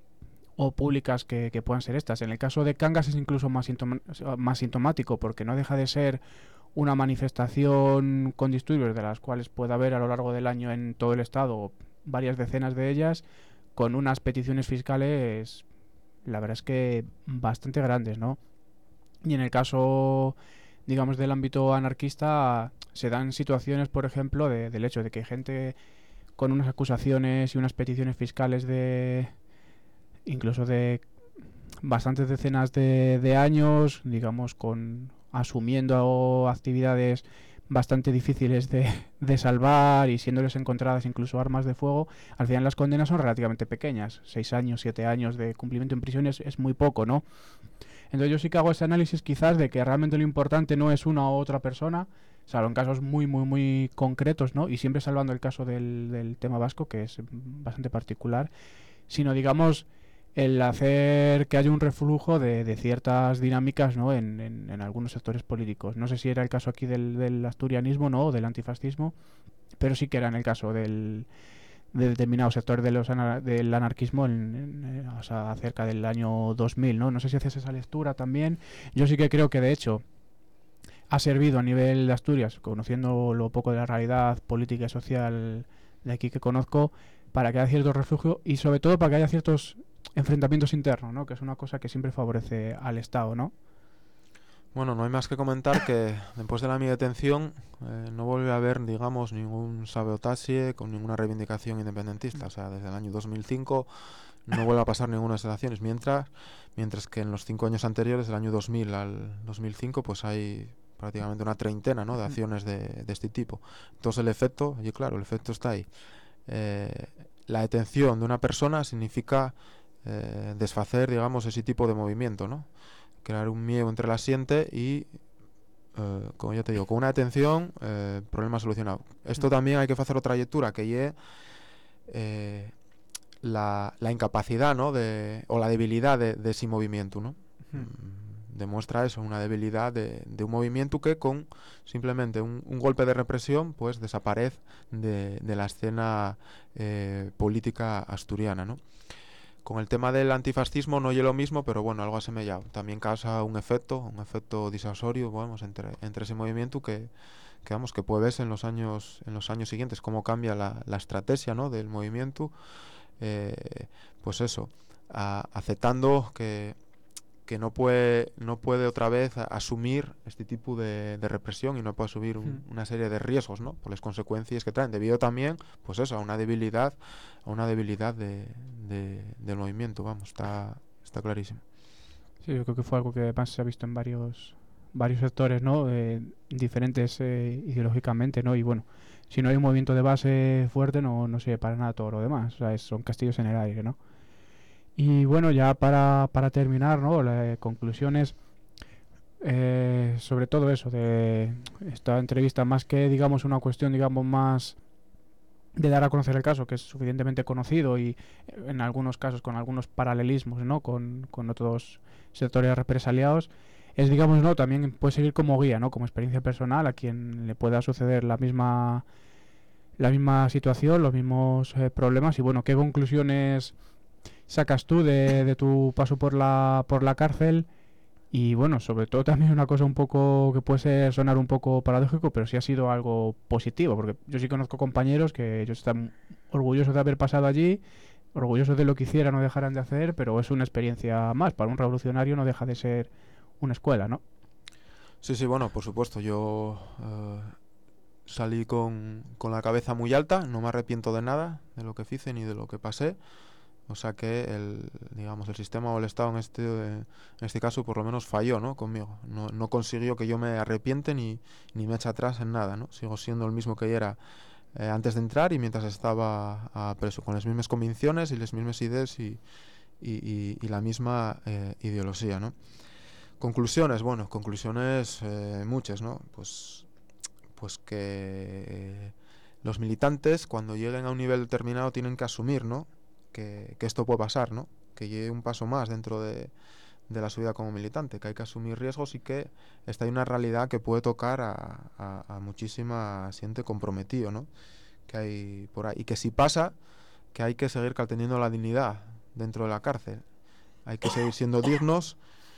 o públicas que, que puedan ser estas. En el caso de Cangas es incluso más, sintoma, más sintomático, porque no deja de ser una manifestación con disturbios, de las cuales puede haber a lo largo del año en todo el estado varias decenas de ellas, con unas peticiones fiscales, la verdad es que bastante grandes, ¿no? Y en el caso, digamos, del ámbito anarquista, se dan situaciones, por ejemplo, de, del hecho de que hay gente con unas acusaciones y unas peticiones fiscales de incluso de bastantes decenas de, de años, digamos, con asumiendo actividades bastante difíciles de, de salvar y siéndoles encontradas incluso armas de fuego, al final las condenas son relativamente pequeñas. Seis años, siete años de cumplimiento en prisión es, es muy poco, ¿no? Entonces yo sí que hago ese análisis quizás de que realmente lo importante no es una u otra persona, salvo en casos muy, muy, muy concretos, ¿no? Y siempre salvando el caso del, del tema vasco, que es bastante particular, sino, digamos, el hacer que haya un reflujo de, de ciertas dinámicas, ¿no? en, en, en algunos sectores políticos. No sé si era el caso aquí del, del asturianismo, ¿no? O del antifascismo, pero sí que era en el caso del de determinados sectores de los anar del anarquismo en, en, o sea, cerca del año dos mil, ¿no? No sé si haces esa lectura también. Yo sí que creo que, de hecho, ha servido a nivel de Asturias, conociendo lo poco de la realidad política y social de aquí que conozco, para que haya cierto refugio y sobre todo para que haya ciertos enfrentamientos internos, ¿no? Que es una cosa que siempre favorece al Estado, ¿no? Bueno, no hay más que comentar que después de la mi detención eh, no volvió a haber, digamos, ningún sabotaje con ninguna reivindicación independentista. O sea, desde el año dos mil cinco no vuelve a pasar ninguna de esas acciones. Mientras, mientras que en los cinco años anteriores, del año dos mil al dos mil cinco, pues hay prácticamente una treintena, ¿no?, de acciones de, de este tipo. Entonces el efecto, y claro, el efecto está ahí. Eh, la detención de una persona significa eh, desfacer, digamos, ese tipo de movimiento, ¿no? Crear un miedo entre la gente y, eh, como ya te digo, con una detención, eh, problema solucionado. Esto también hay que hacer otra lectura, que es eh, la, la incapacidad, ¿no?, de, o la debilidad de, de ese movimiento, ¿no? Mm. Demuestra eso, una debilidad de, de un movimiento que con simplemente un, un golpe de represión pues desaparece de, de la escena eh, política asturiana, ¿no? Con el tema del antifascismo no es lo mismo, pero bueno, algo asemejado. También causa un efecto, un efecto disuasorio, vamos, entre, entre ese movimiento que, que vamos, que puede verse en los años, en los años siguientes, cómo cambia la, la estrategia, ¿no?, del movimiento, eh, pues eso, a, aceptando que que no puede no puede otra vez asumir este tipo de, de represión y no puede asumir un, una serie de riesgos, ¿no? Por las consecuencias que traen, debido también, pues eso, a una debilidad, a una debilidad de, de, del movimiento, vamos, está, está clarísimo. Sí, yo creo que fue algo que además se ha visto en varios varios sectores, ¿no? Eh, diferentes eh, ideológicamente, ¿no? Y bueno, si no hay un movimiento de base fuerte, no, no sirve para nada todo lo demás. O sea, es- son castillos en el aire, ¿no? Y bueno, ya para, para terminar, ¿no? Las conclusiones, eh, sobre todo eso, de esta entrevista, más que, digamos, una cuestión, digamos, más de dar a conocer el caso, que es suficientemente conocido y eh, en algunos casos con algunos paralelismos, ¿no? Con, con otros sectores represaliados, es, digamos, ¿no? También puede seguir como guía, ¿no? Como experiencia personal a quien le pueda suceder la misma la misma situación, los mismos eh, problemas y bueno, ¿qué conclusiones sacas tú de, de tu paso por la por la cárcel? Y bueno, sobre todo también una cosa un poco que puede ser, sonar un poco paradójico, pero sí ha sido algo positivo, porque yo sí conozco compañeros que ellos están orgullosos de haber pasado allí, orgullosos de lo que hicieran o dejaran de hacer, pero es una experiencia más. Para un revolucionario no deja de ser una escuela, ¿no? Sí, sí, bueno, por supuesto, yo eh, salí con, con la cabeza muy alta, no me arrepiento de nada, de lo que hice ni de lo que pasé. O sea que el, digamos, el sistema o el Estado en este, en este caso por lo menos falló, ¿no? Conmigo. No, no consiguió que yo me arrepiente ni, ni me eche atrás en nada, ¿no? Sigo siendo el mismo que era eh, antes de entrar y mientras estaba a preso, con las mismas convicciones y las mismas ideas y, y, y, y la misma eh, ideología, ¿no? Conclusiones, bueno, conclusiones eh, muchas, ¿no? Pues, pues que eh, los militantes cuando lleguen a un nivel determinado tienen que asumir, ¿no? Que, que esto puede pasar, ¿no? Que llegue un paso más dentro de, de la su vida como militante, que hay que asumir riesgos y que esta hay una realidad que puede tocar a, a, a muchísima gente comprometido, ¿no? Que hay por ahí. Y que si pasa, que hay que seguir teniendo la dignidad dentro de la cárcel. Hay que seguir siendo dignos,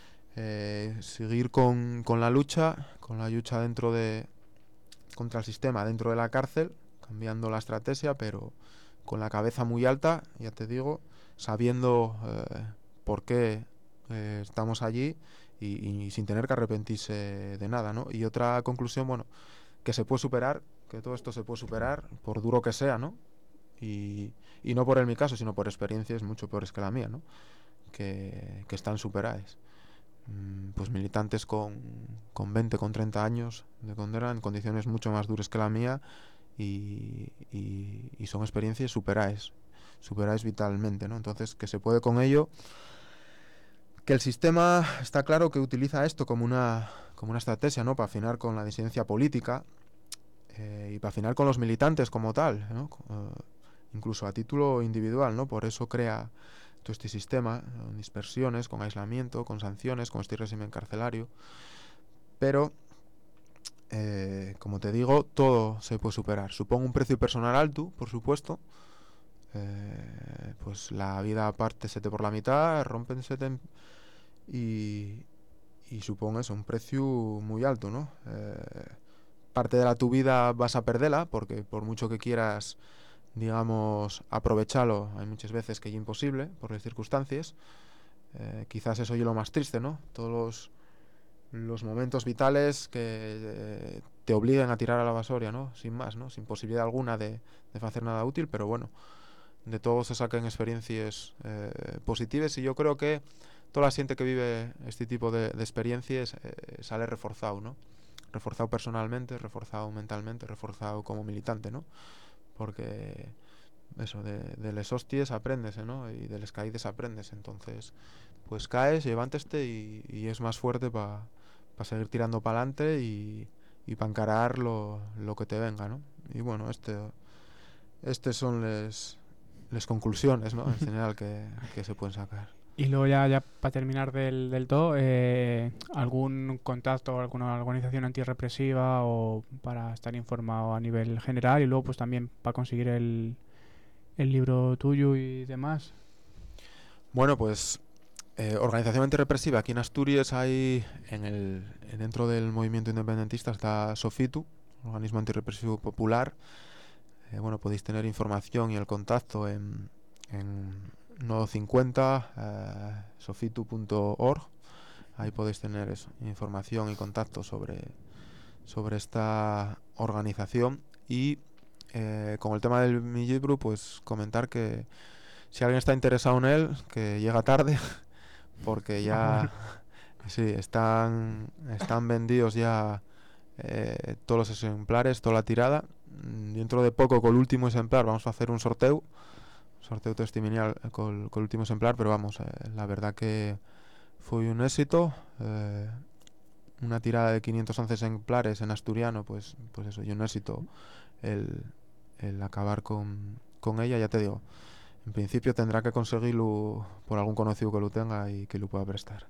eh, seguir con, con la lucha, con la lucha dentro de contra el sistema dentro de la cárcel, cambiando la estrategia, pero con la cabeza muy alta, ya te digo, sabiendo eh, por qué eh, estamos allí y, y sin tener que arrepentirse de nada, ¿no? Y otra conclusión, bueno, que se puede superar, que todo esto se puede superar, por duro que sea, ¿no? Y, y no por en mi caso, sino por experiencias mucho peores que la mía, ¿no? Que, que están superadas. Mm, Pues militantes con, con veinte, con treinta años de condena en condiciones mucho más duras que la mía y, y, y son experiencias superadas, superadas vitalmente, ¿no? Entonces, que se puede con ello, que el sistema está claro que utiliza esto como una, como una estrategia, ¿no? Para afinar con la disidencia política eh, y para afinar con los militantes como tal, ¿no? Uh, incluso a título individual, ¿no? Por eso crea todo este sistema, con dispersiones, con aislamiento, con sanciones, con este régimen carcelario. Pero, eh, como te digo, todo se puede superar. Supongo un precio personal alto, por supuesto. Eh, pues la vida aparte se te por la mitad, rompense y, y supongo eso, un precio muy alto, ¿no? Eh, parte de la tu vida vas a perderla, porque por mucho que quieras, digamos, aprovecharlo, hay muchas veces que es imposible por las circunstancias. Eh, quizás eso es lo más triste, ¿no? Todos los, los momentos vitales que eh, te obligan a tirar a la basura, ¿no? Sin más, ¿no? Sin posibilidad alguna de, de hacer nada útil, pero bueno, de todo se sacan experiencias eh, positivas y yo creo que toda la gente que vive este tipo de, de experiencias eh, sale reforzado, ¿no? Reforzado personalmente, reforzado mentalmente, reforzado como militante, ¿no? Porque eso, de, de les hostias aprendes, ¿no? Y de les caídas aprendes, entonces pues caes, levántate y, y es más fuerte para pa seguir tirando para adelante y, y para encarar lo, lo que te venga, ¿no? Y bueno, este estas son las las conclusiones, ¿no? En general que, que se pueden sacar. Y luego ya, ya para terminar del, del todo, eh, ¿algún contacto o alguna organización antirrepresiva o para estar informado a nivel general y luego pues también para conseguir el, el libro tuyo y demás? Bueno, pues eh, organización antirrepresiva aquí en Asturias hay en el dentro del movimiento independentista está Sofitu, organismo antirrepresivo popular. Eh, bueno, podéis tener información y el contacto en, en nodo cincuenta, eh, sofitu punto org ahí podéis tener eso, información y contacto sobre, sobre esta organización. Y eh, con el tema del mi libro, pues comentar que si alguien está interesado en él, que llega tarde, porque ya Ah, bueno. sí, están, están vendidos ya eh, todos los ejemplares, toda la tirada. Mm, Dentro de poco, con el último ejemplar, vamos a hacer un sorteo, sorteo testimonial eh, con, con el último ejemplar, pero vamos, eh, la verdad que fue un éxito. eh, una tirada de quinientos once ejemplares en asturiano, pues, pues eso, y un éxito el, el acabar con, con ella, ya te digo. En principio tendrá que conseguirlo por algún conocido que lo tenga y que lo pueda prestar.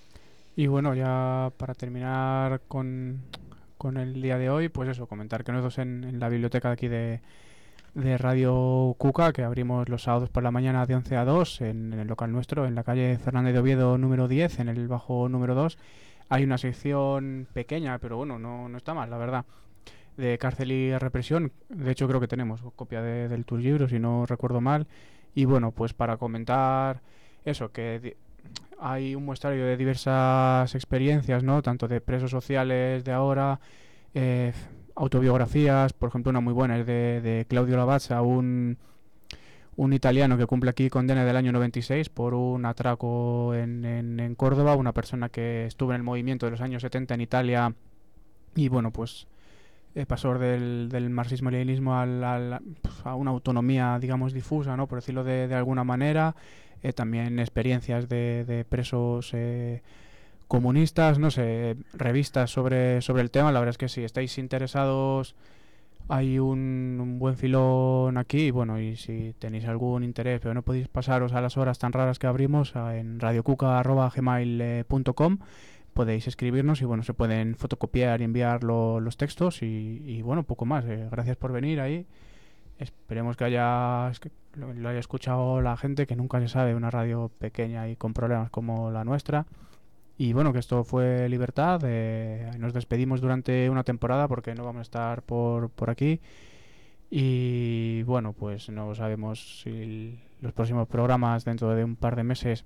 Y bueno, ya para terminar con, con el día de hoy, pues eso, comentar que nosotros en, en la biblioteca de aquí de, de Radio Cuca, que abrimos los sábados por la mañana de once a dos en, en el local nuestro, en la calle Fernández de Oviedo número diez, en el bajo número dos, hay una sección pequeña, pero bueno, no, no está mal, la verdad, de cárcel y represión. De hecho, creo que tenemos copia de, del tu libro, si no recuerdo mal. Y bueno, pues para comentar eso, que di- hay un muestrario de diversas experiencias, ¿no? Tanto de presos sociales de ahora, eh, autobiografías, por ejemplo, una muy buena es de, de Claudio Lavazza, un, un italiano que cumple aquí condena del año noventa y seis por un atraco en, en, en Córdoba, una persona que estuvo en el movimiento de los años setenta en Italia y bueno, pues eh, pasó del, del marxismo-leninismo al- al- pues, a una autonomía, digamos, difusa, ¿no? Por decirlo de, de alguna manera. Eh, también experiencias de, de presos eh, comunistas, no sé, revistas sobre, sobre el tema. La verdad es que si estáis interesados, hay un, un buen filón aquí. Y bueno, y si tenéis algún interés, pero no podéis pasaros a las horas tan raras que abrimos, a- en radiocuca arroba gmail punto com, podéis escribirnos y bueno, se pueden fotocopiar y enviar lo- los textos y, y bueno, poco más. Eh, gracias por venir ahí. Esperemos que haya es que lo, lo haya escuchado la gente, que nunca se sabe, una radio pequeña y con problemas como la nuestra. Y bueno, que esto fue Libertad. Eh, nos despedimos durante una temporada porque no vamos a estar por, por aquí. Y bueno, pues no sabemos si los próximos programas dentro de un par de meses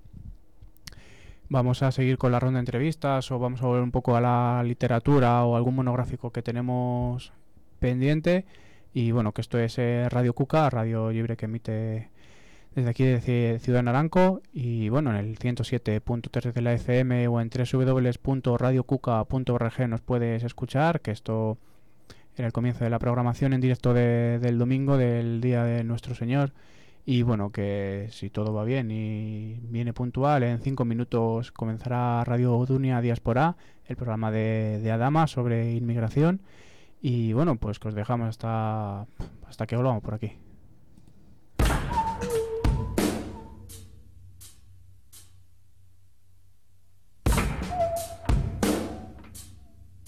vamos a seguir con la ronda de entrevistas o vamos a volver un poco a la literatura o algún monográfico que tenemos pendiente. Y bueno, que esto es eh, Radio Cuca, radio libre que emite desde aquí de Ciudad Naranco. Y bueno, en el ciento siete punto tres de la F M o en doble u doble u doble u punto radio cuca punto org nos puedes escuchar, que esto en el comienzo de la programación en directo de, del domingo del Día de Nuestro Señor. Y bueno, que si todo va bien y viene puntual, en cinco minutos comenzará Radio Dunia Diaspora, el programa de, de Adama sobre inmigración. Y bueno, pues que os dejamos hasta, hasta que volvamos por aquí.